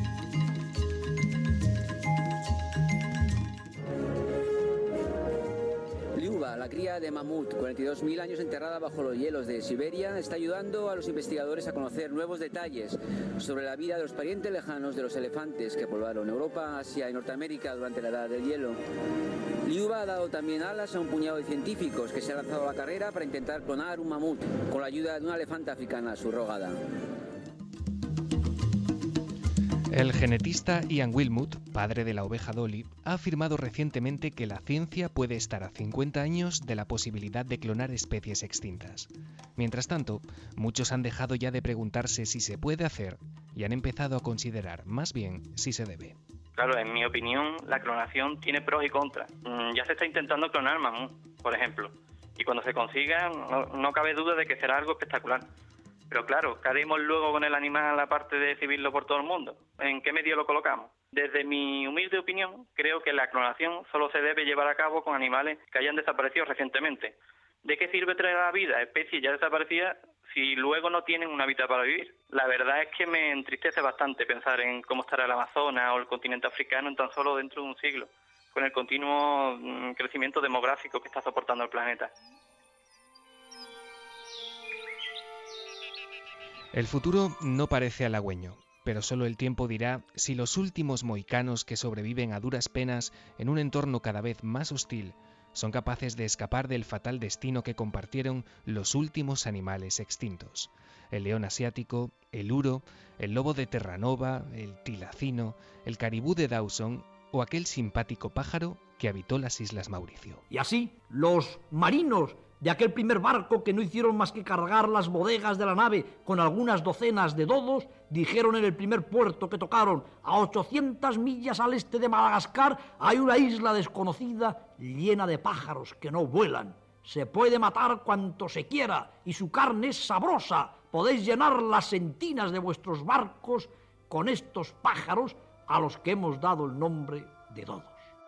Speaker 21: Liuba, la cría de mamut, cuarenta y dos mil años enterrada bajo los hielos de Siberia, está ayudando a los investigadores a conocer nuevos detalles sobre la vida de los parientes lejanos de los elefantes que poblaron Europa, Asia y Norteamérica durante la Edad del Hielo. Liuba ha dado también alas a un puñado de científicos que se han lanzado a la carrera para intentar clonar un mamut con la ayuda de una elefanta africana subrogada.
Speaker 17: El genetista Ian Wilmut, padre de la oveja Dolly, ha afirmado recientemente que la ciencia puede estar a cincuenta años de la posibilidad de clonar especies extintas. Mientras tanto, muchos han dejado ya de preguntarse si se puede hacer y han empezado a considerar más bien si se debe.
Speaker 20: Claro, en mi opinión, la clonación tiene pros y contras. Mm, ya se está intentando clonar mamut, por ejemplo. y cuando se consiga no, no cabe duda de que será algo espectacular. Pero claro, ¿qué haremos luego con el animal aparte de exhibirlo por todo el mundo? ¿En qué medio lo colocamos? Desde mi humilde opinión, creo que la clonación solo se debe llevar a cabo con animales que hayan desaparecido recientemente. ¿De qué sirve traer a la vida a especies ya desaparecidas si luego no tienen un hábitat para vivir? La verdad es que me entristece bastante pensar en cómo estará el Amazonas o el continente africano en tan solo dentro de un siglo, con el continuo mm, crecimiento demográfico que está soportando el planeta.
Speaker 17: El futuro no parece halagüeño, pero solo el tiempo dirá si los últimos mohicanos que sobreviven a duras penas en un entorno cada vez más hostil son capaces de escapar del fatal destino que compartieron los últimos animales extintos. El león asiático, el uro, el lobo de Terranova, el tilacino, el caribú de Dawson o aquel simpático pájaro que habitó las Islas Mauricio.
Speaker 19: Y así, los marinos de aquel primer barco que no hicieron más que cargar las bodegas de la nave con algunas docenas de dodos, dijeron en el primer puerto que tocaron, a ochocientas millas al este de Madagascar hay una isla desconocida llena de pájaros que no vuelan. Se puede matar cuanto se quiera y su carne es sabrosa. Podéis llenar las sentinas de vuestros barcos con estos pájaros a los que hemos dado el nombre de dodos.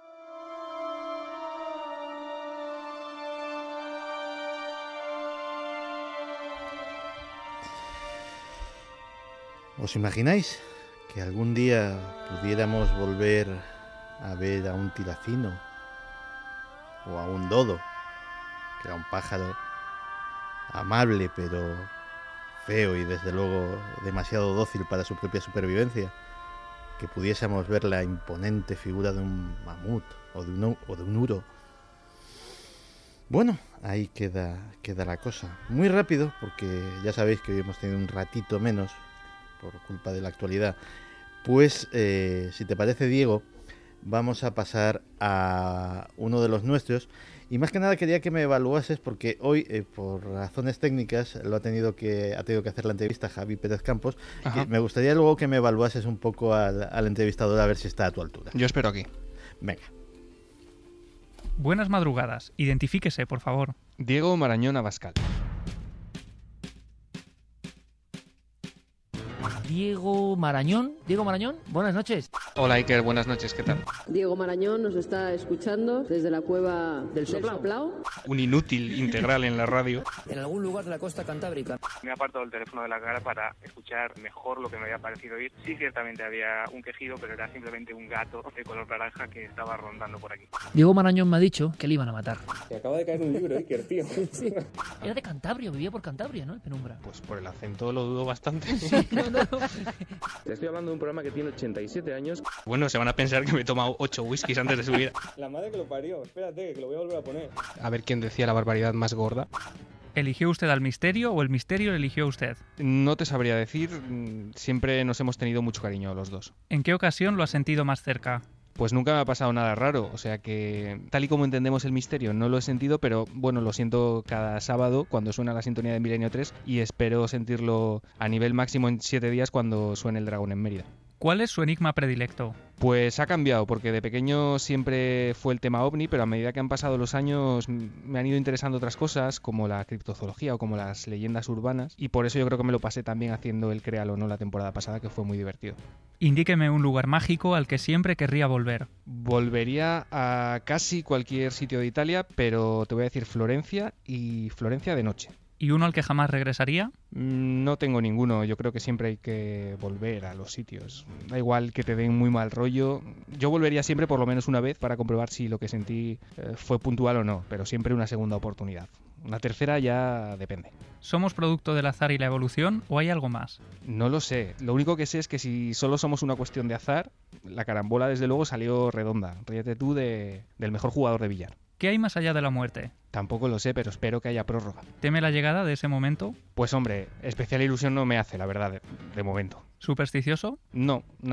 Speaker 2: ¿Os imagináis que algún día pudiéramos volver a ver a un tilacino o a un dodo, que era un pájaro amable pero feo y desde luego demasiado dócil para su propia supervivencia, que pudiésemos ver la imponente figura de un mamut o de un, o de un uro? Bueno, ahí queda, queda la cosa. Muy rápido, porque ya sabéis que hoy hemos tenido un ratito menos por culpa de la actualidad. Pues, eh, si te parece, Diego, vamos a pasar a uno de los nuestros. Y más que nada quería que me evaluases, porque hoy, eh, por razones técnicas, lo ha tenido que ha tenido que hacer la entrevista Javi Pérez Campos. Que me gustaría luego que me evaluases un poco al, al entrevistador, a ver si está a tu altura.
Speaker 12: Yo espero aquí.
Speaker 2: Venga.
Speaker 3: Buenas madrugadas. Identifíquese, por favor.
Speaker 17: Diego Marañón Abascal.
Speaker 7: Diego Marañón. Diego Marañón, buenas noches.
Speaker 12: Hola Iker, buenas noches, ¿qué tal?
Speaker 22: Diego Marañón nos está escuchando desde la cueva del Soplao.
Speaker 12: Un inútil integral en la radio.
Speaker 7: En algún lugar de la costa cantábrica.
Speaker 23: Me he apartado el teléfono de la cara para escuchar mejor lo que me había parecido oír. Sí, ciertamente había un quejido, pero era simplemente un gato de color naranja que estaba rondando por aquí.
Speaker 7: Diego Marañón me ha dicho que le iban a matar.
Speaker 23: Se acaba de caer un libro, Iker, tío.
Speaker 7: Sí. Era de Cantabria, vivía por Cantabria, ¿no? El Penumbra.
Speaker 12: Pues por el acento lo dudo bastante.
Speaker 7: Sí, no, no.
Speaker 23: Te estoy hablando de un programa que tiene ochenta y siete años.
Speaker 12: Bueno, se van a pensar que me he tomado ocho whiskies antes de subir.
Speaker 23: La madre que lo parió, espérate, que lo voy a volver a poner.
Speaker 12: A ver quién decía la barbaridad más gorda.
Speaker 3: ¿Eligió usted al misterio o el misterio le eligió a usted?
Speaker 12: No te sabría decir, siempre nos hemos tenido mucho cariño los dos.
Speaker 3: ¿En qué ocasión lo ha sentido más cerca?
Speaker 12: Pues nunca me ha pasado nada raro, o sea que tal y como entendemos el misterio no lo he sentido, pero bueno, lo siento cada sábado cuando suena la sintonía de Milenio tres y espero sentirlo a nivel máximo en siete días cuando suene el Dragón en Mérida.
Speaker 3: ¿Cuál es su enigma predilecto?
Speaker 12: Pues ha cambiado, porque de pequeño siempre fue el tema ovni, pero a medida que han pasado los años me han ido interesando otras cosas, como la criptozoología o como las leyendas urbanas, y por eso yo creo que me lo pasé también haciendo el Créalo o no la temporada pasada, que fue muy divertido.
Speaker 3: Indíqueme un lugar mágico al que siempre querría volver.
Speaker 12: Volvería a casi cualquier sitio de Italia, pero te voy a decir Florencia, y Florencia de noche.
Speaker 3: ¿Y uno al que jamás regresaría?
Speaker 12: No tengo ninguno, yo creo que siempre hay que volver a los sitios. Da igual que te den muy mal rollo. Yo volvería siempre por lo menos una vez para comprobar si lo que sentí eh, fue puntual o no, pero siempre una segunda oportunidad. Una tercera ya depende.
Speaker 3: ¿Somos producto del azar y la evolución o hay algo más?
Speaker 12: No lo sé. Lo único que sé es que si solo somos una cuestión de azar, la carambola desde luego salió redonda. Ríete tú de, del mejor jugador de billar.
Speaker 3: ¿Qué hay más allá de la muerte?
Speaker 12: Tampoco lo sé, pero espero que haya prórroga.
Speaker 3: ¿Teme la llegada de ese momento?
Speaker 12: Pues hombre, especial ilusión no me hace, la verdad, de, de momento.
Speaker 3: ¿Supersticioso?
Speaker 12: No, nada.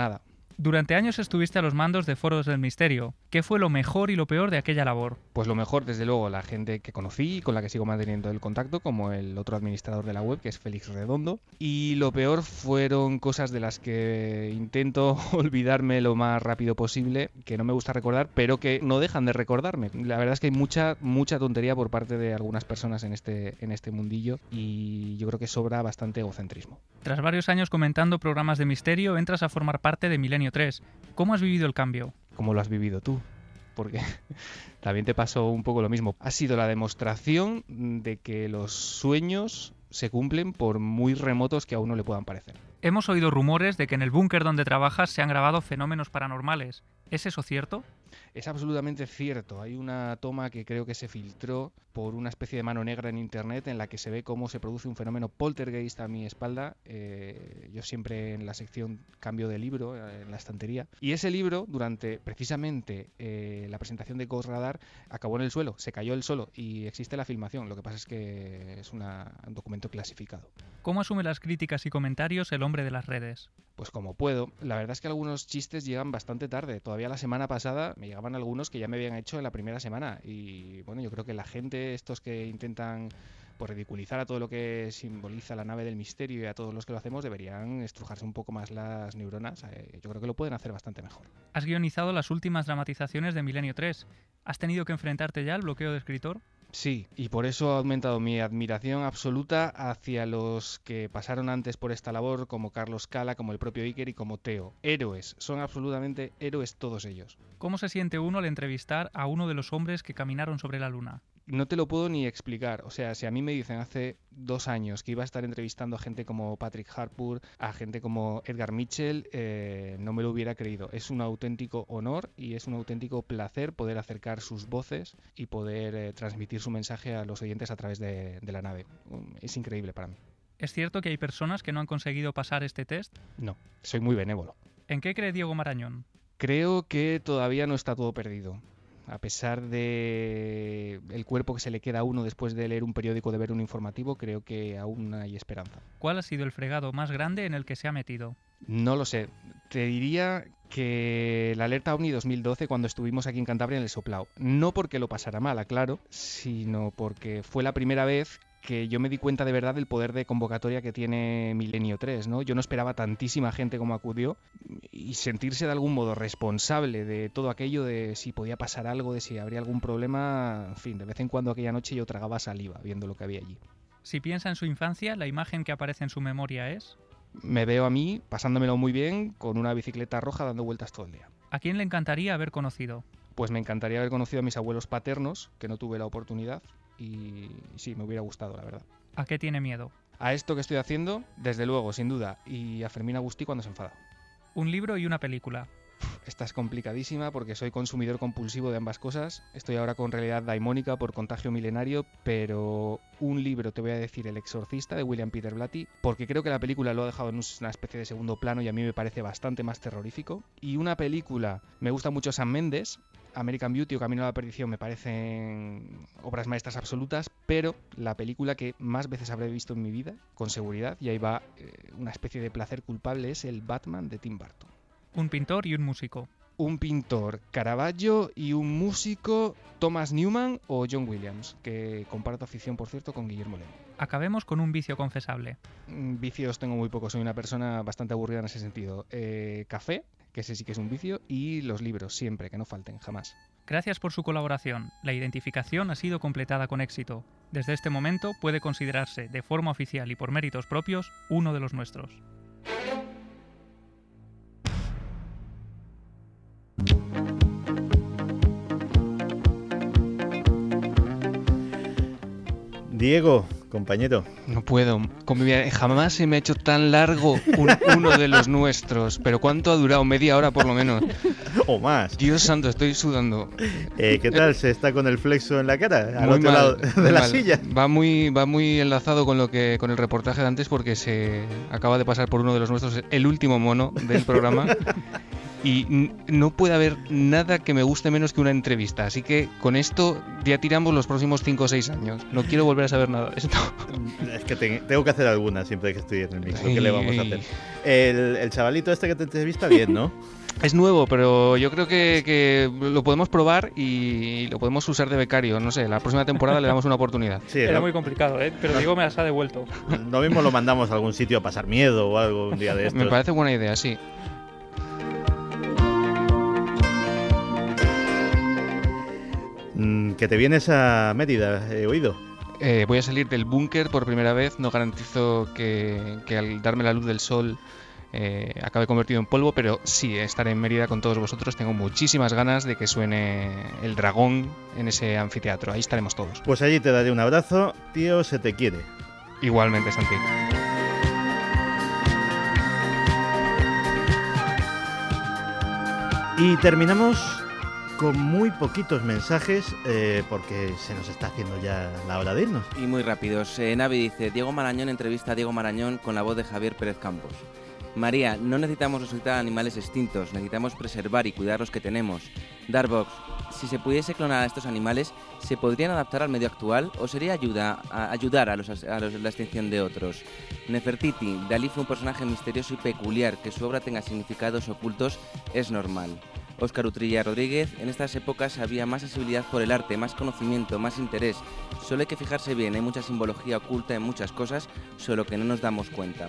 Speaker 3: Durante años estuviste a los mandos de Foros del Misterio. ¿Qué fue lo mejor y lo peor de aquella labor?
Speaker 17: Pues lo mejor, desde luego, la gente que conocí y con la que sigo manteniendo el contacto, como el otro administrador de la web, que es Félix Redondo. Y lo peor fueron cosas de las que intento olvidarme lo más rápido posible, que no me gusta recordar, pero que no dejan de recordarme. La verdad es que hay mucha, mucha tontería por parte de algunas personas en este, en este mundillo y yo creo que sobra bastante egocentrismo.
Speaker 3: Tras varios años comentando programas de misterio, entras a formar parte de Milenio tres. ¿Cómo has vivido el cambio?
Speaker 17: ¿Cómo lo has vivido tú? Porque también te pasó un poco lo mismo. Ha sido la demostración de que los sueños se cumplen por muy remotos que a uno le puedan parecer.
Speaker 3: Hemos oído rumores de que en el búnker donde trabajas se han grabado fenómenos paranormales. ¿Es eso cierto?
Speaker 17: Es absolutamente cierto. Hay una toma que creo que se filtró por una especie de mano negra en internet en la que se ve cómo se produce un fenómeno poltergeist a mi espalda. Eh, yo siempre en la sección cambio de libro, eh, en la estantería. Y ese libro, durante precisamente eh, la presentación de Ghost Radar, acabó en el suelo, se cayó él solo y existe la filmación. Lo que pasa es que es una, un documento clasificado.
Speaker 3: ¿Cómo asume las críticas y comentarios el hombre de las redes?
Speaker 17: Pues como puedo. La verdad es que algunos chistes llegan bastante tarde. Todavía la semana pasada me llegaban algunos que ya me habían hecho en la primera semana. Y bueno, yo creo que la gente, estos que intentan pues, ridiculizar a todo lo que simboliza la nave del misterio y a todos los que lo hacemos, deberían estrujarse un poco más las neuronas. Eh, yo creo que lo pueden hacer bastante mejor.
Speaker 3: Has guionizado las últimas dramatizaciones de Milenio tres. ¿Has tenido que enfrentarte ya al bloqueo de escritor?
Speaker 17: Sí, y por eso ha aumentado mi admiración absoluta hacia los que pasaron antes por esta labor, como Carlos Cala, como el propio Iker y como Teo. Héroes, son absolutamente héroes todos ellos.
Speaker 3: ¿Cómo se siente uno al entrevistar a uno de los hombres que caminaron sobre la luna?
Speaker 17: No te lo puedo ni explicar. O sea, si a mí me dicen hace dos años que iba a estar entrevistando a gente como Patrick Harpur, a gente como Edgar Mitchell, eh, no me lo hubiera creído. Es un auténtico honor y es un auténtico placer poder acercar sus voces y poder eh, transmitir su mensaje a los oyentes a través de, de la nave. Es increíble para mí.
Speaker 3: ¿Es cierto que hay personas que no han conseguido pasar este test?
Speaker 17: No, soy muy benévolo.
Speaker 3: ¿En qué cree Diego Marañón?
Speaker 17: Creo que todavía no está todo perdido. A pesar de el cuerpo que se le queda a uno después de leer un periódico, de ver un informativo, creo que aún hay esperanza.
Speaker 3: ¿Cuál ha sido el fregado más grande en el que se ha metido?
Speaker 17: No lo sé. Te diría que la alerta OVNI dos mil doce, cuando estuvimos aquí en Cantabria en el Soplao. No porque lo pasara mal, aclaro, sino porque fue la primera vez que yo me di cuenta de verdad del poder de convocatoria que tiene Milenio tres, ¿no? Yo no esperaba tantísima gente como acudió y sentirse de algún modo responsable de todo aquello, de si podía pasar algo, de si habría algún problema, en fin, de vez en cuando aquella noche yo tragaba saliva viendo lo que había allí.
Speaker 3: Si piensa en su infancia, ¿la imagen que aparece en su memoria es?
Speaker 17: Me veo a mí pasándomelo muy bien con una bicicleta roja dando vueltas todo el día.
Speaker 3: ¿A quién le encantaría haber conocido?
Speaker 17: Pues me encantaría haber conocido a mis abuelos paternos, que no tuve la oportunidad. Y sí, me hubiera gustado, la verdad.
Speaker 3: ¿A qué tiene miedo?
Speaker 17: A esto que estoy haciendo, desde luego, sin duda. Y a Fermín Agustí cuando se enfada.
Speaker 3: Un libro y una película.
Speaker 17: Esta es complicadísima porque soy consumidor compulsivo de ambas cosas. Estoy ahora con Realidad Daimónica por Contagio Milenario, pero un libro te voy a decir El Exorcista de William Peter Blatty, porque creo que la película lo ha dejado en una especie de segundo plano y a mí me parece bastante más terrorífico. Y una película, me gusta mucho Sam Mendes. American Beauty o Camino a la Perdición me parecen obras maestras absolutas, pero la película que más veces habré visto en mi vida, con seguridad, y ahí va eh, una especie de placer culpable, es el Batman de Tim Burton.
Speaker 3: Un pintor y un músico.
Speaker 17: Un pintor, Caravaggio, y un músico, Thomas Newman o John Williams, que comparto afición, por cierto, con Guillermo León.
Speaker 3: Acabemos con un vicio confesable.
Speaker 17: Vicios tengo muy pocos, soy una persona bastante aburrida en ese sentido. Eh, café, que ese sí que es un vicio, y los libros, siempre, que no falten, jamás.
Speaker 3: Gracias por su colaboración. La identificación ha sido completada con éxito. Desde este momento puede considerarse, de forma oficial y por méritos propios, uno de los nuestros.
Speaker 2: Diego, compañero.
Speaker 17: No puedo. Convivir. Jamás se me ha hecho tan largo un, uno de los nuestros. Pero ¿cuánto ha durado? Media hora por lo menos.
Speaker 2: O más.
Speaker 17: Dios santo, estoy sudando.
Speaker 2: Eh, ¿Qué tal? ¿Se está con el flexo en la cara? Al
Speaker 17: muy
Speaker 2: otro
Speaker 17: mal,
Speaker 2: lado de la
Speaker 17: mal.
Speaker 2: silla.
Speaker 17: Va muy, va muy enlazado con lo que, con el reportaje de antes, porque se acaba de pasar por uno de los nuestros, el último mono del programa. Y n- no puede haber nada que me guste menos que una entrevista. Así que con esto ya tiramos los próximos cinco o seis años. No quiero volver a saber nada de esto.
Speaker 2: Es que te, tengo que hacer alguna siempre que estoy en el micro. ¿Qué le vamos a hacer? El, el chavalito este que te entrevista bien, ¿no?
Speaker 17: Es nuevo, pero yo creo que, que lo podemos probar y lo podemos usar de becario. No sé, la próxima temporada le damos una oportunidad.
Speaker 3: Sí, era ¿no? muy complicado, ¿eh? Pero Diego me las ha devuelto.
Speaker 2: Lo mismo lo mandamos a algún sitio a pasar miedo o algo un día de estos.
Speaker 17: Me parece buena idea, sí.
Speaker 2: Mm, que te vienes a Mérida, he oído.
Speaker 17: Eh, voy a salir del búnker por primera vez. No garantizo que, que al darme la luz del sol eh, acabe convertido en polvo, pero sí, estaré en Mérida con todos vosotros. Tengo muchísimas ganas de que suene el dragón en ese anfiteatro. Ahí estaremos todos.
Speaker 2: Pues allí te daré un abrazo, tío, se te quiere.
Speaker 17: Igualmente, Santi.
Speaker 2: Y terminamos con muy poquitos mensajes eh, porque se nos está haciendo ya la hora de irnos.
Speaker 6: Y muy rápidos. Eh, Navi dice, Diego Marañón entrevista a Diego Marañón con la voz de Javier Pérez Campos. María, no necesitamos resucitar animales extintos, necesitamos preservar y cuidar los que tenemos. Darbox, si se pudiese clonar a estos animales, ¿se podrían adaptar al medio actual o sería ayuda a ayudar a, los, a los, la extinción de otros? Nefertiti, Dalí fue un personaje misterioso y peculiar, que su obra tenga significados ocultos es normal. Óscar Utrilla Rodríguez, en estas épocas había más sensibilidad por el arte, más conocimiento, más interés. Solo hay que fijarse bien, hay mucha simbología oculta en muchas cosas, solo que no nos damos cuenta.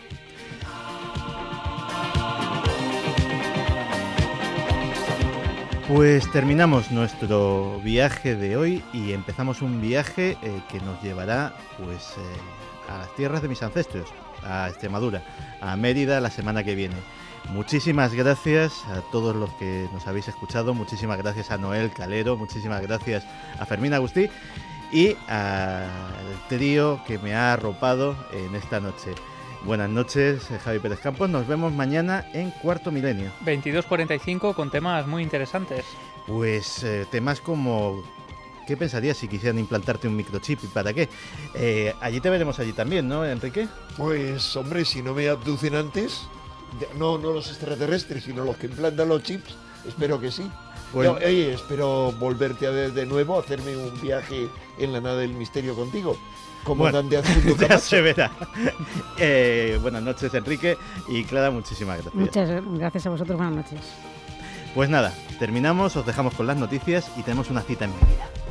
Speaker 2: Pues terminamos nuestro viaje de hoy y empezamos un viaje eh, que nos llevará pues eh, a las tierras de mis ancestros, a Extremadura, a Mérida la semana que viene. Muchísimas gracias a todos los que nos habéis escuchado, muchísimas gracias a Noel Calero, muchísimas gracias a Fermín Agustí y al trío que me ha arropado en esta noche. Buenas noches, Javi Pérez Campos. Nos vemos mañana en Cuarto Milenio.
Speaker 3: veintidós cuarenta y cinco con temas muy interesantes.
Speaker 2: Pues eh, temas como... ¿Qué pensarías si quisieran implantarte un microchip y para qué? Eh, allí te veremos allí también, ¿no, Enrique?
Speaker 5: Pues, hombre, si no me abducen antes, no, no los extraterrestres, sino los que implantan los chips, espero que sí. Bueno. Yo, oye, espero volverte a ver de nuevo, hacerme un viaje en la nave del misterio contigo. Como
Speaker 2: bueno,
Speaker 5: de Azul,
Speaker 2: ya se verá. Eh, buenas noches, Enrique y Clara, muchísimas gracias.
Speaker 4: Muchas gracias a vosotros, buenas noches.
Speaker 2: Pues nada, terminamos, os dejamos con las noticias y tenemos una cita en Mérida.